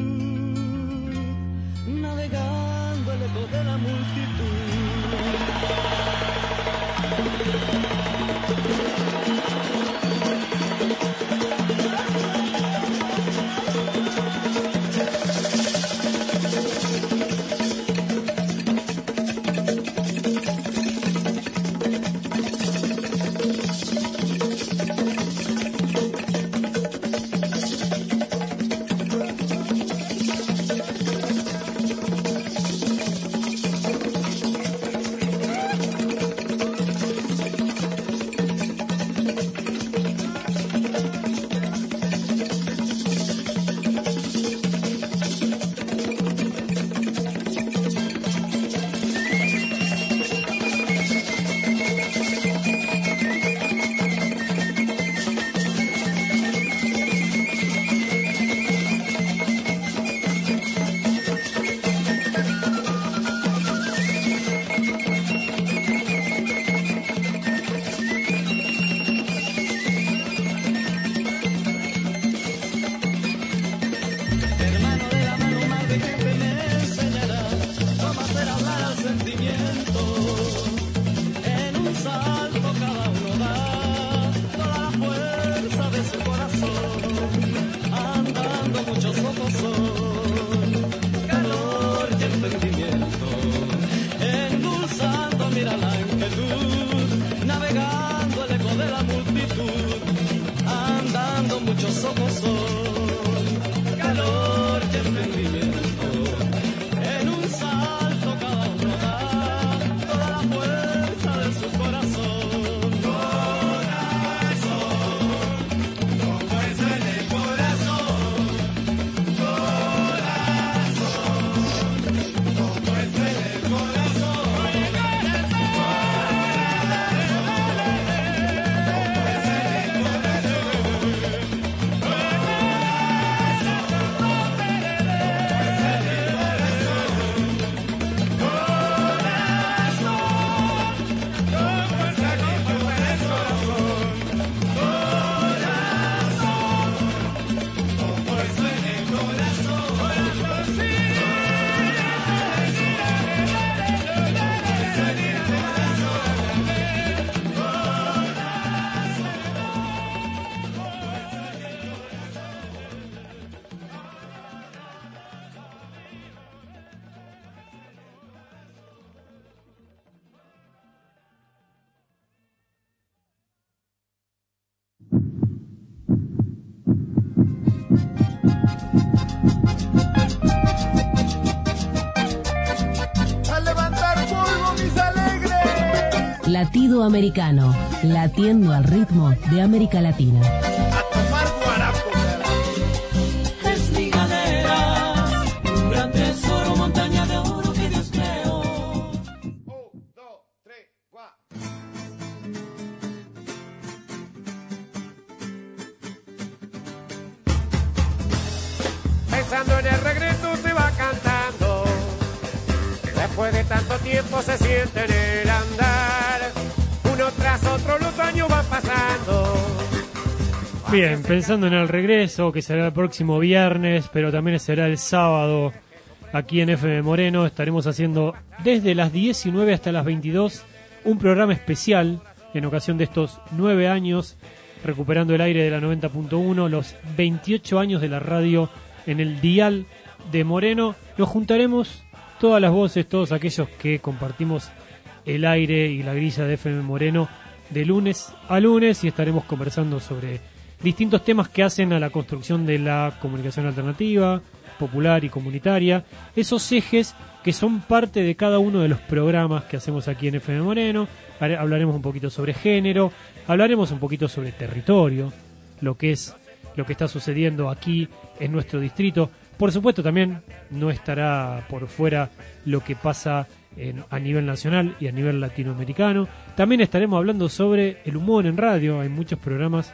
navegando el eco de la multitud. Latido Americano, latiendo al ritmo de América Latina. Es mi galera, un gran tesoro, montaña de oro que Dios creó. 1, 2, 3, 4. pensando en el regreso se va cantando. Después de tanto tiempo se siente en el andar. Uno tras otro los años van pasando. Bien, pensando en el regreso, que será el próximo viernes, pero también será el sábado aquí en FM Moreno. Estaremos haciendo desde las 19 hasta las 22 un programa especial en ocasión de estos 9 años, recuperando el aire de la 90.1, los 28 años de la radio en el dial de Moreno. Nos juntaremos todas las voces, todos aquellos que compartimos el aire y la grilla de FM Moreno de lunes a lunes, y estaremos conversando sobre distintos temas que hacen a la construcción de la comunicación alternativa, popular y comunitaria, esos ejes que son parte de cada uno de los programas que hacemos aquí en FM Moreno. Hablaremos un poquito sobre género, hablaremos un poquito sobre territorio, lo que está sucediendo aquí en nuestro distrito. Por supuesto, también no estará por fuera lo que pasa a nivel nacional y a nivel latinoamericano. También estaremos hablando sobre el humor en radio. Hay muchos programas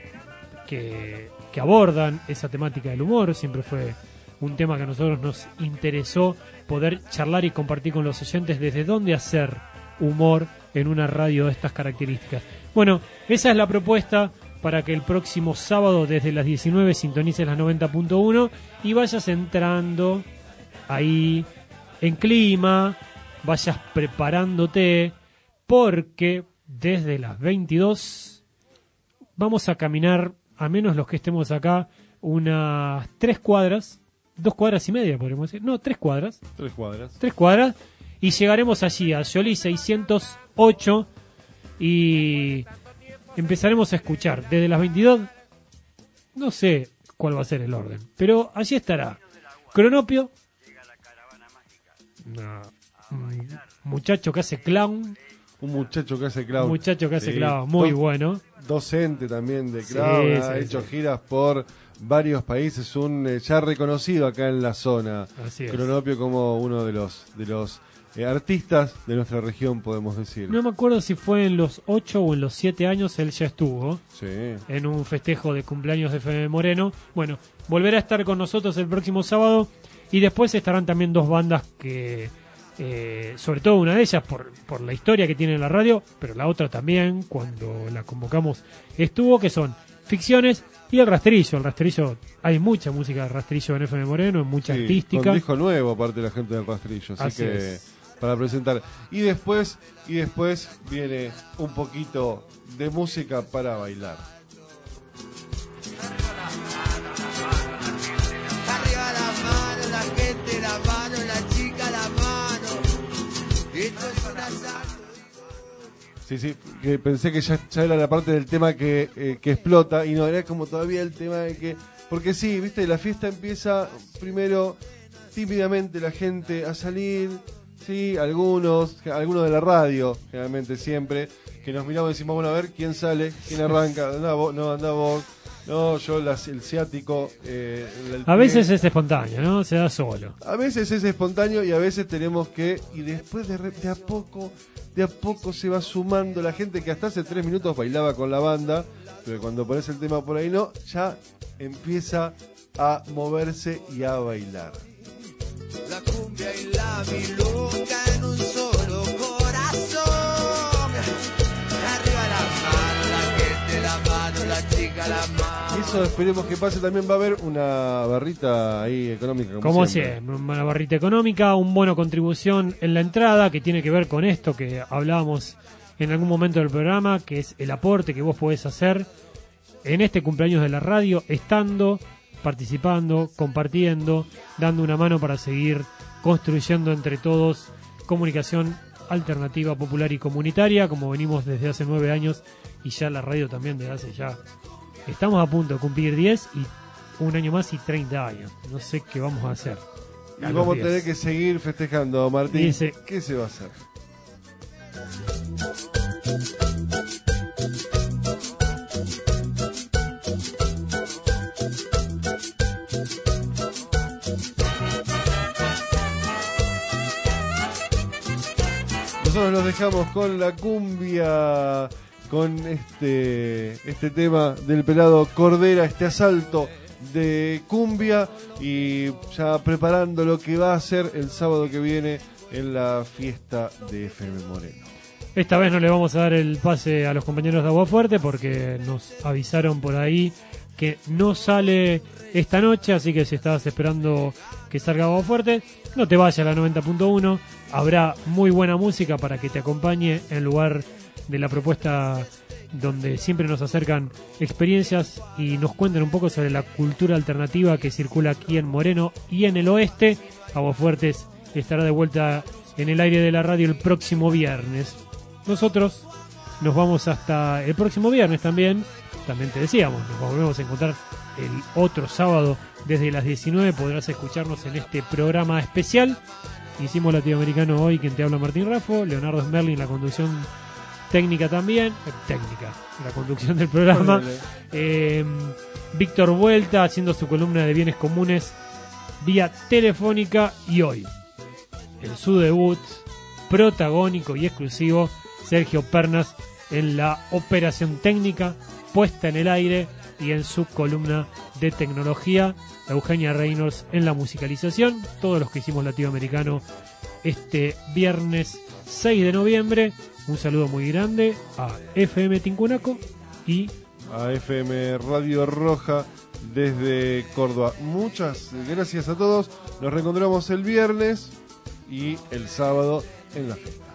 que abordan esa temática del humor. Siempre fue un tema que a nosotros nos interesó poder charlar y compartir con los oyentes desde dónde hacer humor en una radio de estas características. Bueno, esa es la propuesta para que el próximo sábado desde las 19 sintonices las 90.1 y vayas entrando ahí en clima, vayas preparándote, porque desde las 22 vamos a caminar, a menos los que estemos acá, unas 3 cuadras, 2 cuadras y media podríamos decir, no, 3 cuadras. 3 cuadras. 3 cuadras, y llegaremos allí a Jolie 608 y empezaremos a escuchar desde las 22, no sé cuál va a ser el orden, pero allí estará Cronopio, un muchacho que hace clown. Un muchacho que hace clown. Clown, muy bueno. Docente también de clown, ha hecho giras por varios países, ya reconocido acá en la zona. Así es. Cronopio como uno de los artistas de nuestra región, podemos decir. No me acuerdo si fue en los 8 o en los 7 años, él ya estuvo en un festejo de cumpleaños de FM Moreno. Bueno, volverá a estar con nosotros el próximo sábado, y después estarán también 2 bandas que, sobre todo una de ellas por la historia que tiene en la radio, pero la otra también, cuando la convocamos estuvo, que son Ficciones y El Rastrillo. El Rastrillo, hay mucha música de Rastrillo en FM Moreno, mucha artística. Con disco nuevo, aparte de la gente del Rastrillo, así que es. Para presentar. Y después viene un poquito de música para bailar. Arriba la mano, la gente, la mano, la chica, la mano. Esto es un asalto. Sí, que pensé que ya era la parte del tema que explota, y no, era como todavía el tema de que... Porque sí, viste, la fiesta empieza primero tímidamente la gente a salir... Sí, algunos de la radio, generalmente siempre, que nos miramos y decimos, bueno, a ver, ¿quién sale? ¿Quién arranca? Anda vos, no, yo el ciático... a veces es espontáneo, ¿no? Se da solo. A veces es espontáneo y a veces tenemos que... Y después de a poco se va sumando la gente que hasta hace 3 minutos bailaba con la banda, pero cuando pones el tema por ahí ya empieza a moverse y a bailar. La cumbia y la milonga en un solo corazón. Arriba la mano, la gente, la mano, la chica, la mano. Y eso esperemos que pase. También va a haber una barrita ahí económica. Como siempre, una barrita económica, un bono contribución en la entrada, que tiene que ver con esto que hablábamos en algún momento del programa, que es el aporte que vos podés hacer en este cumpleaños de la radio, estando... participando, compartiendo, dando una mano para seguir construyendo entre todos comunicación alternativa, popular y comunitaria, como venimos desde hace 9 años, y ya la radio también desde hace ya... Estamos a punto de cumplir 10 y un año más y 30 años. No sé qué vamos a hacer. Y vamos a tener que seguir festejando, Martín. ¿Qué se va a hacer? Nosotros los dejamos con la cumbia, con este tema del pelado Cordera, este asalto de cumbia y ya preparando lo que va a ser el sábado que viene en la fiesta de FM Moreno. Esta vez no le vamos a dar el pase a los compañeros de Aguafuerte porque nos avisaron por ahí que no sale esta noche, así que si estabas esperando que salga Aguafuerte, no te vayas a la 90.1, habrá muy buena música para que te acompañe en lugar de la propuesta donde siempre nos acercan experiencias y nos cuentan un poco sobre la cultura alternativa que circula aquí en Moreno y en el oeste. Aguafuertes estará de vuelta en el aire de la radio el próximo viernes. Nosotros nos vamos hasta el próximo viernes también te decíamos, nos volvemos a encontrar el otro sábado desde las 19, podrás escucharnos en este programa especial. Hicimos Latinoamericano hoy, quien te habla Martín Raffo, Leonardo Smerling, la conducción técnica también, la conducción del programa, Víctor Vuelta haciendo su columna de bienes comunes vía telefónica y hoy, en su debut protagónico y exclusivo, Sergio Pernas en la operación técnica, puesta en el aire y en su columna de tecnología, Eugenia Reynolds en la musicalización, todos los que hicimos Latinoamericano este viernes 6 de noviembre. Un saludo muy grande a FM Tincunaco y a FM Radio Roja desde Córdoba. Muchas gracias a todos. Nos reencontramos el viernes y el sábado en la fiesta.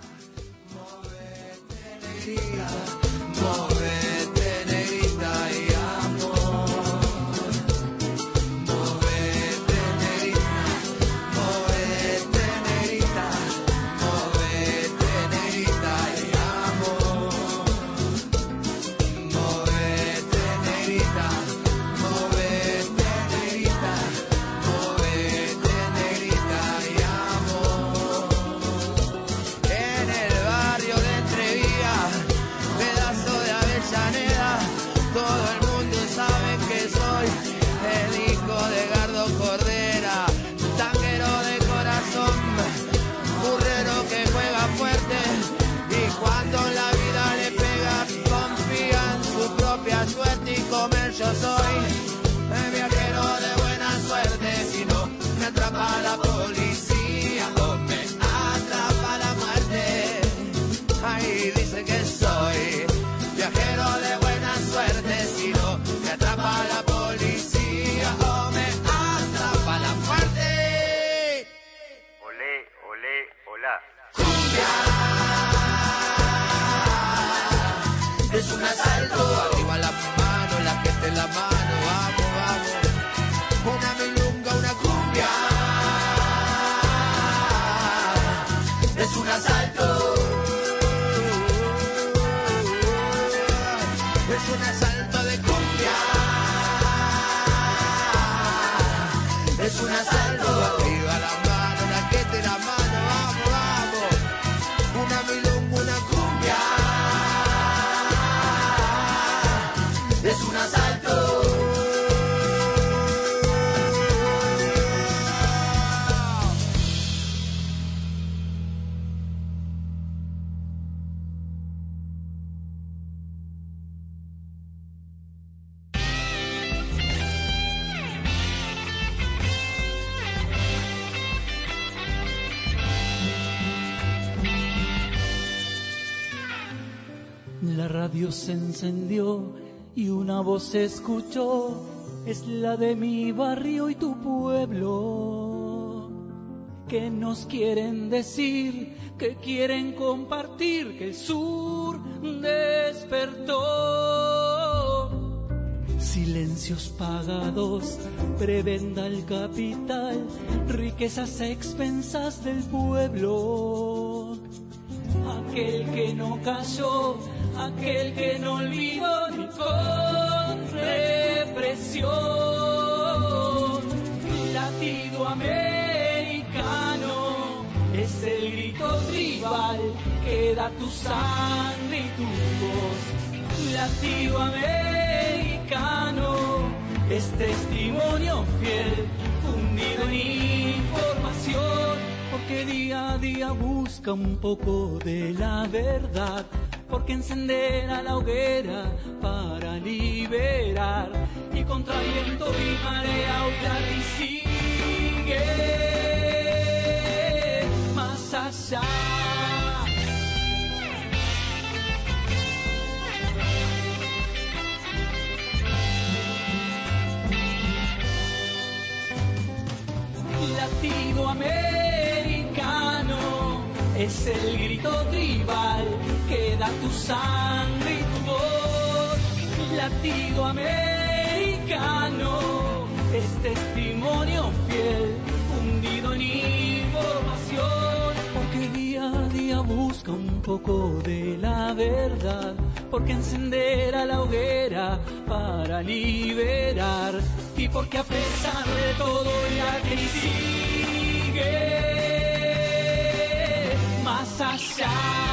Yo soy el viajero de buena suerte, si no me atrapa la policía o me atrapa la muerte. Ahí dice que soy viajero de buena suerte, si no me atrapa la policía o me atrapa la muerte. Olé, olé, olá. Cumbia es un asalto, arriba la mano, la gente en la mano, vamos, vamos. Una milunga, una cumbia. Es un asalto. Es un asalto de cumbia. Es un asalto, arriba la mano, la gente en la mano, vamos, vamos. Una milunga, una cumbia. Es un asalto. La radio se encendió y una voz se escuchó, es la de mi barrio y tu pueblo, que nos quieren decir, que quieren compartir, que el sur despertó. Silencios pagados, prebenda el capital, riquezas a expensas del pueblo. Aquel que no cayó, aquel que no olvidó ni con represión. Latido americano es el grito tribal que da tu sangre y tu voz. Latido americano es testimonio fiel, fundido en información, porque día a día busca un poco de la verdad porque encender a la hoguera para liberar, y contra viento y marea aullar y sigue más allá. Latido americano es el grito tribal que da tu sangre y tu voz. Latido americano es testimonio fiel, fundido en información, porque día a día busca un poco de la verdad, porque encender a la hoguera para liberar, y porque a pesar de todo ya que sigue más allá.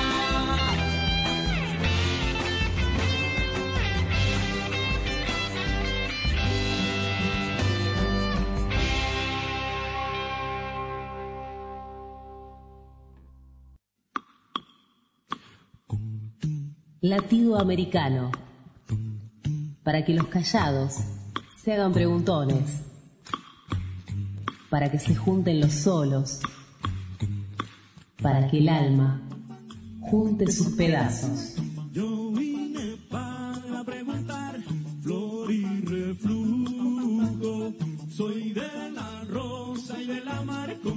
Latido americano. Para que los callados se hagan preguntones. Para que se junten los solos. Para que el alma junte sus pedazos. Yo vine para preguntar, flor y reflujo. Soy de la rosa y de la mar.